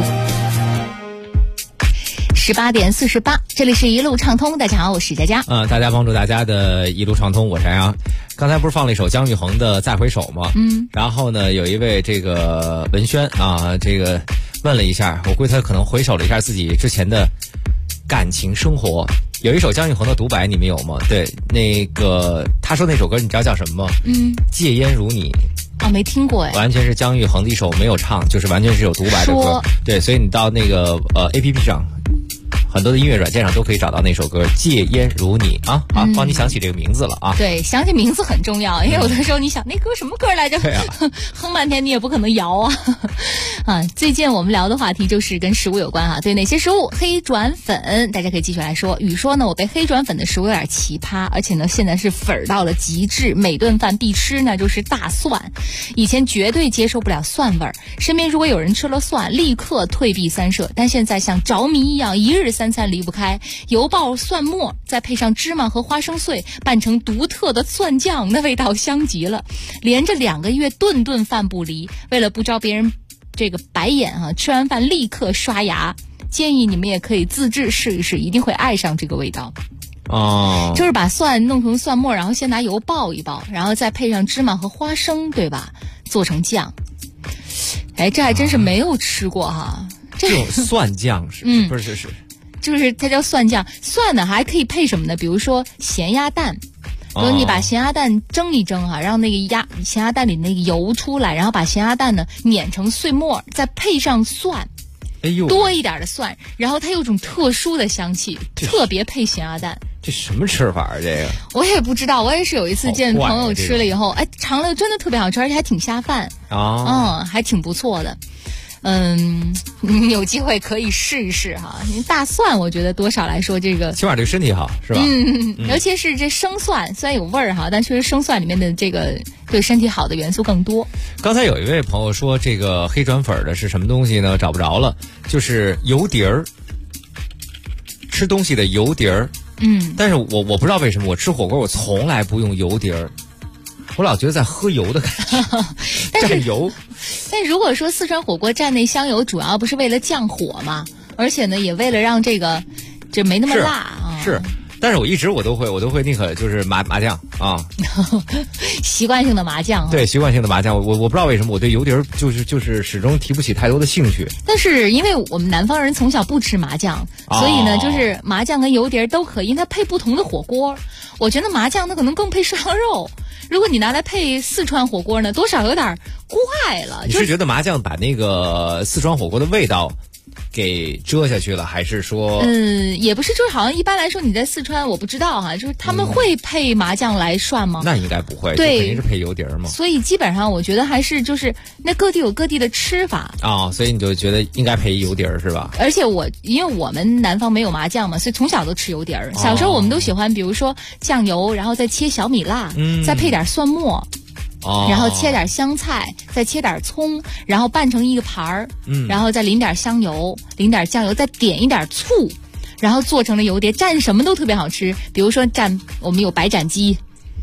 18点48，这里是一路畅通。大家好，我是佳佳。 大家帮助大家的一路畅通，我是杨洋。刚才不是放了一首姜育恒的《再回首》吗？然后呢，有一位这个文轩啊，这个问了一下，我估计他可能回首了一下自己之前的感情生活。有一首姜育恒的独白，你们有吗？对，那个他说那首歌你知道叫什么吗？戒烟如你。 没听过哎， 完全是姜育恒的一首没有唱，就是完全是有独白的歌。对，所以你到那个APP 上，很多的音乐软件上都可以找到那首歌《戒烟如你》啊。好，帮你想起这个名字了啊。 对，想起名字很重要，因为有的时候你想那歌什么歌来着， 对啊， 哼半天你也不可能摇啊。最近我们聊的话题就是跟食物有关哈。对，哪些食物？黑转粉，大家可以继续来说。雨说呢，我被黑转粉的食物有点奇葩，而且呢现在是粉儿到了极致，每顿饭必吃那就是大蒜。以前绝对接受不了蒜味儿，身边如果有人吃了蒜，立刻退避三舍。但现在像着迷一样，一日3餐离不开油爆蒜末，再配上芝麻和花生碎，拌成独特的蒜酱，那味道香极了。连着2个月顿顿饭不离，为了不招别人这个白眼啊，吃完饭立刻刷牙。建议你们也可以自制试一试，一定会爱上这个味道。就是把蒜弄成蒜末，然后先拿油爆一爆，然后再配上芝麻和花生，对吧？做成酱。哎，这还真是没有吃过哈。 这种蒜酱是不是就是它叫蒜酱。蒜呢还可以配什么呢？比如说咸鸭蛋。比如你把咸鸭蛋蒸一蒸哈，让那个咸鸭蛋里那个油出来，然后把咸鸭蛋呢碾成碎末，再配上蒜。多一点的蒜，然后它有种特殊的香气，特别配咸鸭蛋。 这什么吃法啊？这个我也不知道，我也是有一次见朋友吃了以后，哎，尝了真的特别好吃，而且还挺下饭还挺不错的。有机会可以试一试哈。大蒜我觉得多少来说这个起码对身体好是吧？ 尤其是这生蒜，虽然有味儿哈，但确实生蒜里面的这个对身体好的元素更多。 刚才有一位朋友说这个黑转粉的是什么东西呢？找不着了，就是油碟儿，吃东西的油碟儿。但是我不知道为什么我吃火锅我从来不用油碟儿，我老觉得在喝油的感觉，蘸油。 但如果说四川火锅蘸那香油，主要不是为了降火嘛，而且呢，也为了让这没那么辣啊。 是，但是我一直我都会宁可就是麻酱啊， 习惯性的麻酱。 对，习惯性的麻酱，我不知道为什么我对油碟就是始终提不起太多的兴趣。 但是因为我们南方人从小不吃麻酱，所以呢，就是麻酱跟油碟都可以，因为它配不同的火锅。我觉得麻酱它可能更配涮羊肉。如果你拿来配四川火锅呢，多少有点怪了。 你是觉得麻酱把那个四川火锅的味道给遮下去了，还是说也不是，就是好像一般来说你在四川我不知道哈，就是他们会配麻酱来涮吗？ 那应该不会， 对， 肯定是配油碟嘛。 所以基本上我觉得还是就是那各地有各地的吃法所以你就觉得应该配油碟是吧？ 而且因为我们南方没有麻酱嘛，所以从小都吃油碟。小时候我们都喜欢比如说酱油，然后再切小米辣，再配点蒜末。然后切点香菜，再切点葱，然后拌成一个盘儿，然后再淋点香油，淋点酱油，再点一点醋，然后做成了油碟，蘸什么都特别好吃。比如说蘸我们有白斩鸡，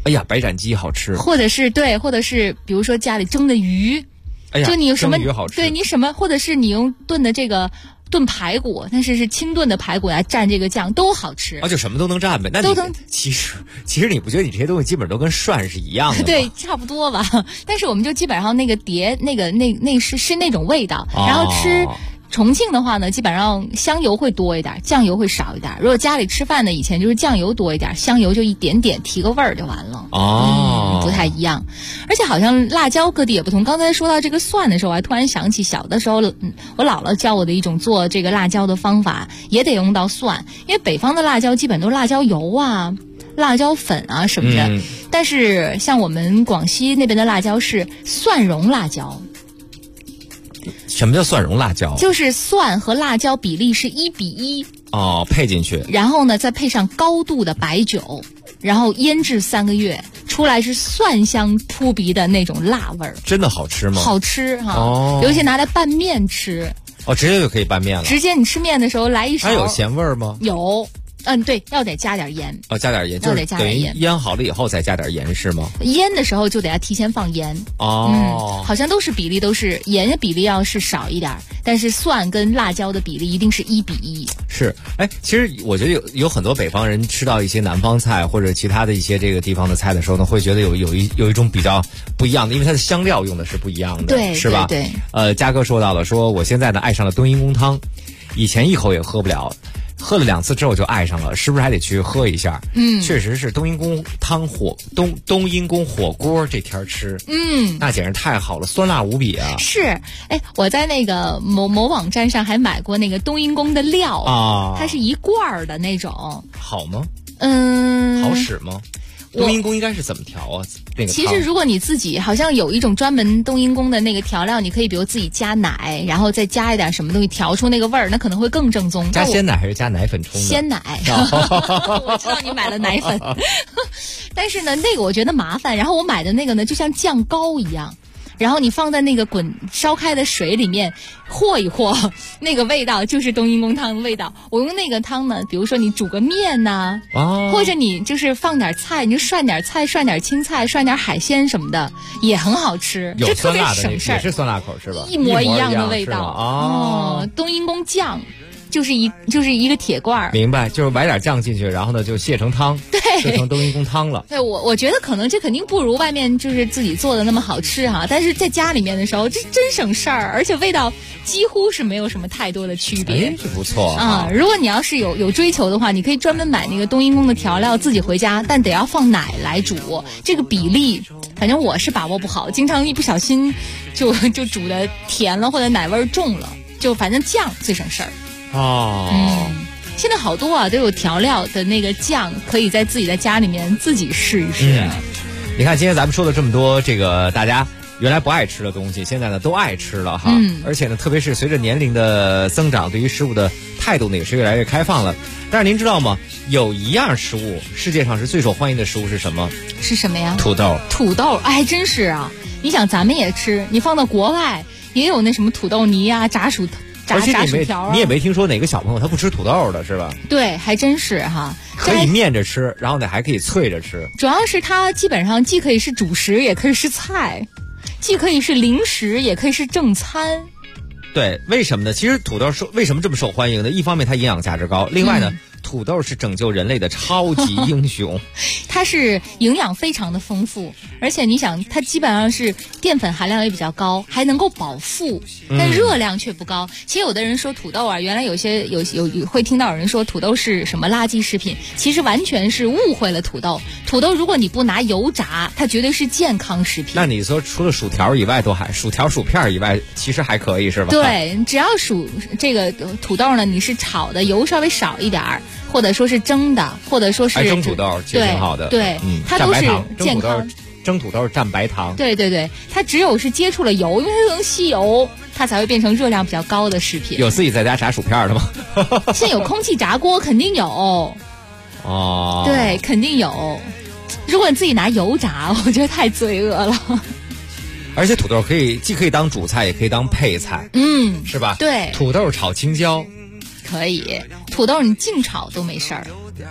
哎呀，白斩鸡好吃。 或者是比如说家里蒸的鱼， 哎呀， 就你有什么蒸鱼好吃。 对你什么，或者是你用炖的这个炖排骨，但是清炖的排骨来蘸这个酱都好吃。 就什么都能蘸呗。那都能。 其实你不觉得你这些东西基本都跟涮是一样的吗？ 对，差不多吧。但是我们就基本上那个碟那是那种味道，然后吃。重庆的话呢，基本上香油会多一点，酱油会少一点。如果家里吃饭呢，以前就是酱油多一点，香油就一点点，提个味儿就完了。不太一样。而且好像辣椒各地也不同。刚才说到这个蒜的时候，我还突然想起小的时候，我姥姥教我的一种做这个辣椒的方法，也得用到蒜，因为北方的辣椒基本都是辣椒油啊、辣椒粉啊什么的。但是像我们广西那边的辣椒是蒜蓉辣椒。 什么叫蒜蓉辣椒？ 就是蒜和辣椒比例是1:1 配进去， 然后呢再配上高度的白酒，然后腌制3个月，出来是蒜香扑鼻的那种辣味儿。 真的好吃吗？ 好吃哈，尤其拿来拌面吃。 直接就可以拌面了。 直接你吃面的时候来一勺。 还有咸味儿吗？ 有。对，要得加点盐。 加点盐，就是等于腌好了以后再加点盐是吗？ 腌的时候就得要提前放盐。好像都是比例都是盐的比例要是少一点，但是蒜跟辣椒的比例一定是1:1。 是，其实我觉得有很多北方人吃到一些南方菜或者其他的一些这个地方的菜的时候呢，会觉得有一种比较不一样的，因为它的香料用的是不一样的， 对， 是吧？ 对。 嘉哥说到了，说我现在呢爱上了冬阴功汤，以前一口也喝不了。喝了2次之后就爱上了，是不是还得去喝一下？确实是冬阴功汤冬阴功火锅这天吃，那简直太好了，酸辣无比啊！ 是，我在那个某网站上还买过那个冬阴功的料啊，它是一罐的那种， 好吗？好使吗？冬阴功应该是怎么调啊？那个其实如果你自己好像有一种专门冬阴功的那个调料，你可以比如自己加奶，然后再加一点什么东西调出那个味儿，那可能会更正宗。 加鲜奶还是加奶粉冲的？ 鲜奶。我知道你买了奶粉，但是呢，那个我觉得麻烦。然后我买的那个呢，就像酱膏一样。然后你放在那个烧开的水里面和一和，那个味道就是冬阴功汤的味道。我用那个汤呢，比如说你煮个面呐，或者你就是放点菜，你就涮点菜、涮点青菜、涮点海鲜什么的，也很好吃， 有特别省事儿， 也是酸辣口是吧？ 一模一样的味道。冬阴功酱。就是一个铁罐。 明白，就是崴点酱进去，然后呢就卸成汤，卸成冬阴功汤了。 对，我觉得可能这肯定不如外面就是自己做的那么好吃哈，但是在家里面的时候，这真省事儿，而且味道几乎是没有什么太多的区别。 这不错啊！如果你要是有追求的话，你可以专门买那个冬阴功的调料自己回家，但得要放奶来煮，这个比例，反正我是把握不好，经常一不小心就煮的甜了或者奶味重了，就反正酱最省事儿。现在好多都有调料的那个酱，可以自己在家里面自己试一试。 你看今天咱们说了这么多，这个大家原来不爱吃的东西，现在呢都爱吃了哈。而且呢，特别是随着年龄的增长，对于食物的态度呢也是越来越开放了。但是您知道吗？有一样食物，世界上是最受欢迎的食物是什么？ 是什么呀？ 土豆。 土豆，还真是啊！你想，咱们也吃，你放到国外也有那什么土豆泥啊、炸薯条啊。 你也没听说哪个小朋友他不吃土豆的是吧？ 对，还真是哈。 可以面着吃，然后呢还可以脆着吃。 主要是它基本上既可以是主食，也可以是菜，既可以是零食，也可以是正餐。 对，为什么呢？其实土豆为什么这么受欢迎呢？一方面它营养价值高，另外呢，土豆是拯救人类的超级英雄。 它是营养非常的丰富，而且你想，它基本上是淀粉含量也比较高，还能够饱腹，但热量却不高。其实有的人说土豆啊，原来有会听到有人说土豆是什么垃圾食品，其实完全是误会了土豆。土豆如果你不拿油炸，它绝对是健康食品。 那你说除了薯条以外，薯条薯片以外，其实还可以是吧？ 对，只要这个土豆呢，你是炒的，油稍微少一点儿，或者说是蒸的，或者说是蒸土豆，其实挺好的。 对，它都是健康。 蒸土豆蘸白糖。 对对对，它只有是接触了油，因为它能吸油，它才会变成热量比较高的食品。 有自己在家炸薯片的吗？ 现在有空气炸锅，肯定有。 哦， 对，肯定有。如果你自己拿油炸，我觉得太罪恶了。 而且土豆既可以当主菜，也可以当配菜，是吧？ 对， 土豆炒青椒可以，土豆你净炒都没事儿。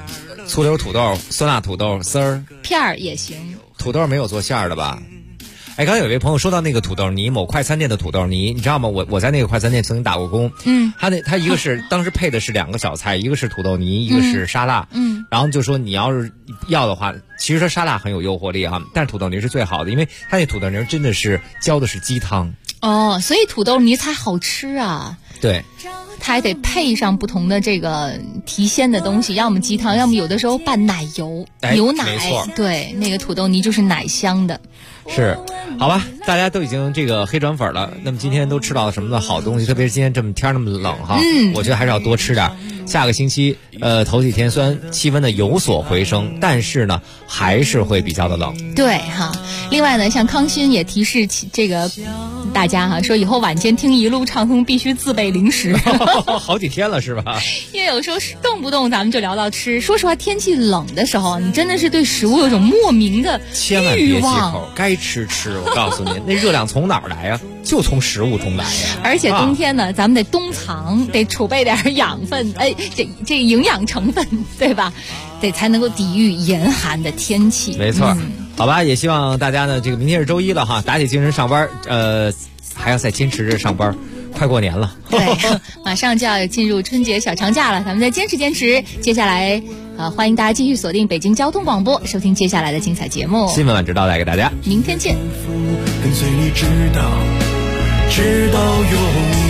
醋溜土豆、酸辣土豆丝儿片儿也行。 土豆没有做馅儿的吧？哎，刚才有一位朋友说到那个土豆泥，某快餐店的土豆泥，你知道吗？我在那个快餐店曾经打过工。他一个是当时配的是2个小菜，一个是土豆泥，一个是沙拉。然后就说你要是要的话，其实说沙拉很有诱惑力啊，但是土豆泥是最好的，因为它那土豆泥真的是浇的是鸡汤。 哦，所以土豆泥才好吃啊。 对。 它还得配上不同的这个提鲜的东西，要么鸡汤，要么有的时候拌奶油、牛奶。 没错， 对，那个土豆泥就是奶香的。 是，好吧，大家都已经这个黑转粉了，那么今天都吃到了什么的好东西？特别是今天这么天那么冷哈，我觉得还是要多吃点。下个星期，头几天虽然气温呢有所回升，但是呢还是会比较的冷。 对哈，另外呢，像康欣也提示这个大家哈，说以后晚间听一路畅通必须自备零食。 好几天了是吧？ 因为有时候动不动咱们就聊到吃。说实话，天气冷的时候，你真的是对食物有种莫名的欲望。 千万别忌口，该吃。我告诉你，那热量从哪儿来呀？就从食物中来呀。 而且冬天呢，咱们得冬藏，得储备点养分，这营养成分，对吧？得才能够抵御严寒的天气。 没错，好吧，也希望大家呢，这个明天是周一了哈，打起精神上班，还要再坚持着上班。快过年了， 对，马上就要进入春节小长假了，咱们再坚持坚持。接下来，欢迎大家继续锁定北京交通广播，收听接下来的精彩节目。 新闻晚知道带给大家， 明天见。 跟随你直到永远。